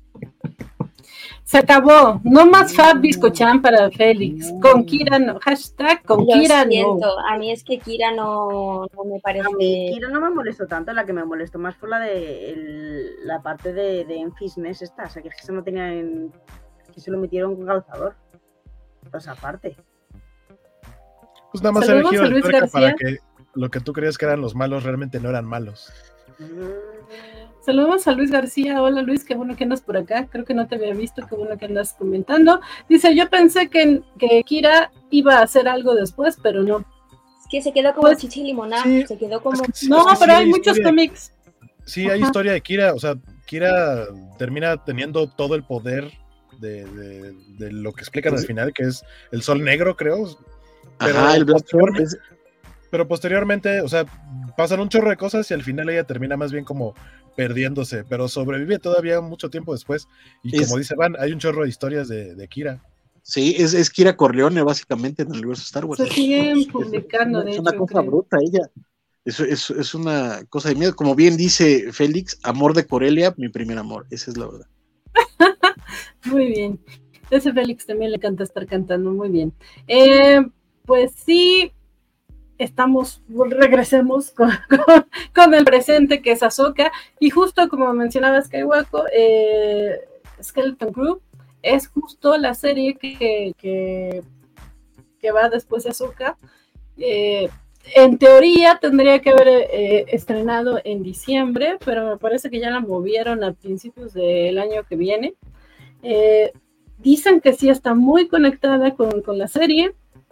Se acabó. No más Fab Biscochan para Félix. Con Kira no. Hashtag con Kira no. A mí es que Kira no me parece. A mí Kira no me molestó tanto. La que me molestó más fue la de la parte de Enfys Nest esta. O sea, que eso no tenían. Que se lo metieron con calzador. Pues aparte. Pues nada más era el giro de tuerca para que lo que tú creías que eran los malos realmente no eran malos. Saludamos a Luis García. Hola Luis, qué bueno que andas por acá. Creo que no te había visto, qué bueno que andas comentando. Dice, yo pensé que Kira iba a hacer algo después, pero no. Es que se quedó como chichi limonada, sí, se quedó como... No, pero hay muchos cómics. Sí, hay historia de Kira, o sea, Kira termina teniendo todo el poder de lo que explican al final, que es el sol negro, creo. Ajá, el Black Sword. Pero posteriormente, o sea, pasan un chorro de cosas y al final ella termina más bien como perdiéndose, pero sobrevive todavía mucho tiempo después. Y como dice Van, hay un chorro de historias de Kira. Sí, es Kira Corleone, básicamente, en el universo Star Wars. Se siguen publicando, de Es hecho. una cosa creo. bruta ella. Es una cosa de miedo. Como bien dice Félix, amor de Corelia, mi primer amor. Esa es la verdad. Muy bien. Ese Félix también le encanta estar cantando, muy bien. Pues sí, regresemos con el presente, que es Ahsoka, y justo como mencionaba Skywalker, Skeleton Crew es justo la serie que va después de Ahsoka. En teoría tendría que haber estrenado en diciembre, pero me parece que ya la movieron a principios del año que viene. Dicen que sí está muy conectada con la serie,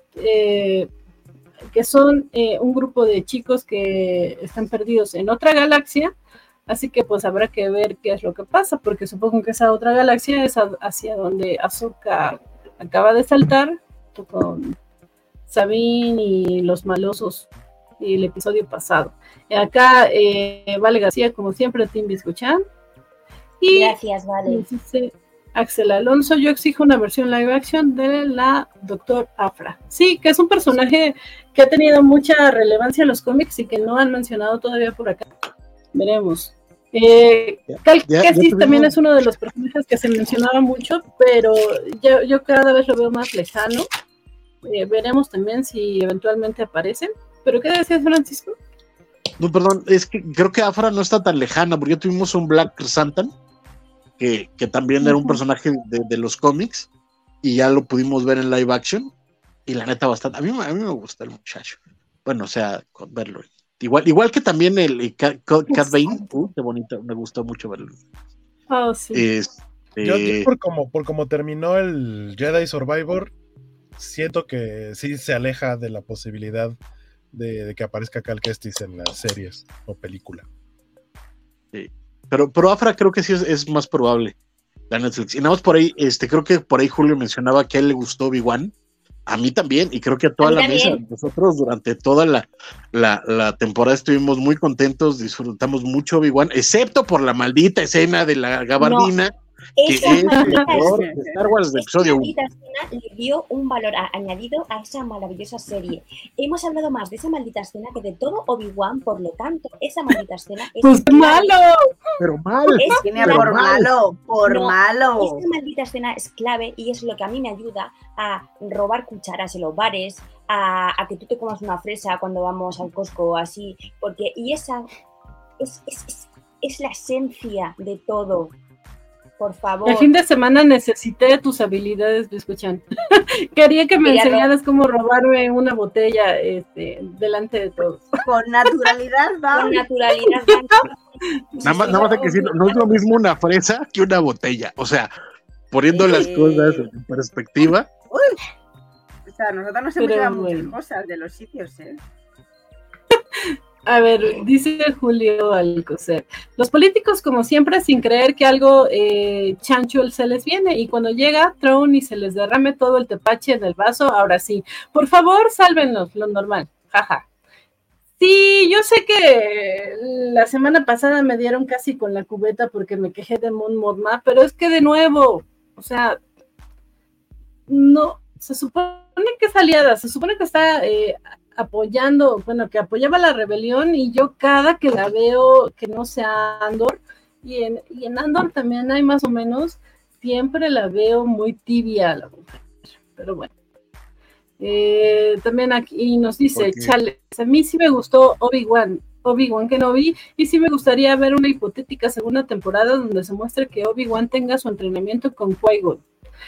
que son un grupo de chicos que están perdidos en otra galaxia, así que pues habrá que ver qué es lo que pasa, porque supongo que esa otra galaxia es hacia donde Ahsoka acaba de saltar, con Sabine y los malosos y el episodio pasado. Acá Vale García, como siempre, Team Biscochan. Y gracias, Vale. Dice Axel Alonso, yo exijo una versión live action de la Dr. Aphra. Sí, que es un personaje que ha tenido mucha relevancia en los cómics y que no han mencionado todavía por acá. Veremos. Cal Kestis también es uno de los personajes que se mencionaba mucho, pero yo cada vez lo veo más lejano. Veremos también si eventualmente aparecen. ¿Pero qué decías, Francisco? No, perdón, es que creo que Afra no está tan lejana, porque ya tuvimos un Black Krrsantan, que también era un personaje de los cómics, y ya lo pudimos ver en live action, y la neta bastante, a mí me gusta el muchacho. Bueno, o sea, verlo. Igual que también el Cat Bane, qué bonito, me gustó mucho verlo. Oh, sí. Yo por como terminó el Jedi Survivor, siento que sí se aleja de la posibilidad de que aparezca Cal Kestis en las series o película. Sí. Pero Afra creo que sí es más probable la Netflix. Y nada más por ahí, creo que por ahí Julio mencionaba que a él le gustó Obi-Wan. A mí también, y creo que a toda la mesa. Nosotros durante toda la temporada estuvimos muy contentos, disfrutamos mucho Obi-Wan, excepto por la maldita escena de la gabardina. No. Que es el peor de Star Wars de episodio 1. Esa maldita escena le dio un valor añadido a esa maravillosa serie. Hemos hablado más de esa maldita escena que de todo Obi-Wan, por lo tanto, esa maldita escena es pues malo. Pero mal. Por malo. Esa maldita escena es clave y es lo que a mí me ayuda a robar cucharas en los bares, a que tú te comas una fresa cuando vamos al Costco así, porque y esa es la esencia de todo. Por favor. El fin de semana necesité tus habilidades, me escuchan. Quería que me enseñaras cómo robarme una botella delante de todos. Con naturalidad, va. Con naturalidad. Nada más hay que decirlo, no es lo mismo una fresa que una botella. O sea, poniendo las cosas en perspectiva. Uy. O sea, nosotros nos hemos llevado muchas cosas de los sitios, ¿eh? A ver, dice Julio Alcocer, los políticos como siempre sin creer que algo chancho se les viene y cuando llega Throne y se les derrame todo el tepache en el vaso, ahora sí, por favor sálvenos, lo normal, jaja. Sí, yo sé que la semana pasada me dieron casi con la cubeta porque me quejé de Mon Mothma, pero es que de nuevo, o sea, no, se supone que es aliada, se supone que está apoyando, bueno, que apoyaba la rebelión y yo cada que la veo que no sea Andor, y en Andor también hay más o menos, siempre la veo muy tibia la mujer, pero bueno. También aquí nos dice Chales, a mí sí me gustó Obi-Wan Kenobi, y sí me gustaría ver una hipotética segunda temporada donde se muestre que Obi-Wan tenga su entrenamiento con Qui-Gon.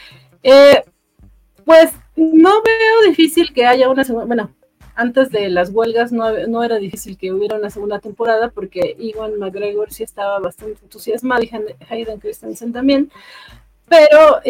Pues no veo difícil que haya una segunda, bueno, antes de las huelgas no era difícil que hubiera una segunda temporada porque Ewan McGregor sí estaba bastante entusiasmado y Hayden Christensen también, pero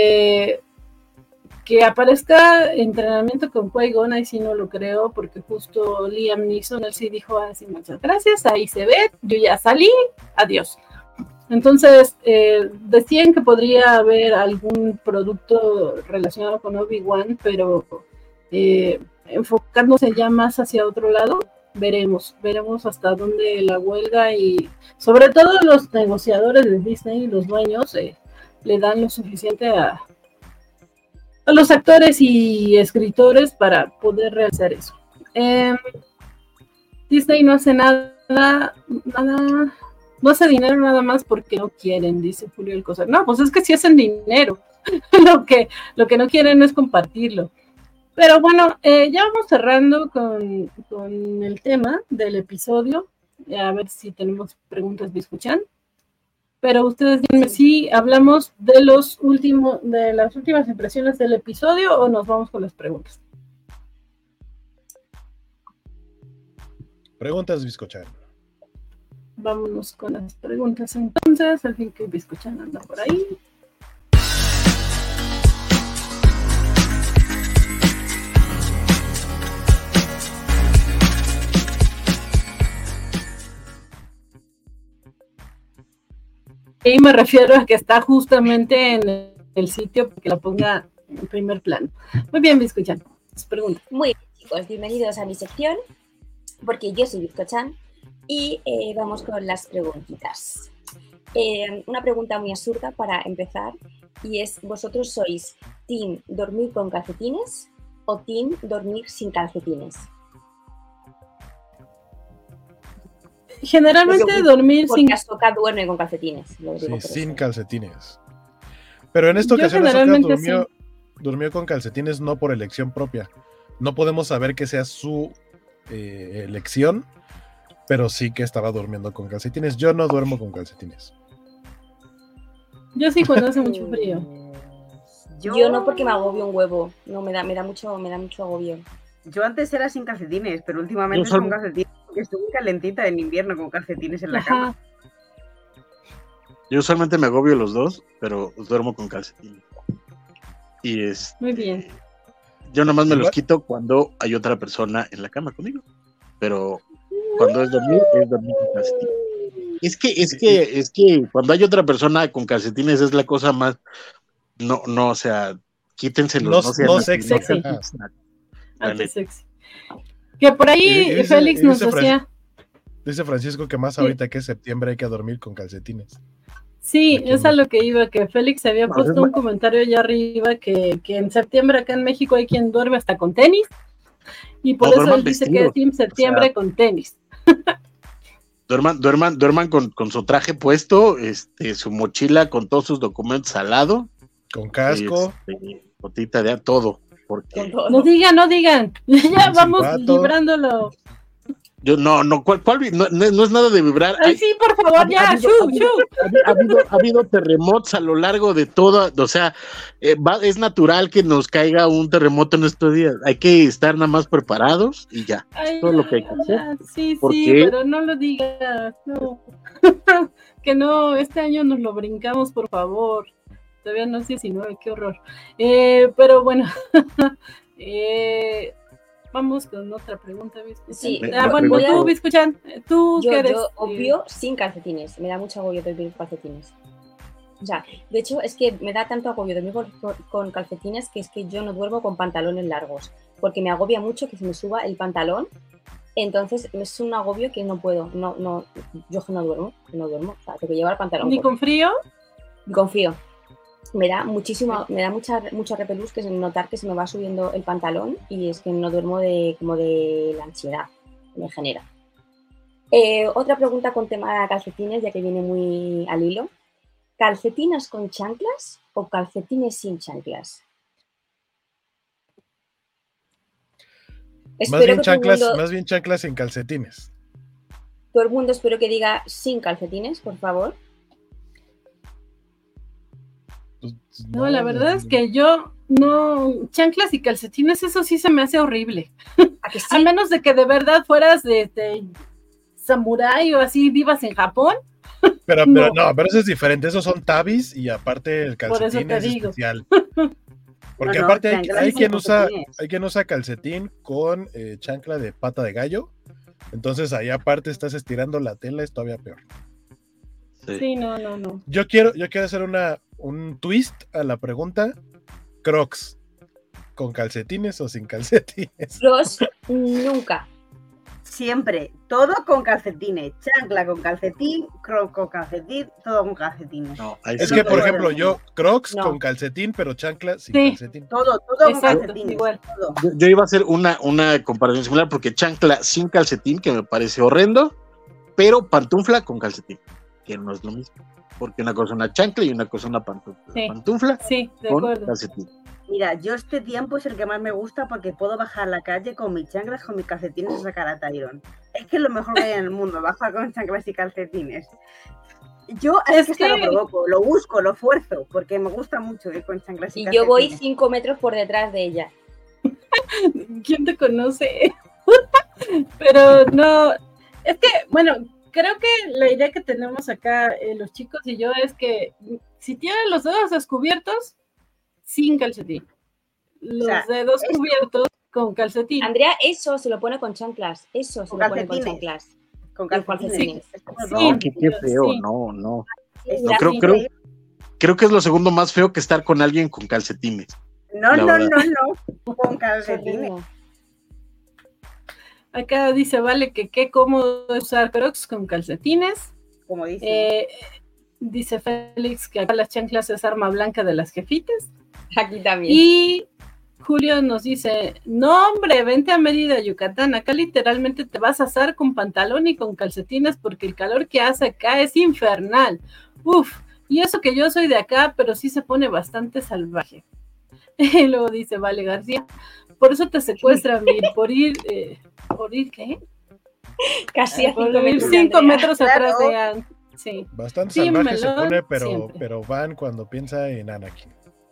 que aparezca entrenamiento con Qui-Gon, ahí sí no lo creo, porque justo Liam Neeson, él sí dijo así, muchas gracias, ahí se ve, yo ya salí, adiós. Entonces, decían que podría haber algún producto relacionado con Obi-Wan, pero enfocándose ya más hacia otro lado, veremos hasta dónde la huelga y sobre todo los negociadores de Disney y los dueños le dan lo suficiente a a los actores y escritores para poder realizar eso. Disney no hace nada, no hace dinero nada más porque no quieren, dice Julio Alcocer. No, pues es que sí hacen dinero, lo que no quieren es compartirlo. Pero bueno, ya vamos cerrando con el tema del episodio, a ver si tenemos preguntas, ¿me escuchan? Pero ustedes díganme si hablamos de las últimas impresiones del episodio o nos vamos con las preguntas. Preguntas, Bizcochan. Vámonos con las preguntas entonces, al fin que Bizcochan anda por ahí. Y me refiero a que está justamente en el sitio porque la ponga en primer plano. Muy bien, Bizcochan, sus preguntas. Muy bien, chicos, bienvenidos a mi sección, porque yo soy Bizcochan y vamos con las preguntitas. Una pregunta muy absurda para empezar, y es: ¿vosotros sois team dormir con calcetines o team dormir sin calcetines? Generalmente dormir sin... Porque Ahsoka duerme con calcetines. Sí, sin calcetines. Pero en esta ocasión Ahsoka durmió con calcetines no por elección propia. No podemos saber que sea su elección, pero sí que estaba durmiendo con calcetines. Yo no duermo con calcetines. Yo sí, cuando hace mucho frío. Yo no, porque me agobio un huevo. No, me da mucho agobio. Yo antes era sin calcetines, pero últimamente es con calcetines, porque estoy muy calentita en invierno con calcetines en la cama. Yo usualmente me agobio los dos, pero duermo con calcetines. Y muy bien. Yo nomás me los quito cuando hay otra persona en la cama conmigo. Pero cuando es dormir con calcetines. Es que cuando hay otra persona con calcetines es la cosa más... No, o sea, quítenselos. No sexy. Antisexy. Que por ahí Félix nos decía. Dice Francisco que más ahorita que es septiembre hay que dormir con calcetines. Sí, es a lo que iba, que Félix había puesto un comentario allá arriba que en septiembre acá en México hay quien duerme hasta con tenis, y por eso él dice que es team septiembre con tenis. Duerman con su traje puesto, su mochila con todos sus documentos al lado. Con casco. Botita de todo. Porque... No digan. Ya vamos librándolo. Yo ¿cuál? No es nada de vibrar. Ay, sí, por favor, ya. Ha habido terremotos a lo largo de toda, o sea, es natural que nos caiga un terremoto en estos días. Hay que estar nada más preparados y ya. Ay, todo lo que hay que hacer. Sí, pero no lo digas. No. Que no, este año nos lo brincamos, por favor. Todavía no es 19, qué horror. Pero bueno, vamos con otra pregunta, Bizcochan. Sí, bueno, tú, Bizcochan, ¿tú qué eres? Yo obvio sin calcetines, me da mucho agobio dormir con calcetines. O sea, de hecho es que me da tanto agobio dormir con calcetines que es que yo no duermo con pantalones largos, porque me agobia mucho que se me suba el pantalón. Entonces es un agobio que no puedo, yo no duermo, o sea, tengo que llevar pantalón. ¿Ni con frío? Ni con frío. Me da mucho repelús que es notar que se me va subiendo el pantalón, y es que no duermo como de la ansiedad que me genera. Otra pregunta con tema de calcetines, ya que viene muy al hilo. ¿Calcetines con chanclas o calcetines sin chanclas? Más bien chanclas sin calcetines. Todo el mundo espero que diga sin calcetines, por favor. No, la verdad es que yo no, chanclas y calcetines, eso sí se me hace horrible. ¿A que sí? A menos de que de verdad fueras de samurái o así, vivas en Japón. Pero eso es diferente, esos son tabis y aparte el calcetín es especial. Porque aparte hay quien usa calcetín con chancla de pata de gallo, entonces ahí aparte estás estirando la tela, es todavía peor. Sí, no. Yo quiero hacer un twist a la pregunta. Crocs, ¿con calcetines o sin calcetines? Crocs nunca. Siempre, todo con calcetines, chancla con calcetín, crocs con calcetín, todo con calcetines. No, ahí Es sí que, no. por ejemplo, yo Crocs No. con calcetín, pero chancla sin Sí. calcetín. Todo con Exacto, calcetines. igual. Todo. Yo iba a hacer una comparación similar porque chancla sin calcetín, que me parece horrendo, pero pantufla con calcetín, que no es lo mismo. Porque una cosa es una chancla y una cosa es una pantufla. Sí. Pantufla Sí, de con acuerdo. calcetín. Mira, yo este tiempo es el que más me gusta porque puedo bajar a la calle con mis chanclas, con mis calcetines a sacar a Tyron. Es que es lo mejor que hay en el mundo, bajar con chanclas y calcetines. Yo es que hasta lo provoco, lo busco, lo fuerzo, porque me gusta mucho ir con chanclas y Y calcetines. yo voy 5 metros por detrás de ella. ¿Quién te conoce? Pero no, es que, bueno, creo que la idea que tenemos acá los chicos y yo es que si tienen los dedos descubiertos, sin calcetín. Los dedos cubiertos con calcetín. Andrea, eso se lo pone con chanclas. Eso se Con lo pone con calcetines. chanclas. Con calcetines. No, qué feo, sí. no. No, Mira, creo que es lo segundo más feo que estar con alguien con calcetines. No, La no, verdad. no, con calcetines. Acá dice, vale, que qué cómodo es usar Crocs con calcetines. Como dice. Dice Félix que acá las chanclas es arma blanca de las jefitas. Aquí también. Y Julio nos dice, no hombre, vente a Mérida, Yucatán, acá literalmente te vas a asar con pantalón y con calcetines porque el calor que hace acá es infernal. Uf, y eso que yo soy de acá, pero sí se pone bastante salvaje. Y luego dice, vale, García, por eso te secuestran, Mir, por ir ¿qué? Casi a Por 5 ir metros. 5 metros atrás Claro. de Anne. Sí. Bastante Sí, salvaje se melón, pone, siempre. pero Van cuando piensa en Anakin.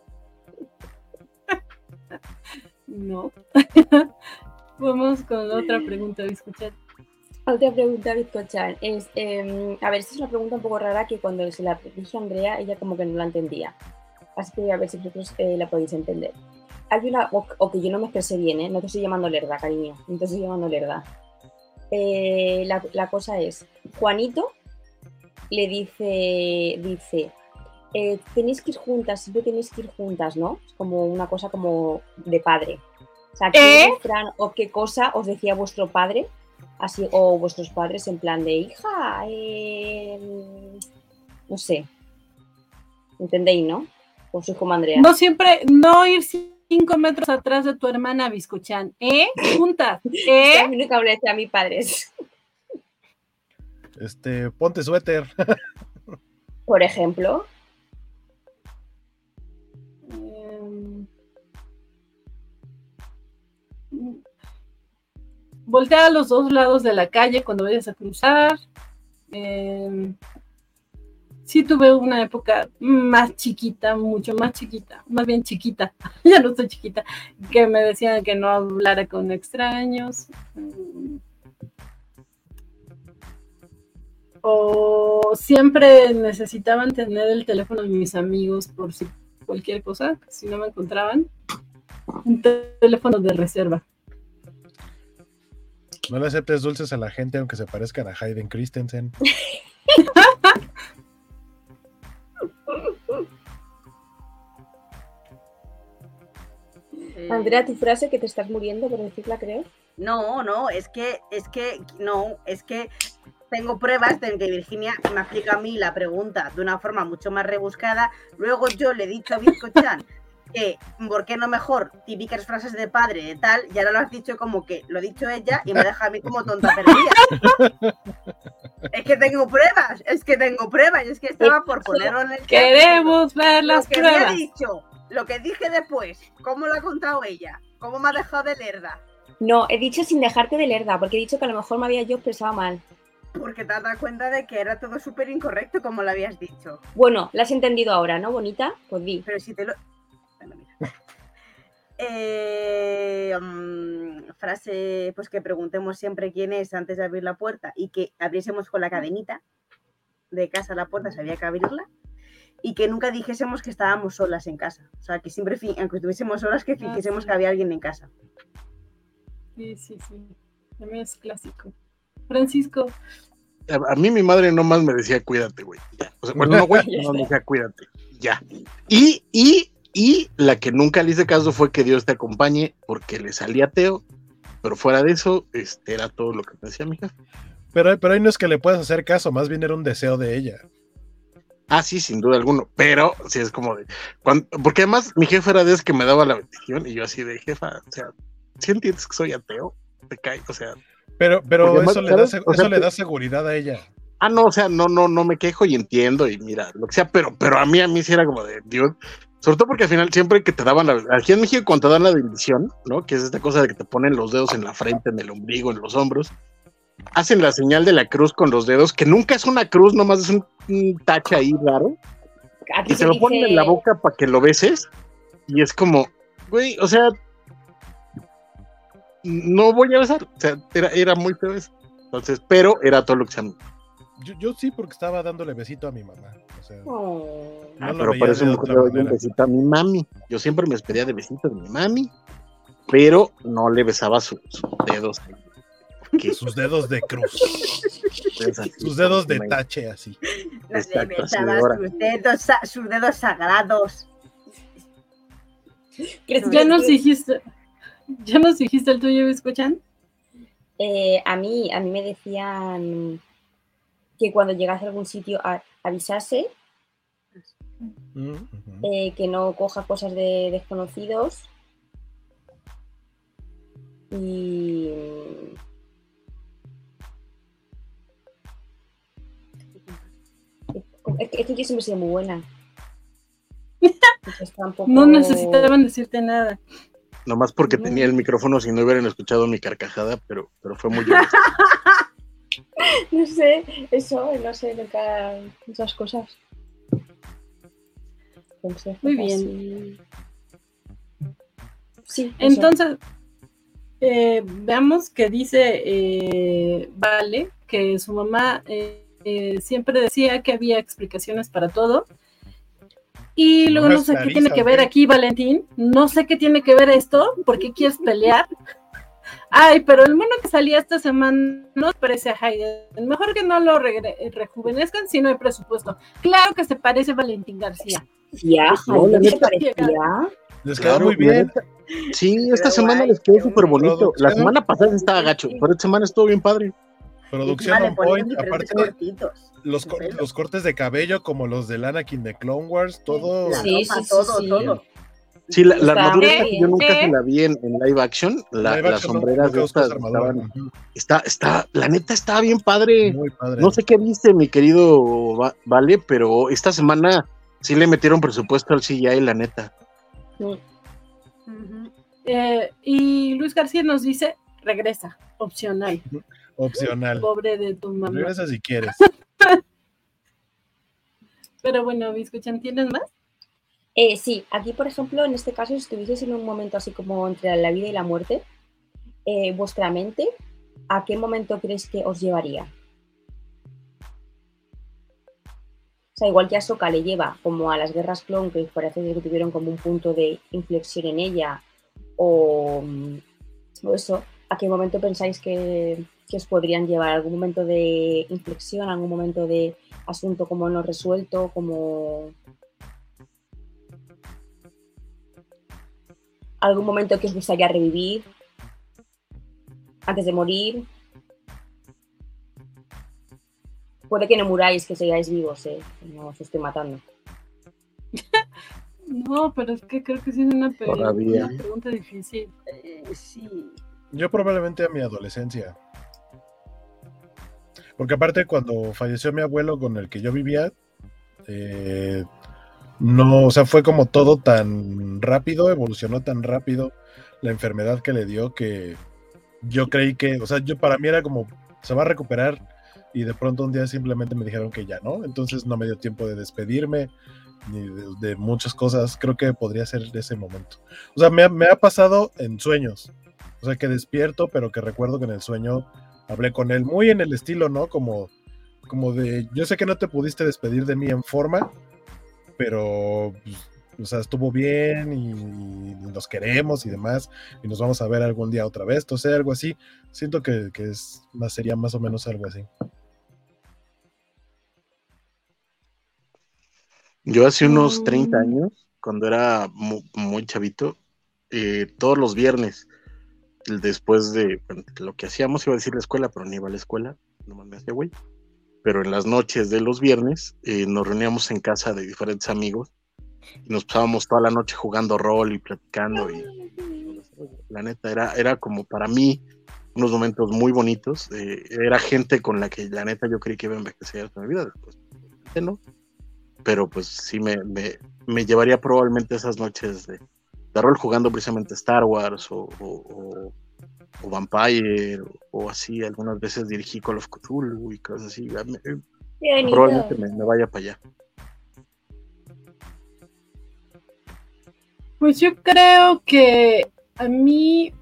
No. Vamos con otra pregunta, escuchar. Otra pregunta, Bizcochan, es, a ver, esta es una pregunta un poco rara que cuando se la dije a Andrea, ella como que no la entendía. Así que voy a ver si vosotros la podéis entender. Hay una, o que yo no me expresé bien, no te estoy llamando lerda, cariño, no te estoy llamando lerda. La cosa es, Juanito le dice, tenéis que ir juntas, siempre tenéis que ir juntas, ¿no? Es como una cosa como de padre. O sea, ¿qué refrán o qué cosa os decía vuestro padre? Así, o vuestros padres en plan de hija, no sé. ¿Entendéis, no? O soy como Andrea. No siempre, no ir 5 metros atrás de tu hermana, Bizcochan. Juntas. A mí nunca me decía a mis padres. Ponte suéter. Por ejemplo. Voltea a los dos lados de la calle cuando vayas a cruzar. Sí tuve una época más chiquita, mucho más chiquita, más bien chiquita, ya no estoy chiquita, que me decían que no hablara con extraños. O siempre necesitaban tener el teléfono de mis amigos por si cualquier cosa, si no me encontraban. Un teléfono de reserva. No le aceptes dulces a la gente aunque se parezcan a Hayden Christensen. Andrea, tu frase que te estás muriendo por decirla, creo. No, es que tengo pruebas de que Virginia me explica a mí la pregunta de una forma mucho más rebuscada. Luego yo le he dicho a Bizcochan que ¿por qué no mejor? Típicas frases de padre, de tal, y ahora lo has dicho como que lo ha dicho ella y me deja a mí como tonta perdida. Es que tengo pruebas, y es que estaba por ponerlo en el chat. Queremos ver las Lo que pruebas. me ha dicho, lo que dije después, cómo lo ha contado ella, cómo me ha dejado de lerda. No, he dicho sin dejarte de lerda, porque he dicho que a lo mejor me había yo expresado mal. Porque te has dado cuenta de que era todo súper incorrecto como lo habías dicho. Bueno, la has entendido ahora, ¿no, bonita? Pues di. Pero si te lo... Bueno, mira. Frase pues que preguntemos siempre quién es antes de abrir la puerta y que abriésemos con la cadenita de casa a la puerta, sabía que abrirla, y que nunca dijésemos que estábamos solas en casa. O sea, que siempre, aunque estuviésemos solas, que fingiésemos que había alguien en casa. Sí. También es clásico. Francisco. A mí mi madre nomás me decía cuídate, güey. Ya. O sea, bueno, no, güey, no me decía cuídate. Ya. Y la que nunca le hice caso fue que Dios te acompañe porque le salía ateo pero fuera de eso, era todo lo que me decía mi jefe. Pero ahí no es que le puedas hacer caso, más bien era un deseo de ella. Ah, sí, sin duda alguna, pero sí es como de, porque además mi jefe era de esos que me daba la bendición y yo así de jefa, o sea, ¿sí entiendes que soy ateo? Te cae, o sea. Pero además, eso le da seguridad a ella. No, o sea, no me quejo y entiendo y mira, lo que sea, pero a mí sí era como de, Dios, sobre todo porque al final siempre que te daban aquí en México cuando te dan la bendición, ¿no? Que es esta cosa de que te ponen los dedos en la frente, en el ombligo, en los hombros, hacen la señal de la cruz con los dedos, que nunca es una cruz, nomás es un tache ahí raro, y te lo ponen en la boca para que lo beses, y es como, güey, o sea, no voy a besar, o sea, era muy feo eso. Entonces, pero era todo lo que se me... Yo sí, porque estaba dándole besito a mi mamá. O sea, pero por eso mejor le doy un besito a mi mami. Yo siempre me despedía de besitos de mi mami, pero no le besaba sus dedos. Sus dedos de cruz. Sus dedos de tache, así. No le besaba sus dedos sagrados. ¿Ya nos dijiste el tuyo, escuchan? A mí me decían que cuando llegase a algún sitio avisase, que no coja cosas de desconocidos y es que yo siempre he sido muy buena. No necesitaban decirte nada. Nomás porque tenía el micrófono, si no hubieran escuchado mi carcajada, pero fue muy lloroso. No sé, nunca esas cosas. Muy bien. Sí, entonces, veamos que dice Vale, que su mamá siempre decía que había explicaciones para todo. Y luego no sé qué tiene que ver aquí, Valentín. No sé qué tiene que ver esto. ¿Por qué quieres pelear? Ay, pero el mono que salía esta semana no parece a Hayden. Mejor que no lo rejuvenezcan si no hay presupuesto. Claro que se parece a Valentín García. Ya, Hayden se parecía. Les quedó muy bien. Sí, esta semana les quedó súper bonito. La semana pasada estaba gacho, pero esta semana estuvo bien padre. Producción on point, aparte los cortes de cabello como los del Anakin de Clone Wars, todo. Sí. Sí, la armadura esta que yo nunca se la vi en live action, las sombreras de estas está, la neta estaba bien padre. Muy padre. No sé qué viste, mi querido Vale, pero esta semana sí le metieron presupuesto al CGI, la neta. Y Luis García nos dice, regresa, opcional. Opcional. Pobre de tu mamá. Regresa si quieres. Pero bueno, ¿me escuchan? ¿Tienes más? Sí, aquí por ejemplo, en este caso, si estuvieseis en un momento así como entre la vida y la muerte, vuestra mente, ¿a qué momento creéis que os llevaría? O sea, igual que a Ahsoka le lleva como a las guerras clon, que parece que tuvieron como un punto de inflexión en ella, o eso, ¿a qué momento pensáis que os podrían llevar? ¿Algún momento de inflexión, algún momento de asunto como no resuelto, como algún momento que os gustaría revivir antes de morir? Puede que no muráis, que sigáis vivos, no os estoy matando. No, pero es que creo que sí es una pregunta difícil. Sí. Yo probablemente a mi adolescencia. Porque aparte cuando falleció mi abuelo con el que yo vivía, no, o sea, fue como todo tan rápido, evolucionó tan rápido la enfermedad que le dio que yo creí que, o sea, para mí era como, se va a recuperar y de pronto un día simplemente me dijeron que ya no, entonces no me dio tiempo de despedirme ni de muchas cosas. Creo que podría ser ese momento. O sea, me ha pasado en sueños, o sea, que despierto, pero que recuerdo que en el sueño hablé con él, muy en el estilo, ¿no? Como de, yo sé que no te pudiste despedir de mí en forma, pero, pues, o sea, estuvo bien y nos queremos y demás, y nos vamos a ver algún día otra vez, entonces algo así. Siento que sería más o menos algo así. Yo hace unos 30 años, cuando era muy, muy chavito, todos los viernes después de bueno, lo que hacíamos, iba a decir la escuela, pero no iba a la escuela, nomás me hacía güey. Pero en las noches de los viernes nos reuníamos en casa de diferentes amigos y nos pasábamos toda la noche jugando rol y platicando. Y la neta, era como para mí unos momentos muy bonitos. Era gente con la que la neta yo creí que iba a envejecer toda mi vida. Después, no. Pero pues sí me llevaría probablemente esas noches de rol jugando precisamente Star Wars o Vampire o así. Algunas veces dirigí Call of Cthulhu y cosas así. Qué bonito. Probablemente me vaya para allá. Pues yo creo que a mí,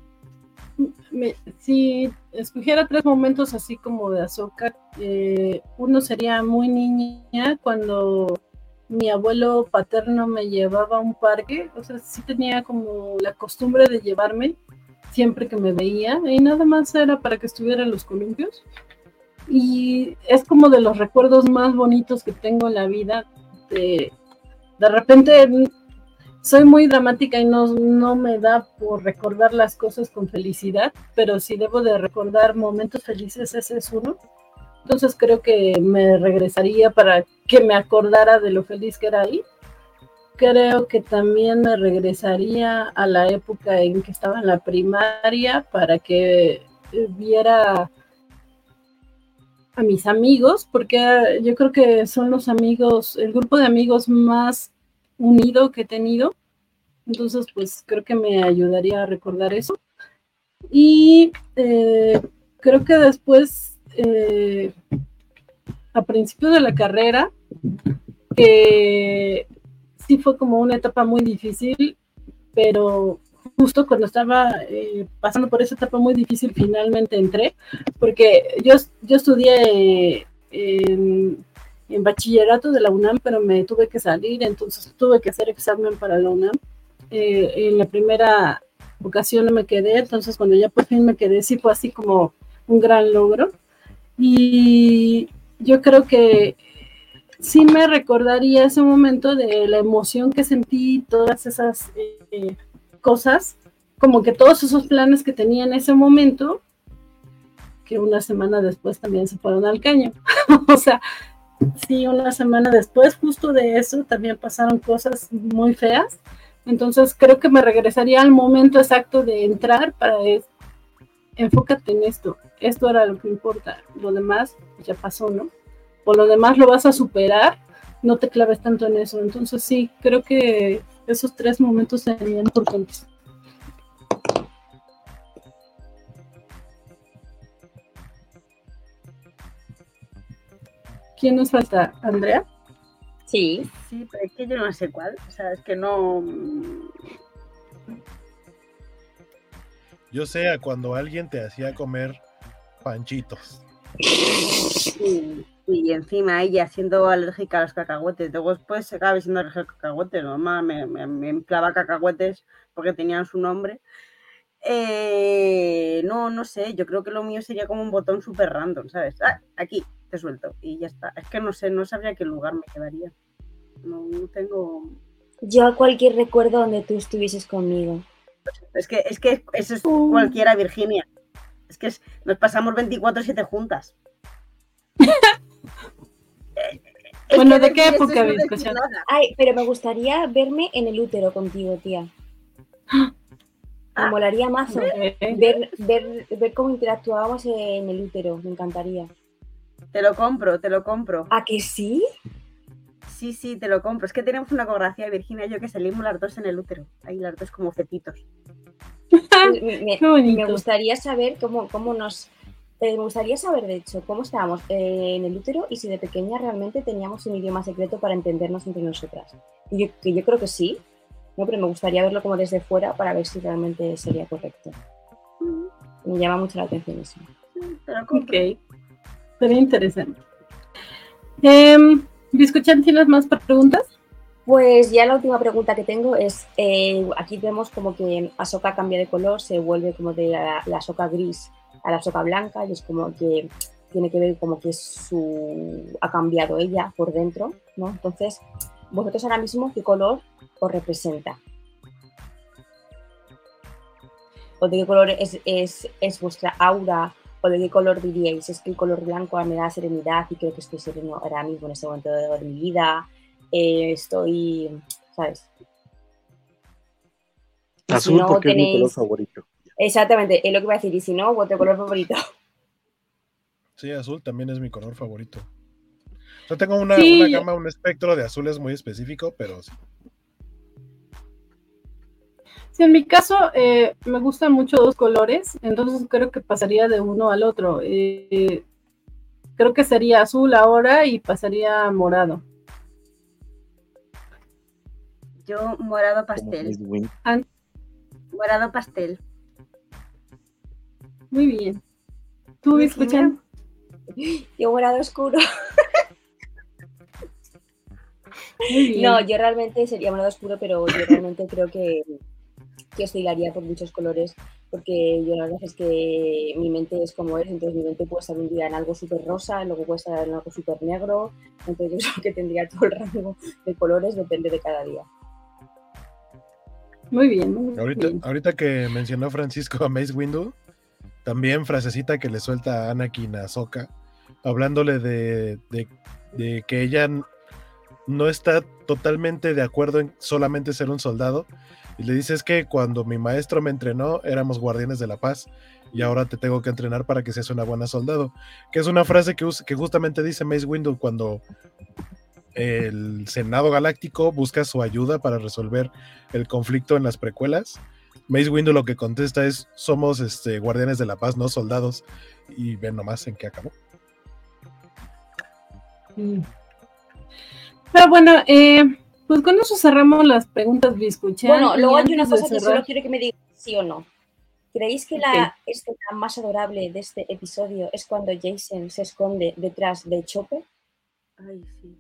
si escogiera 3 momentos así como de Ahsoka, uno sería muy niña cuando mi abuelo paterno me llevaba a un parque, o sea, sí tenía como la costumbre de llevarme siempre que me veía, y nada más era para que estuviera en los columpios. Y es como de los recuerdos más bonitos que tengo en la vida. De repente soy muy dramática y no me da por recordar las cosas con felicidad, pero si debo de recordar momentos felices, ese es uno. Entonces creo que me regresaría para que me acordara de lo feliz que era ahí. Creo que también me regresaría a la época en que estaba en la primaria para que viera a mis amigos, porque yo creo que son los amigos, el grupo de amigos más unido que he tenido. Entonces, pues creo que me ayudaría a recordar eso. Y creo que después, a principio de la carrera, sí fue como una etapa muy difícil, pero justo cuando estaba pasando por esa etapa muy difícil, finalmente entré, porque yo estudié en bachillerato de la UNAM, pero me tuve que salir, entonces tuve que hacer examen para la UNAM. En la primera ocasión no me quedé, entonces cuando ya por fin me quedé, sí fue así como un gran logro. Y yo creo que sí me recordaría ese momento de la emoción que sentí, todas esas cosas, como que todos esos planes que tenía en ese momento, que una semana después también se fueron al caño. O sea, sí, una semana después, justo de eso, también pasaron cosas muy feas. Entonces creo que me regresaría al momento exacto de entrar para enfócate en esto. Esto era lo que importa. Lo demás ya pasó, ¿no? O lo demás lo vas a superar, no te claves tanto en eso. Entonces sí, creo que esos 3 momentos serían importantes. ¿Quién nos falta? ¿Andrea? Sí. Sí, pero es que yo no sé cuál. O sea, es que no. Yo sé a cuando alguien te hacía comer panchitos. Sí, y encima ella siendo alérgica a los cacahuetes. Luego después se acaba siendo alérgica a los cacahuetes. Mamá me inflaba cacahuetes porque tenían su nombre. No sé. Yo creo que lo mío sería como un botón súper random, ¿sabes? Aquí te suelto y ya está. Es que no sé, no sabría qué lugar me quedaría. No tengo. Yo a cualquier recuerdo donde tú estuvieses conmigo. Es que eso es cualquiera, Virginia. Es que nos pasamos 24/7 juntas. Bueno, ¿de qué época habéis escuchado? Ay, pero me gustaría verme en el útero contigo, tía. Me molaría mazo ver cómo interactuábamos en el útero, me encantaría. Te lo compro. ¿A que sí? Sí, te lo compro. Es que tenemos una ecografía, Virginia y yo, que salimos las dos en el útero. Ahí las dos como fetitos. Me gustaría saber cómo nos... me gustaría saber, de hecho, cómo estábamos en el útero y si de pequeña realmente teníamos un idioma secreto para entendernos entre nosotras. Y yo creo que sí, ¿no? Pero me gustaría verlo como desde fuera para ver si realmente sería correcto. Me llama mucho la atención eso. Ok, sería interesante. ¿Biscochan, tienes más preguntas? Pues ya la última pregunta que tengo es, aquí vemos como que Ahsoka cambia de color, se vuelve como de la Ahsoka gris a la Ahsoka blanca y es como que tiene que ver como que ha cambiado ella por dentro, ¿no? Entonces, vosotros ahora mismo, ¿qué color os representa? ¿O de qué color es vuestra aura? ¿O de qué color diríais? Es que el color blanco me da serenidad y creo que estoy sereno ahora mismo en este momento de mi vida. Estoy, ¿sabes? Y Azul si no porque es mi color tenéis... favorito. Exactamente, es lo que iba a decir. Y si no, vuestro color favorito. Sí, azul también es mi color favorito. Yo tengo una Sí, gama, un espectro de azules muy específico, pero sí. sí, en mi caso me gustan mucho dos colores, entonces creo que pasaría de uno al otro. Creo que sería azul ahora y pasaría a morado. Yo morado Como pastel. Miss Win. Morado pastel. Muy bien. ¿Tú me escuchan? Yo morado oscuro. Muy bien. No, yo realmente sería morado oscuro, pero yo realmente creo que oscilaría por muchos colores, porque yo la verdad es que mi mente es como es, entonces mi mente puede estar un día en algo súper rosa, luego puede estar en algo súper negro, entonces yo creo que tendría todo el rango de colores, depende de cada día. Muy bien, muy bien. Ahorita que mencionó Francisco a Mace Windu, también frasecita que le suelta a Anakin a Ahsoka, hablándole de que ella no está totalmente de acuerdo en solamente ser un soldado, y le dice: es que cuando mi maestro me entrenó éramos guardianes de la paz y ahora te tengo que entrenar para que seas una buena soldado, que es una frase que justamente dice Mace Windu cuando el Senado Galáctico busca su ayuda para resolver el conflicto en las precuelas. Mace Windu lo que contesta es: somos guardianes de la paz, no soldados, y ven nomás en qué acabó. Pero bueno, pues con eso cerramos las preguntas Biscuchan. Bueno, luego hay una antes de cosa que cerrar- solo quiero que me digas sí o no. ¿Creéis que la escena más adorable de este episodio es cuando Jason se esconde detrás de Chopper? Ay, sí.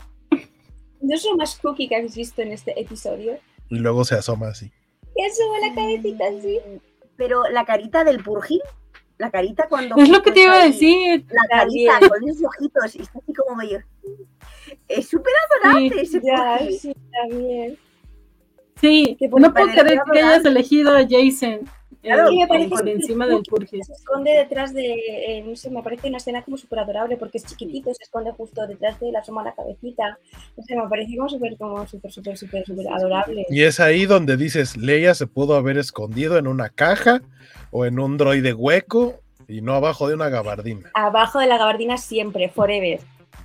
¿No es lo más cookie que habéis visto en este episodio? Y luego se asoma así. Y asoma la cabecita así. Pero la carita del Purgil, la carita cuando... Es lo que te iba a ahí, decir. La carita También. con esos ojitos, y está así como medio... Es súper adorable ese Ya, Purgil. sí, también. Sí, Que por no puedo parecer creer que hayas adorable. elegido a Jason Claro, Sí, me parece por súper encima cool del Purgil. Se esconde detrás de, no sé, me parece una escena como súper adorable porque es chiquitito, se esconde justo detrás de él, asoma la cabecita. No sé, me parece como súper adorable. Y es ahí donde dices: Leia se pudo haber escondido en una caja o en un droide hueco y no abajo de una gabardina. Abajo de la gabardina siempre, forever.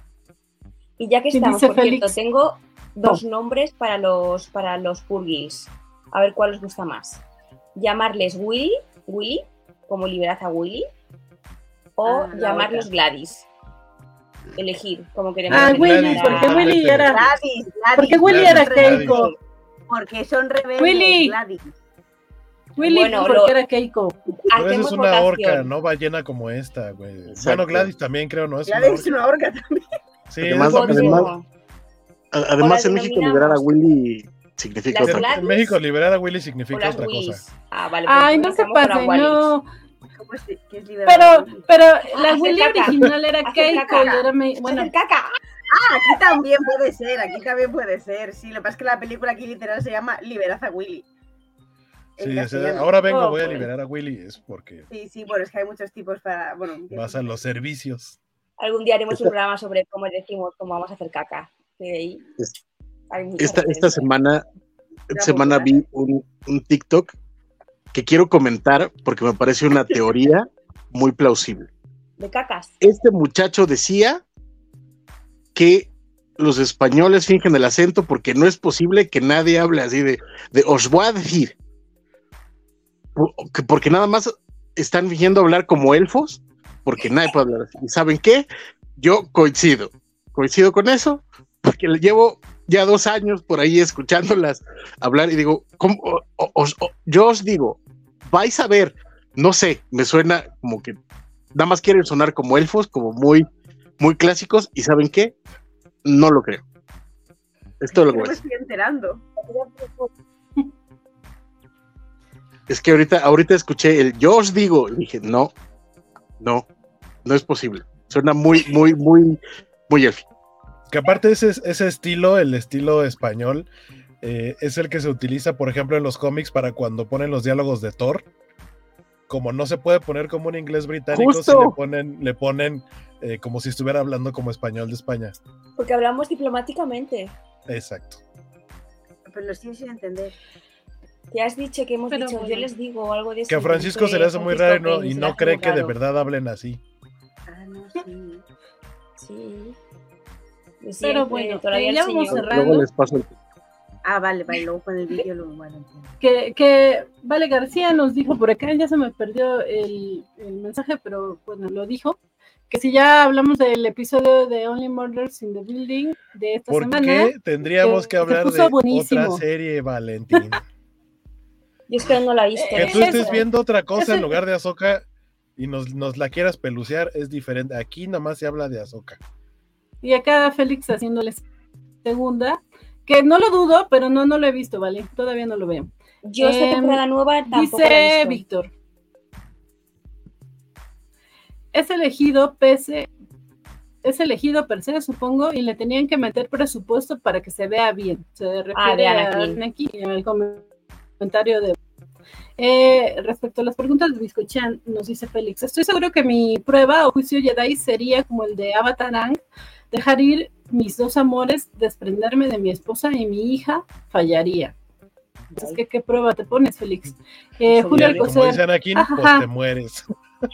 Y ya que ¿Qué estamos, dice por Félix? cierto, tengo dos nombres para los Purgils. A ver cuál os gusta más. Llamarles Willy, como liberad a Willy, o la llamarlos otra. Gladys. Elegir, como queremos. Ah, elegir Willy, Gladys, para- porque Willy era... Gladys, Porque Willy Gladys, era Gladys. Keiko. Porque son rebeldes, Willy. Gladys. Willy Bueno, porque era Keiko. Pero esa Hacemos es una orca, votación. no ballena como esta, güey. Exacto. Bueno, Gladys también creo, ¿no? Es una Gladys es orca. una orca también. Sí, Además- es lo mismo. Voto. Además, las en México denominamos- liberar a Willy significa Las otra En cosa. Gladys México liberar a Willy o significa las otra Willys. cosa. Ah, vale. pues Ay, no entonces se estamos con las pasen, Willys. no. ¿Cómo es que es liberado? Pero la hacer Willy caca. original era Hacer Keiko caca. y era... Bueno, Bueno, caca. Aquí también puede ser, aquí también puede ser. Sí, lo que pasa es que la película aquí literal se llama Liberad a Willy. En Sí, castellano. ahora vengo, Oh, voy a pues. liberar a Willy. Es porque Sí, bueno, es que hay muchos tipos para... Bueno, vas a los servicios. Algún día haremos un Esta- programa sobre cómo decimos cómo vamos a hacer caca. Que ahí Es- hay muchas Esta referencias. semana vi un TikTok que quiero comentar porque me parece una teoría muy plausible. De cacas. Este muchacho decía que los españoles fingen el acento porque no es posible que nadie hable así de os voy a decir, porque nada más están fingiendo hablar como elfos, porque nadie puede hablar así. ¿Y saben qué? Yo coincido con eso, porque le llevo ya 2 años por ahí escuchándolas hablar y digo, yo os digo, vais a ver, no sé, me suena como que nada más quieren sonar como elfos, como muy, muy clásicos, y ¿saben qué? No lo creo. Esto es lo que No voy a me decir. estoy enterando. Es que ahorita escuché el yo os digo, y dije, no es posible. Suena muy, muy, muy, muy élfico. Que aparte ese estilo, el estilo español, es el que se utiliza, por ejemplo, en los cómics para cuando ponen los diálogos de Thor. como no se puede poner como un inglés británico, sí ¡Justo! le ponen como si estuviera hablando como español de España. Porque hablamos diplomáticamente. Exacto. Pero lo estoy sin entender. Te has dicho que hemos Pero dicho, bueno. yo les digo algo de eso. Que a Francisco se le hace muy raro y no cree que de verdad hablen así. Ah, no, sí. Sí. Pero bueno, todavía ya el vamos señor. cerrando. Luego les paso el... Ah, vale, luego con el vídeo lo bueno, entiendo. Que Vale García nos dijo por acá, ya se me perdió el mensaje, pero bueno, lo dijo, que si ya hablamos del episodio de Only Murders in the Building de esta ¿Por semana. qué tendríamos que que se hablar puso de buenísimo. otra serie, Valentín? Yo es que no la he visto. Que tú Eso. estés viendo otra cosa Eso. en lugar de Ahsoka y nos la quieras pelucear es diferente. Aquí nomás se habla de Ahsoka. Y acá Félix haciéndole segunda, que no lo dudo, pero no lo he visto, ¿vale? Todavía no lo veo. Yo esta temporada nueva tampoco la Dice he visto. Víctor. Es elegido per se, supongo, y le tenían que meter presupuesto para que se vea bien. Se refiere de a Anakin. Anakin en el comentario de... respecto a las preguntas de Biscochan, nos dice Félix, estoy seguro que mi prueba o juicio Jedi sería como el de Avatar Ang, dejar ir mis dos amores, desprenderme de mi esposa y mi hija, fallaría. Entonces, ¿qué prueba te pones, Félix? Julio Y como Alcocer, dice Anakin, ajaja. pues te mueres.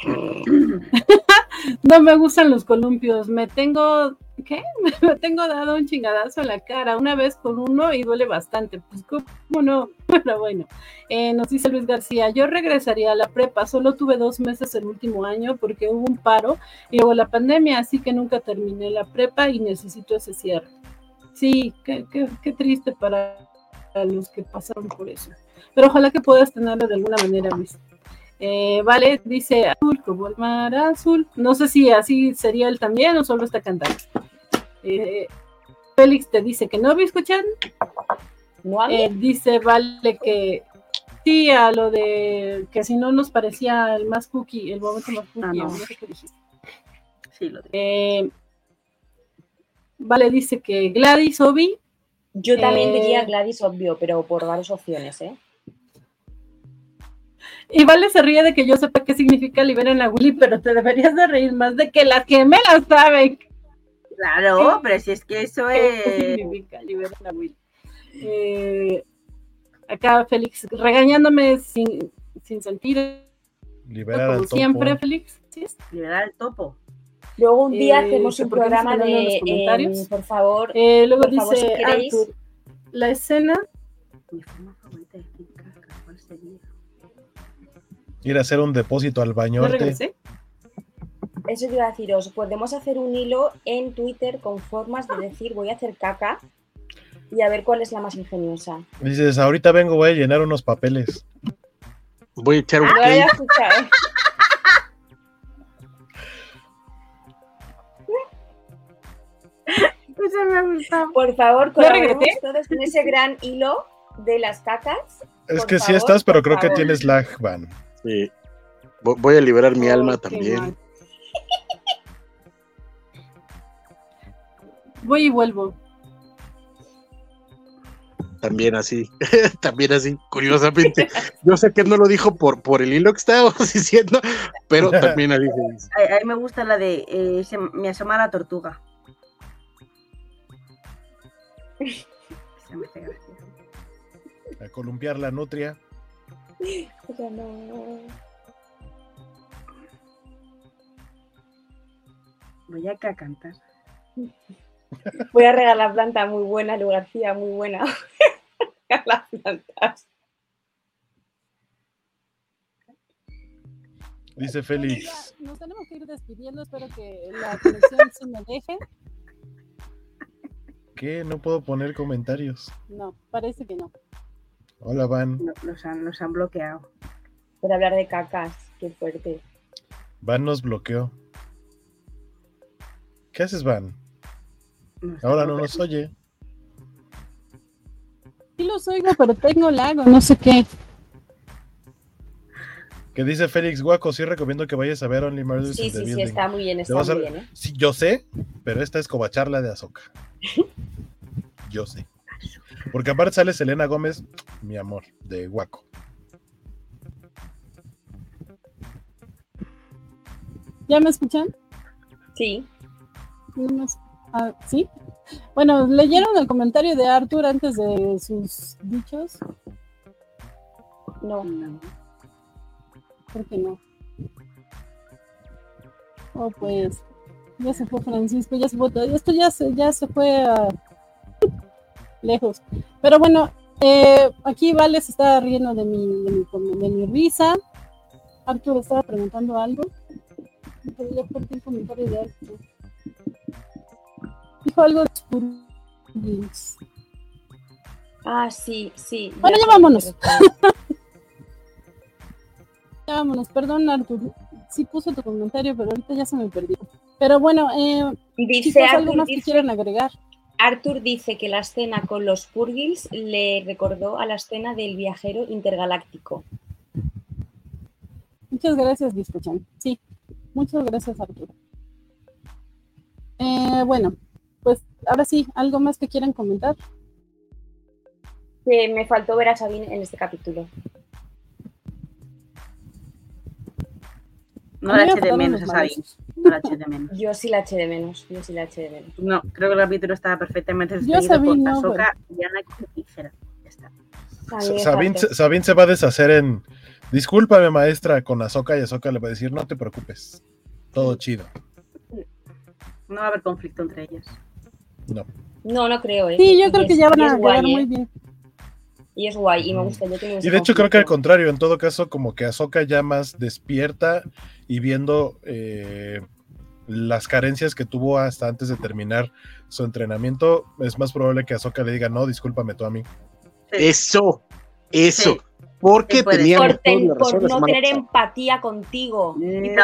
No me gustan los columpios, me tengo dado un chingadazo en la cara una vez con uno y duele bastante, pues cómo no, pero bueno. Nos dice Luis García, yo regresaría a la prepa, solo tuve 2 meses el último año porque hubo un paro y luego la pandemia, así que nunca terminé la prepa y necesito ese cierre. Sí, qué triste para los que pasaron por eso, pero ojalá que puedas tenerlo de alguna manera, Luis. Vale, dice azul como el mar azul. No sé si así sería él también o solo está cantando. Félix te dice que no, ¿escuchan? ¿No dice Vale que sí, a lo de que si no nos parecía el más cookie, el momento más cookie, no. no sé qué dijiste. Sí, lo digo. Vale, dice que Gladys Obi. Yo también diría Gladys, obvio, pero por varias opciones, ¿eh? Y Vale se ríe de que yo sepa qué significa liberen a Willy, pero te deberías de reír más de que las gemelas saben. Claro, pero si es que eso ¿Qué es... significa liberen a Willy? Acá Félix regañándome sin sentido. Liberar como al topo. siempre, Félix. ¿Sí? liberar al topo. Luego un día hacemos un ¿por qué no se programa quedan en los de, comentarios? por favor, Luego por favor, dice si queréis. Arthur, la escena. Mi forma favorita de decir caca, ¿cuál sería? Ir a hacer un depósito al ¿Ya bañote. regresé? Eso te iba a deciros, podemos hacer un hilo en Twitter con formas de decir voy a hacer caca y a ver cuál es la más ingeniosa. Dices, ahorita vengo, voy a llenar unos papeles. Voy a echar un No lo había cake. escuchado. Eso me ha gustado. Por favor, ¿Ya colaboremos regresé? todos en ese gran hilo de las cacas. Es Por que sí favor, estás, pero por creo que favor. tienes lag, Van. Sí. Voy a liberar mi alma Qué también. mal. Voy y vuelvo. También así. También así, curiosamente. Yo sé que no lo dijo por el hilo que estábamos diciendo, pero también así se dice. A mí me gusta la de me asoma la tortuga. Esa me hace gracia. A columpiar la nutria. O sea, no. Voy a cantar. Voy a regalar planta muy buena, Lu García, muy buena. Las plantas. Dice Félix. Nos tenemos que ir despidiendo, espero que la conexión se me deje. ¿Qué? No puedo poner comentarios. No, parece que no. Hola, Van. No, nos han bloqueado. Por hablar de cacas, qué fuerte. Van nos bloqueó. ¿Qué haces, Van? Nos Ahora han no bloqueado. nos oye. Sí los oigo, pero tengo lago, no sé qué. Que dice Félix Guaco, sí recomiendo que vayas a ver Only Murders Sí, in the sí, sí, Building. está muy bien, Te está vas a- muy bien, ¿eh? Sí, yo sé, pero esta es covacharla de Ahsoka. Yo sé. Porque aparte sale Selena Gómez, mi amor, de Guaco. ¿Ya me escuchan? Sí. ¿Sí? Bueno, ¿leyeron el comentario de Arthur antes de sus dichos? No. ¿Por qué no? Oh, pues, ya se fue Francisco, ya se fue todo. Esto ya se fue lejos. Pero bueno, aquí Vale se estaba riendo de mi risa. Arthur estaba preguntando algo. Pero ya perdí el comentario de Arthur. Dijo algo de Spurgins. Sí. Bueno, ya vámonos. Ya vámonos, perdón Arthur. Sí puse tu comentario, pero ahorita ya se me perdió. Pero bueno, dice algo más que quieran agregar. Arthur dice que la escena con los Purgils le recordó a la escena del viajero intergaláctico. Muchas gracias, Discochan. Sí, muchas gracias, Arthur. Bueno, pues ahora sí, ¿algo más que quieran comentar? Que me faltó ver a Sabine en este capítulo. No la eché de menos a Sabine. No la eché de menos. Yo sí la eché de menos. No, creo que el capítulo estaba perfectamente despedido con Ahsoka y Anakin y Hera. Ya está. Sabine se va a deshacer en discúlpame maestra con Ahsoka y Ahsoka le va a decir no te preocupes, todo chido. No va a haber conflicto entre ellas. No creo. Sí, yo creo que ya van a quedar muy bien. Y es guay, y me gusta. Y de hecho creo que al contrario, en todo caso como que Ahsoka ya más despierta y viendo las carencias que tuvo hasta antes de terminar su entrenamiento, es más probable que Ahsoka le diga no, discúlpame tú a mí. Eso. Sí. Porque teníamos por no tener empatía contigo.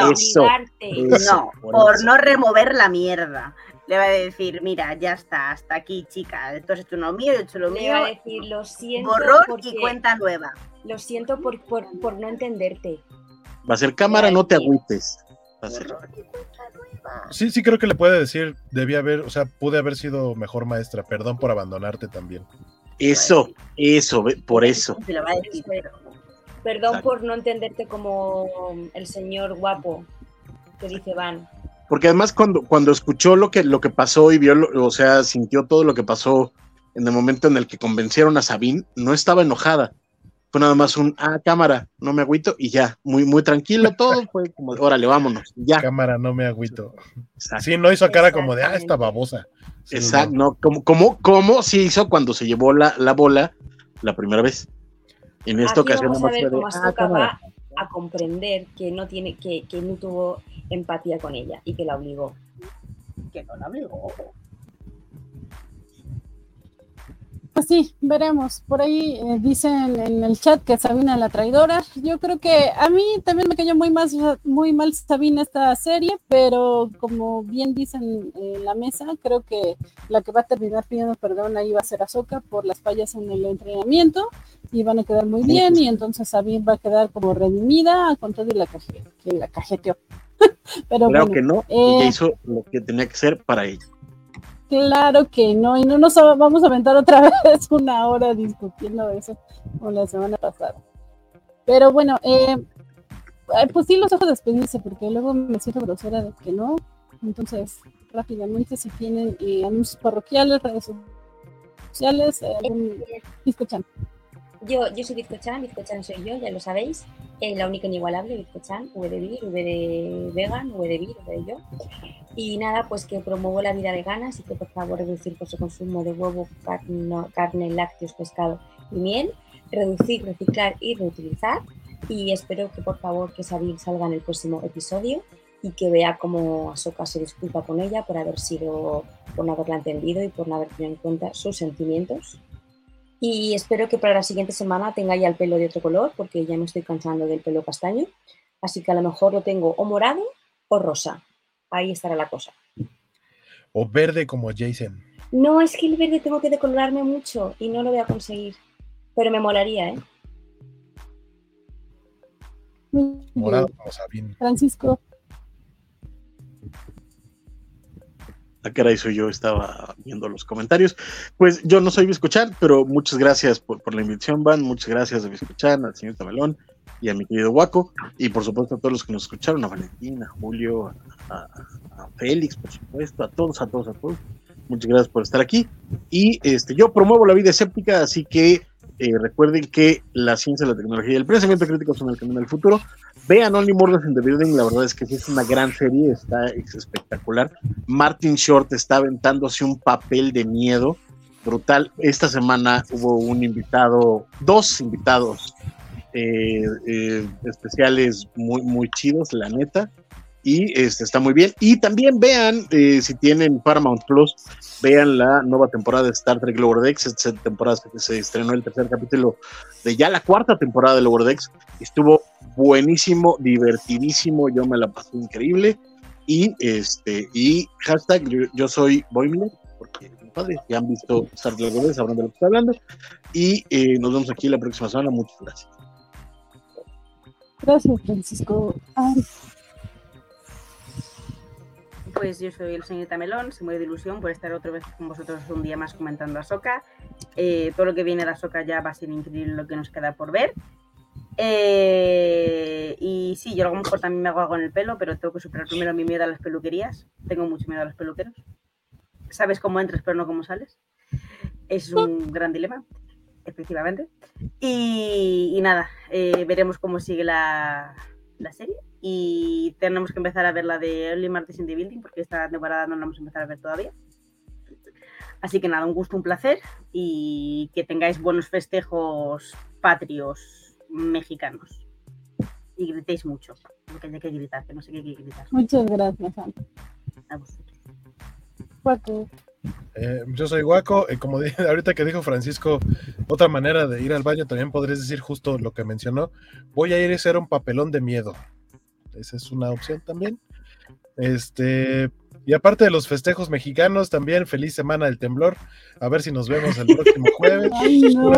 Por no remover la mierda. Le va a decir, mira, ya está, hasta aquí, chica. Entonces tú no mío, yo he hecho lo mío. Le va a decir, lo siento. Borrón y cuenta nueva. Lo siento por no entenderte. Va a ser cámara, no te agüites. Va a ser. Sí, creo que le puede decir, pude haber sido mejor maestra, perdón por abandonarte también. Eso, por eso. Se lo va a decir, Perdón por no entenderte como el señor guapo que dice Van. Porque además cuando escuchó lo que pasó y vio, sintió todo lo que pasó en el momento en el que convencieron a Sabine, no estaba enojada. Fue nada más cámara, no me agüito y ya, muy, muy tranquilo todo, fue como, órale, vámonos, ya. Cámara, no me agüito. Exacto. Sí, no hizo cara como de, esta babosa. Sí, exacto, no, como sí hizo cuando se llevó la bola la primera vez. En esta ocasión vamos a ver cómo Ahsoka va a comprender que no tuvo empatía con ella y que la obligó. Que no la obligó. Pues sí, veremos. Por ahí dicen en el chat que Sabina es la traidora. Yo creo que a mí también me cayó muy mal Sabina esta serie, pero como bien dicen en la mesa, creo que la que va a terminar pidiendo perdón ahí va a ser Ahsoka por las fallas en el entrenamiento y van a quedar muy bien y entonces Sabine va a quedar como redimida con todo y la cajeteó. Pero claro bueno, que no, ella hizo lo que tenía que hacer para ella. Claro que no, y no nos vamos a aventar otra vez 1 hora discutiendo eso como la semana pasada. Pero bueno, pues sí los dejo despedirse porque luego me siento grosera de que no. Entonces, rápidamente, si tienen anuncios parroquiales, redes sociales, Discochan. Yo soy Discochan soy yo, ya lo sabéis. La única inigualable, Discochan, V de Vir, V de Vegan, V de Vir, V de yo. Y nada, pues que promuevo la vida vegana, así que por favor reducir su consumo de huevo, carne, lácteos, pescado y miel, reducir, reciclar y reutilizar. Y espero que por favor que Sabine salga en el próximo episodio y que vea cómo Ahsoka se disculpa con ella por no haberla entendido y por no haber tenido en cuenta sus sentimientos. Y espero que para la siguiente semana tenga ya el pelo de otro color, porque ya me estoy cansando del pelo castaño. Así que a lo mejor lo tengo o morado o rosa. Ahí estará la cosa. O verde como Jason. No, es que el verde tengo que decolorarme mucho y no lo voy a conseguir. Pero me molaría, ¿eh? Morado como Sabine. Francisco. A qué hora hizo yo, estaba viendo los comentarios. Pues yo no soy Biscochan, pero muchas gracias por la invitación, Van. Muchas gracias a Biscochan, al señor Tamelón, y a mi querido Waco, y por supuesto a todos los que nos escucharon, a Valentín, a Julio, a Félix, por supuesto, a todos. Muchas gracias por estar aquí. Y yo promuevo la vida escéptica, así que recuerden que la ciencia, la tecnología y el pensamiento crítico son el camino del futuro. Vean Only Murders in the Building, la verdad es que sí es una gran serie, es espectacular. Martin Short está aventándose un papel de miedo brutal. Esta semana hubo dos invitados especiales muy chidos, la neta. Y está muy bien. Y también vean, si tienen Paramount Plus, vean la nueva temporada de Star Trek Lower Decks. Esta temporada se estrenó el tercer capítulo de ya la cuarta temporada de Lower Decks. Estuvo buenísimo, divertidísimo, yo me la pasé increíble. Y hashtag yo soy Boimler, porque mi padre, ya han visto Star Trek Lower Decks, sabrán de lo que estoy hablando. Y nos vemos aquí la próxima semana. Muchas gracias. Gracias, Francisco. Pues yo soy el señorita Melón, se muere de ilusión por estar otra vez con vosotros un día más comentando Ahsoka. Todo lo que viene de Ahsoka ya va a ser increíble lo que nos queda por ver. Y sí, yo a lo mejor también me hago algo en el pelo, pero tengo que superar primero mi miedo a las peluquerías. Tengo mucho miedo a los peluqueros. Sabes cómo entras, pero no cómo sales. Es un gran dilema, efectivamente. Y nada, veremos cómo sigue la serie. Y tenemos que empezar a ver la de Only Murders in the Building, porque esta temporada no la vamos a empezar a ver todavía. Así que nada, un gusto, un placer, y que tengáis buenos festejos patrios mexicanos. Y gritéis mucho, porque hay que gritar, que no sé qué hay que gritar. Muchas gracias, Ana. A vosotros. Waco. Yo soy Waco, como dije, ahorita que dijo Francisco, otra manera de ir al baño también podrías decir justo lo que mencionó. Voy a ir a hacer un papelón de miedo. Esa es una opción también. Y aparte de los festejos mexicanos, también feliz semana del temblor. A ver si nos vemos el próximo jueves. ¡Ay, no!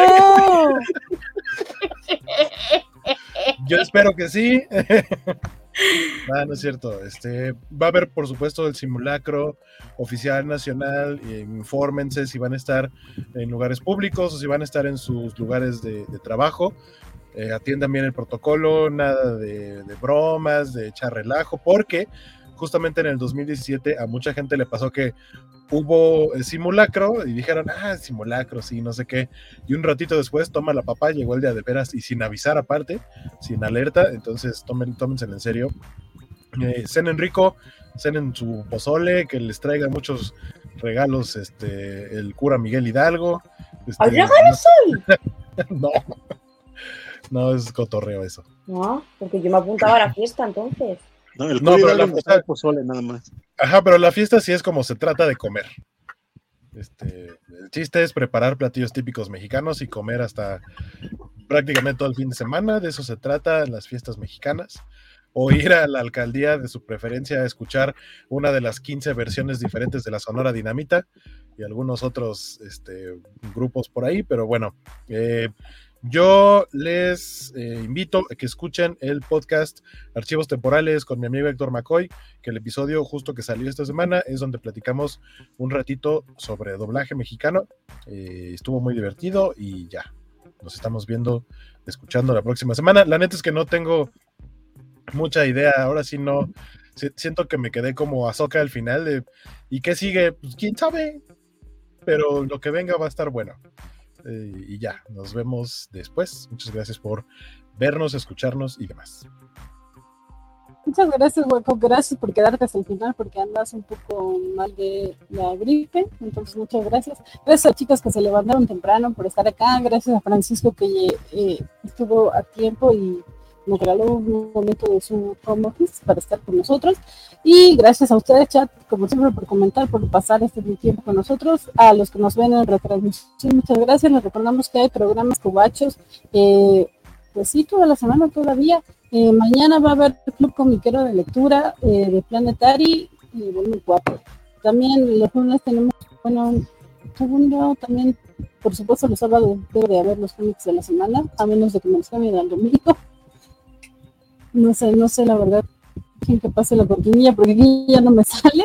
Yo espero que sí. No es cierto. Va a haber, por supuesto, el simulacro oficial nacional. Infórmense si van a estar en lugares públicos o si van a estar en sus lugares de trabajo. Atiendan bien el protocolo, nada de bromas, de echar relajo, porque justamente en el 2017 a mucha gente le pasó que hubo el simulacro y dijeron, simulacro, sí, no sé qué, y un ratito después toma la papá, llegó el día de veras y sin avisar aparte, sin alerta. Entonces tómenselo en serio. Cenen rico, cenen su pozole, que les traiga muchos regalos el cura Miguel Hidalgo. ¿Hay regalos hoy? No, es cotorreo eso. No, porque yo me apuntaba a la fiesta entonces. No, pero la fiesta, pozole nada más. Ajá, pero la fiesta sí es como se trata de comer. El chiste es preparar platillos típicos mexicanos y comer hasta prácticamente todo el fin de semana. De eso se trata en las fiestas mexicanas. O ir a la alcaldía de su preferencia a escuchar una de las 15 versiones diferentes de la Sonora Dinamita y algunos otros grupos por ahí, pero bueno, yo les invito a que escuchen el podcast Archivos Temporales con mi amigo Héctor McCoy, que el episodio justo que salió esta semana es donde platicamos un ratito sobre doblaje mexicano. Estuvo muy divertido y ya, nos estamos viendo, escuchando la próxima semana. La neta es que no tengo mucha idea, ahora sí no, siento que me quedé como Ahsoka al final ¿y qué sigue? Pues quién sabe, pero lo que venga va a estar bueno. Y ya, nos vemos después. Muchas gracias por vernos, escucharnos y demás. Muchas gracias, Waco. Gracias por quedarte hasta el final, porque andas un poco mal de la gripe. Entonces, muchas gracias. Gracias a chicos que se levantaron temprano por estar acá. Gracias a Francisco que estuvo a tiempo y nos regaló un momento de su home office para estar con nosotros. Y gracias a ustedes, chat, como siempre, por comentar, por pasar este tiempo con nosotros. A los que nos ven en retransmisión, muchas gracias. Les recordamos que hay programas cobachos, pues sí, toda la semana todavía. Mañana va a haber Club Comiquero de Lectura de Planetary y volumen 4. También los lunes tenemos, según yo, también, por supuesto, los sábados debe de haber los cómics de la semana, a menos de que me los cambien al domingo. No sé la verdad quién que pase la cortinilla porque aquí ya no me sale.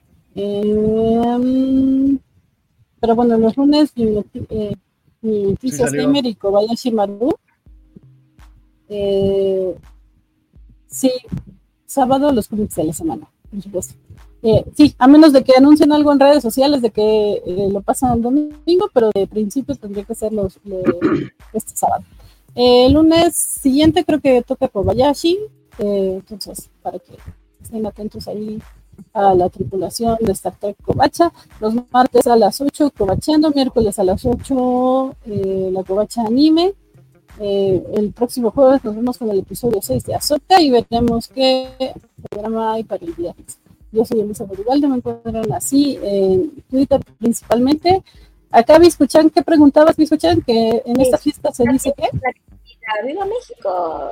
Pero bueno, los lunes mi Noticias Gamer y Kobayashi Maru. Sí, sábado los cómics de la semana, por supuesto. Sí, a menos de que anuncien algo en redes sociales de que lo pasan el domingo, pero de principio tendría que ser este sábado. El lunes siguiente creo que toca Kobayashi, entonces para que estén atentos ahí a la tripulación de Star Trek Kobacha. Los martes a las 8 Kobacheando, miércoles a las 8 la Kobacha Anime. El próximo jueves nos vemos con el episodio 6 de Ahsoka y veremos qué programa hay para el viernes. Yo soy Elisa Boribaldo, me encuentran así en Twitter principalmente. Acá Biscuchan, ¿qué preguntabas, Biscuchan? Que en esta fiesta se dice ¿qué? ¡Viva México!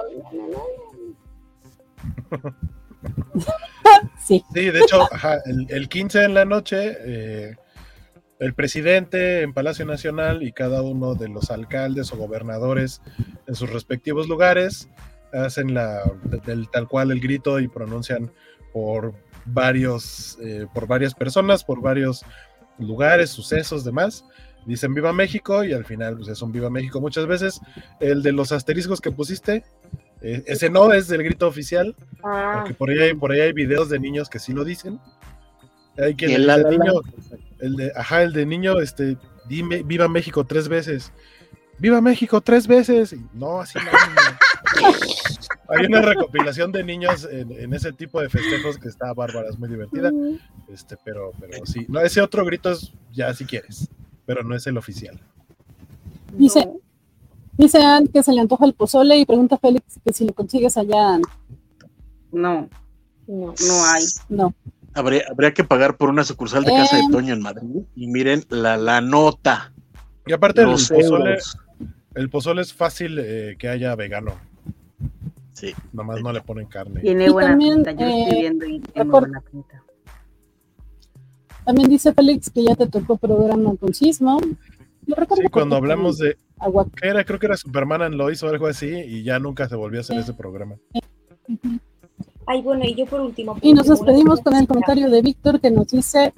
Sí. Sí, de hecho, el 15 en la noche, el presidente en Palacio Nacional y cada uno de los alcaldes o gobernadores en sus respectivos lugares hacen tal cual el grito y pronuncian por varias personas, por varios lugares, sucesos, demás. Dicen Viva México y al final pues es un Viva México. Muchas veces el de los asteriscos que pusiste, ese no es el grito oficial, porque por ahí hay videos de niños que sí lo dicen. Hay quien el de niño, dime Viva México 3 veces. ¡Viva México 3 veces! No, así no. Hay una recopilación de niños en ese tipo de festejos que está bárbara, es muy divertida. Pero sí. No, ese otro grito es ya si quieres, pero no es el oficial. Dice Ann que se le antoja el pozole y pregunta a Félix que si lo consigues allá. No hay. No. Habría que pagar por una sucursal de Casa de Toño en Madrid y miren la nota. Y aparte el pozole es fácil que haya vegano. Sí. Nomás no le ponen carne. Tiene buena pinta, yo estoy viendo y tiene buena pinta. También dice Félix que ya te tocó programa con Sismo. Sí, cuando hablamos de Agua. creo que era Superman and Lois o algo así, y ya nunca se volvió a hacer ese programa. Ay, bueno, y yo por último. Y nos despedimos con el comentario de Víctor que nos dice...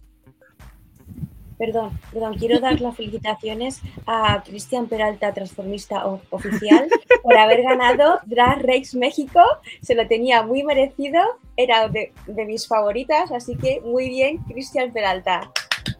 Perdón, quiero dar las felicitaciones a Cristian Peralta, transformista oficial, por haber ganado Drag Race México. Se lo tenía muy merecido, era de mis favoritas, así que muy bien, Cristian Peralta.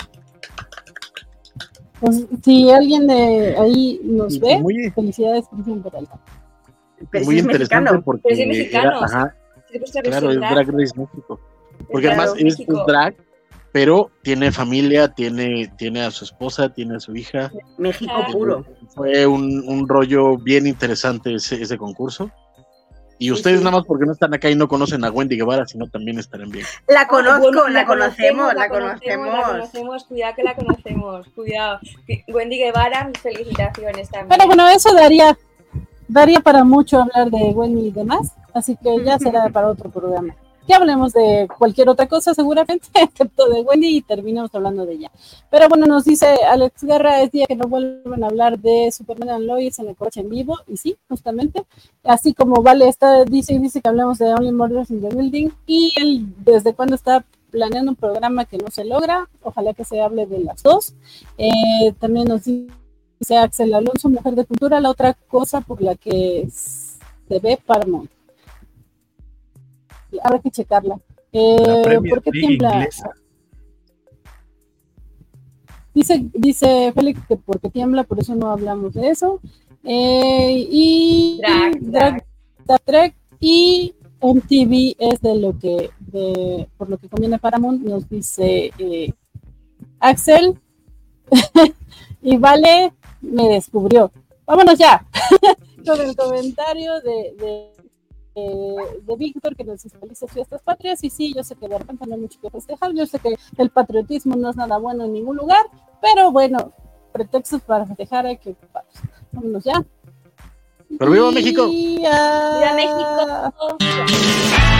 Pues, si alguien de ahí nos ve, felicidades, Cristian Peralta. Pero muy si es interesante mexicano. porque Pero si es mexicano. Claro, es Drag Race México. Porque además es drag, pero tiene familia, tiene a su esposa, tiene a su hija. México puro. Fue un rollo bien interesante ese concurso. Y ustedes nada más porque no están acá y no conocen a Wendy Guevara, sino también estarán bien. La conozco, bueno, la conocemos. Cuidado que la conocemos, cuidado. Wendy Guevara, mis felicitaciones también. Pero bueno, eso daría para mucho hablar de Wendy y demás, así que ya será para otro programa. Que hablemos de cualquier otra cosa seguramente, excepto de Wendy, y terminamos hablando de ella. Pero bueno, nos dice Alex Guerra, es día que no vuelven a hablar de Superman and Lois en el coche en vivo, y sí, justamente, así como Vale dice que hablemos de Only Murders in the Building, y él desde cuando está planeando un programa que no se logra, ojalá que se hable de las dos. También nos dice Axel Alonso, Mujer de Cultura, la otra cosa por la que se ve Paramount. Habrá que checarla. ¿Por qué tiembla? Inglesa. Dice Félix que porque tiembla, por eso no hablamos de eso. Y Drag. Star Trek y MTV es por lo que conviene Paramount, nos dice Axel. Y Vale me descubrió. Vámonos ya. Con el comentario de Víctor, que nos dice felices fiestas patrias. Y sí, yo sé que de repente no hay mucho que festejar, yo sé que el patriotismo no es nada bueno en ningún lugar, pero bueno, pretextos para festejar hay que ocuparlos. Vámonos ya. ¡Pero viva México! ¡Viva México!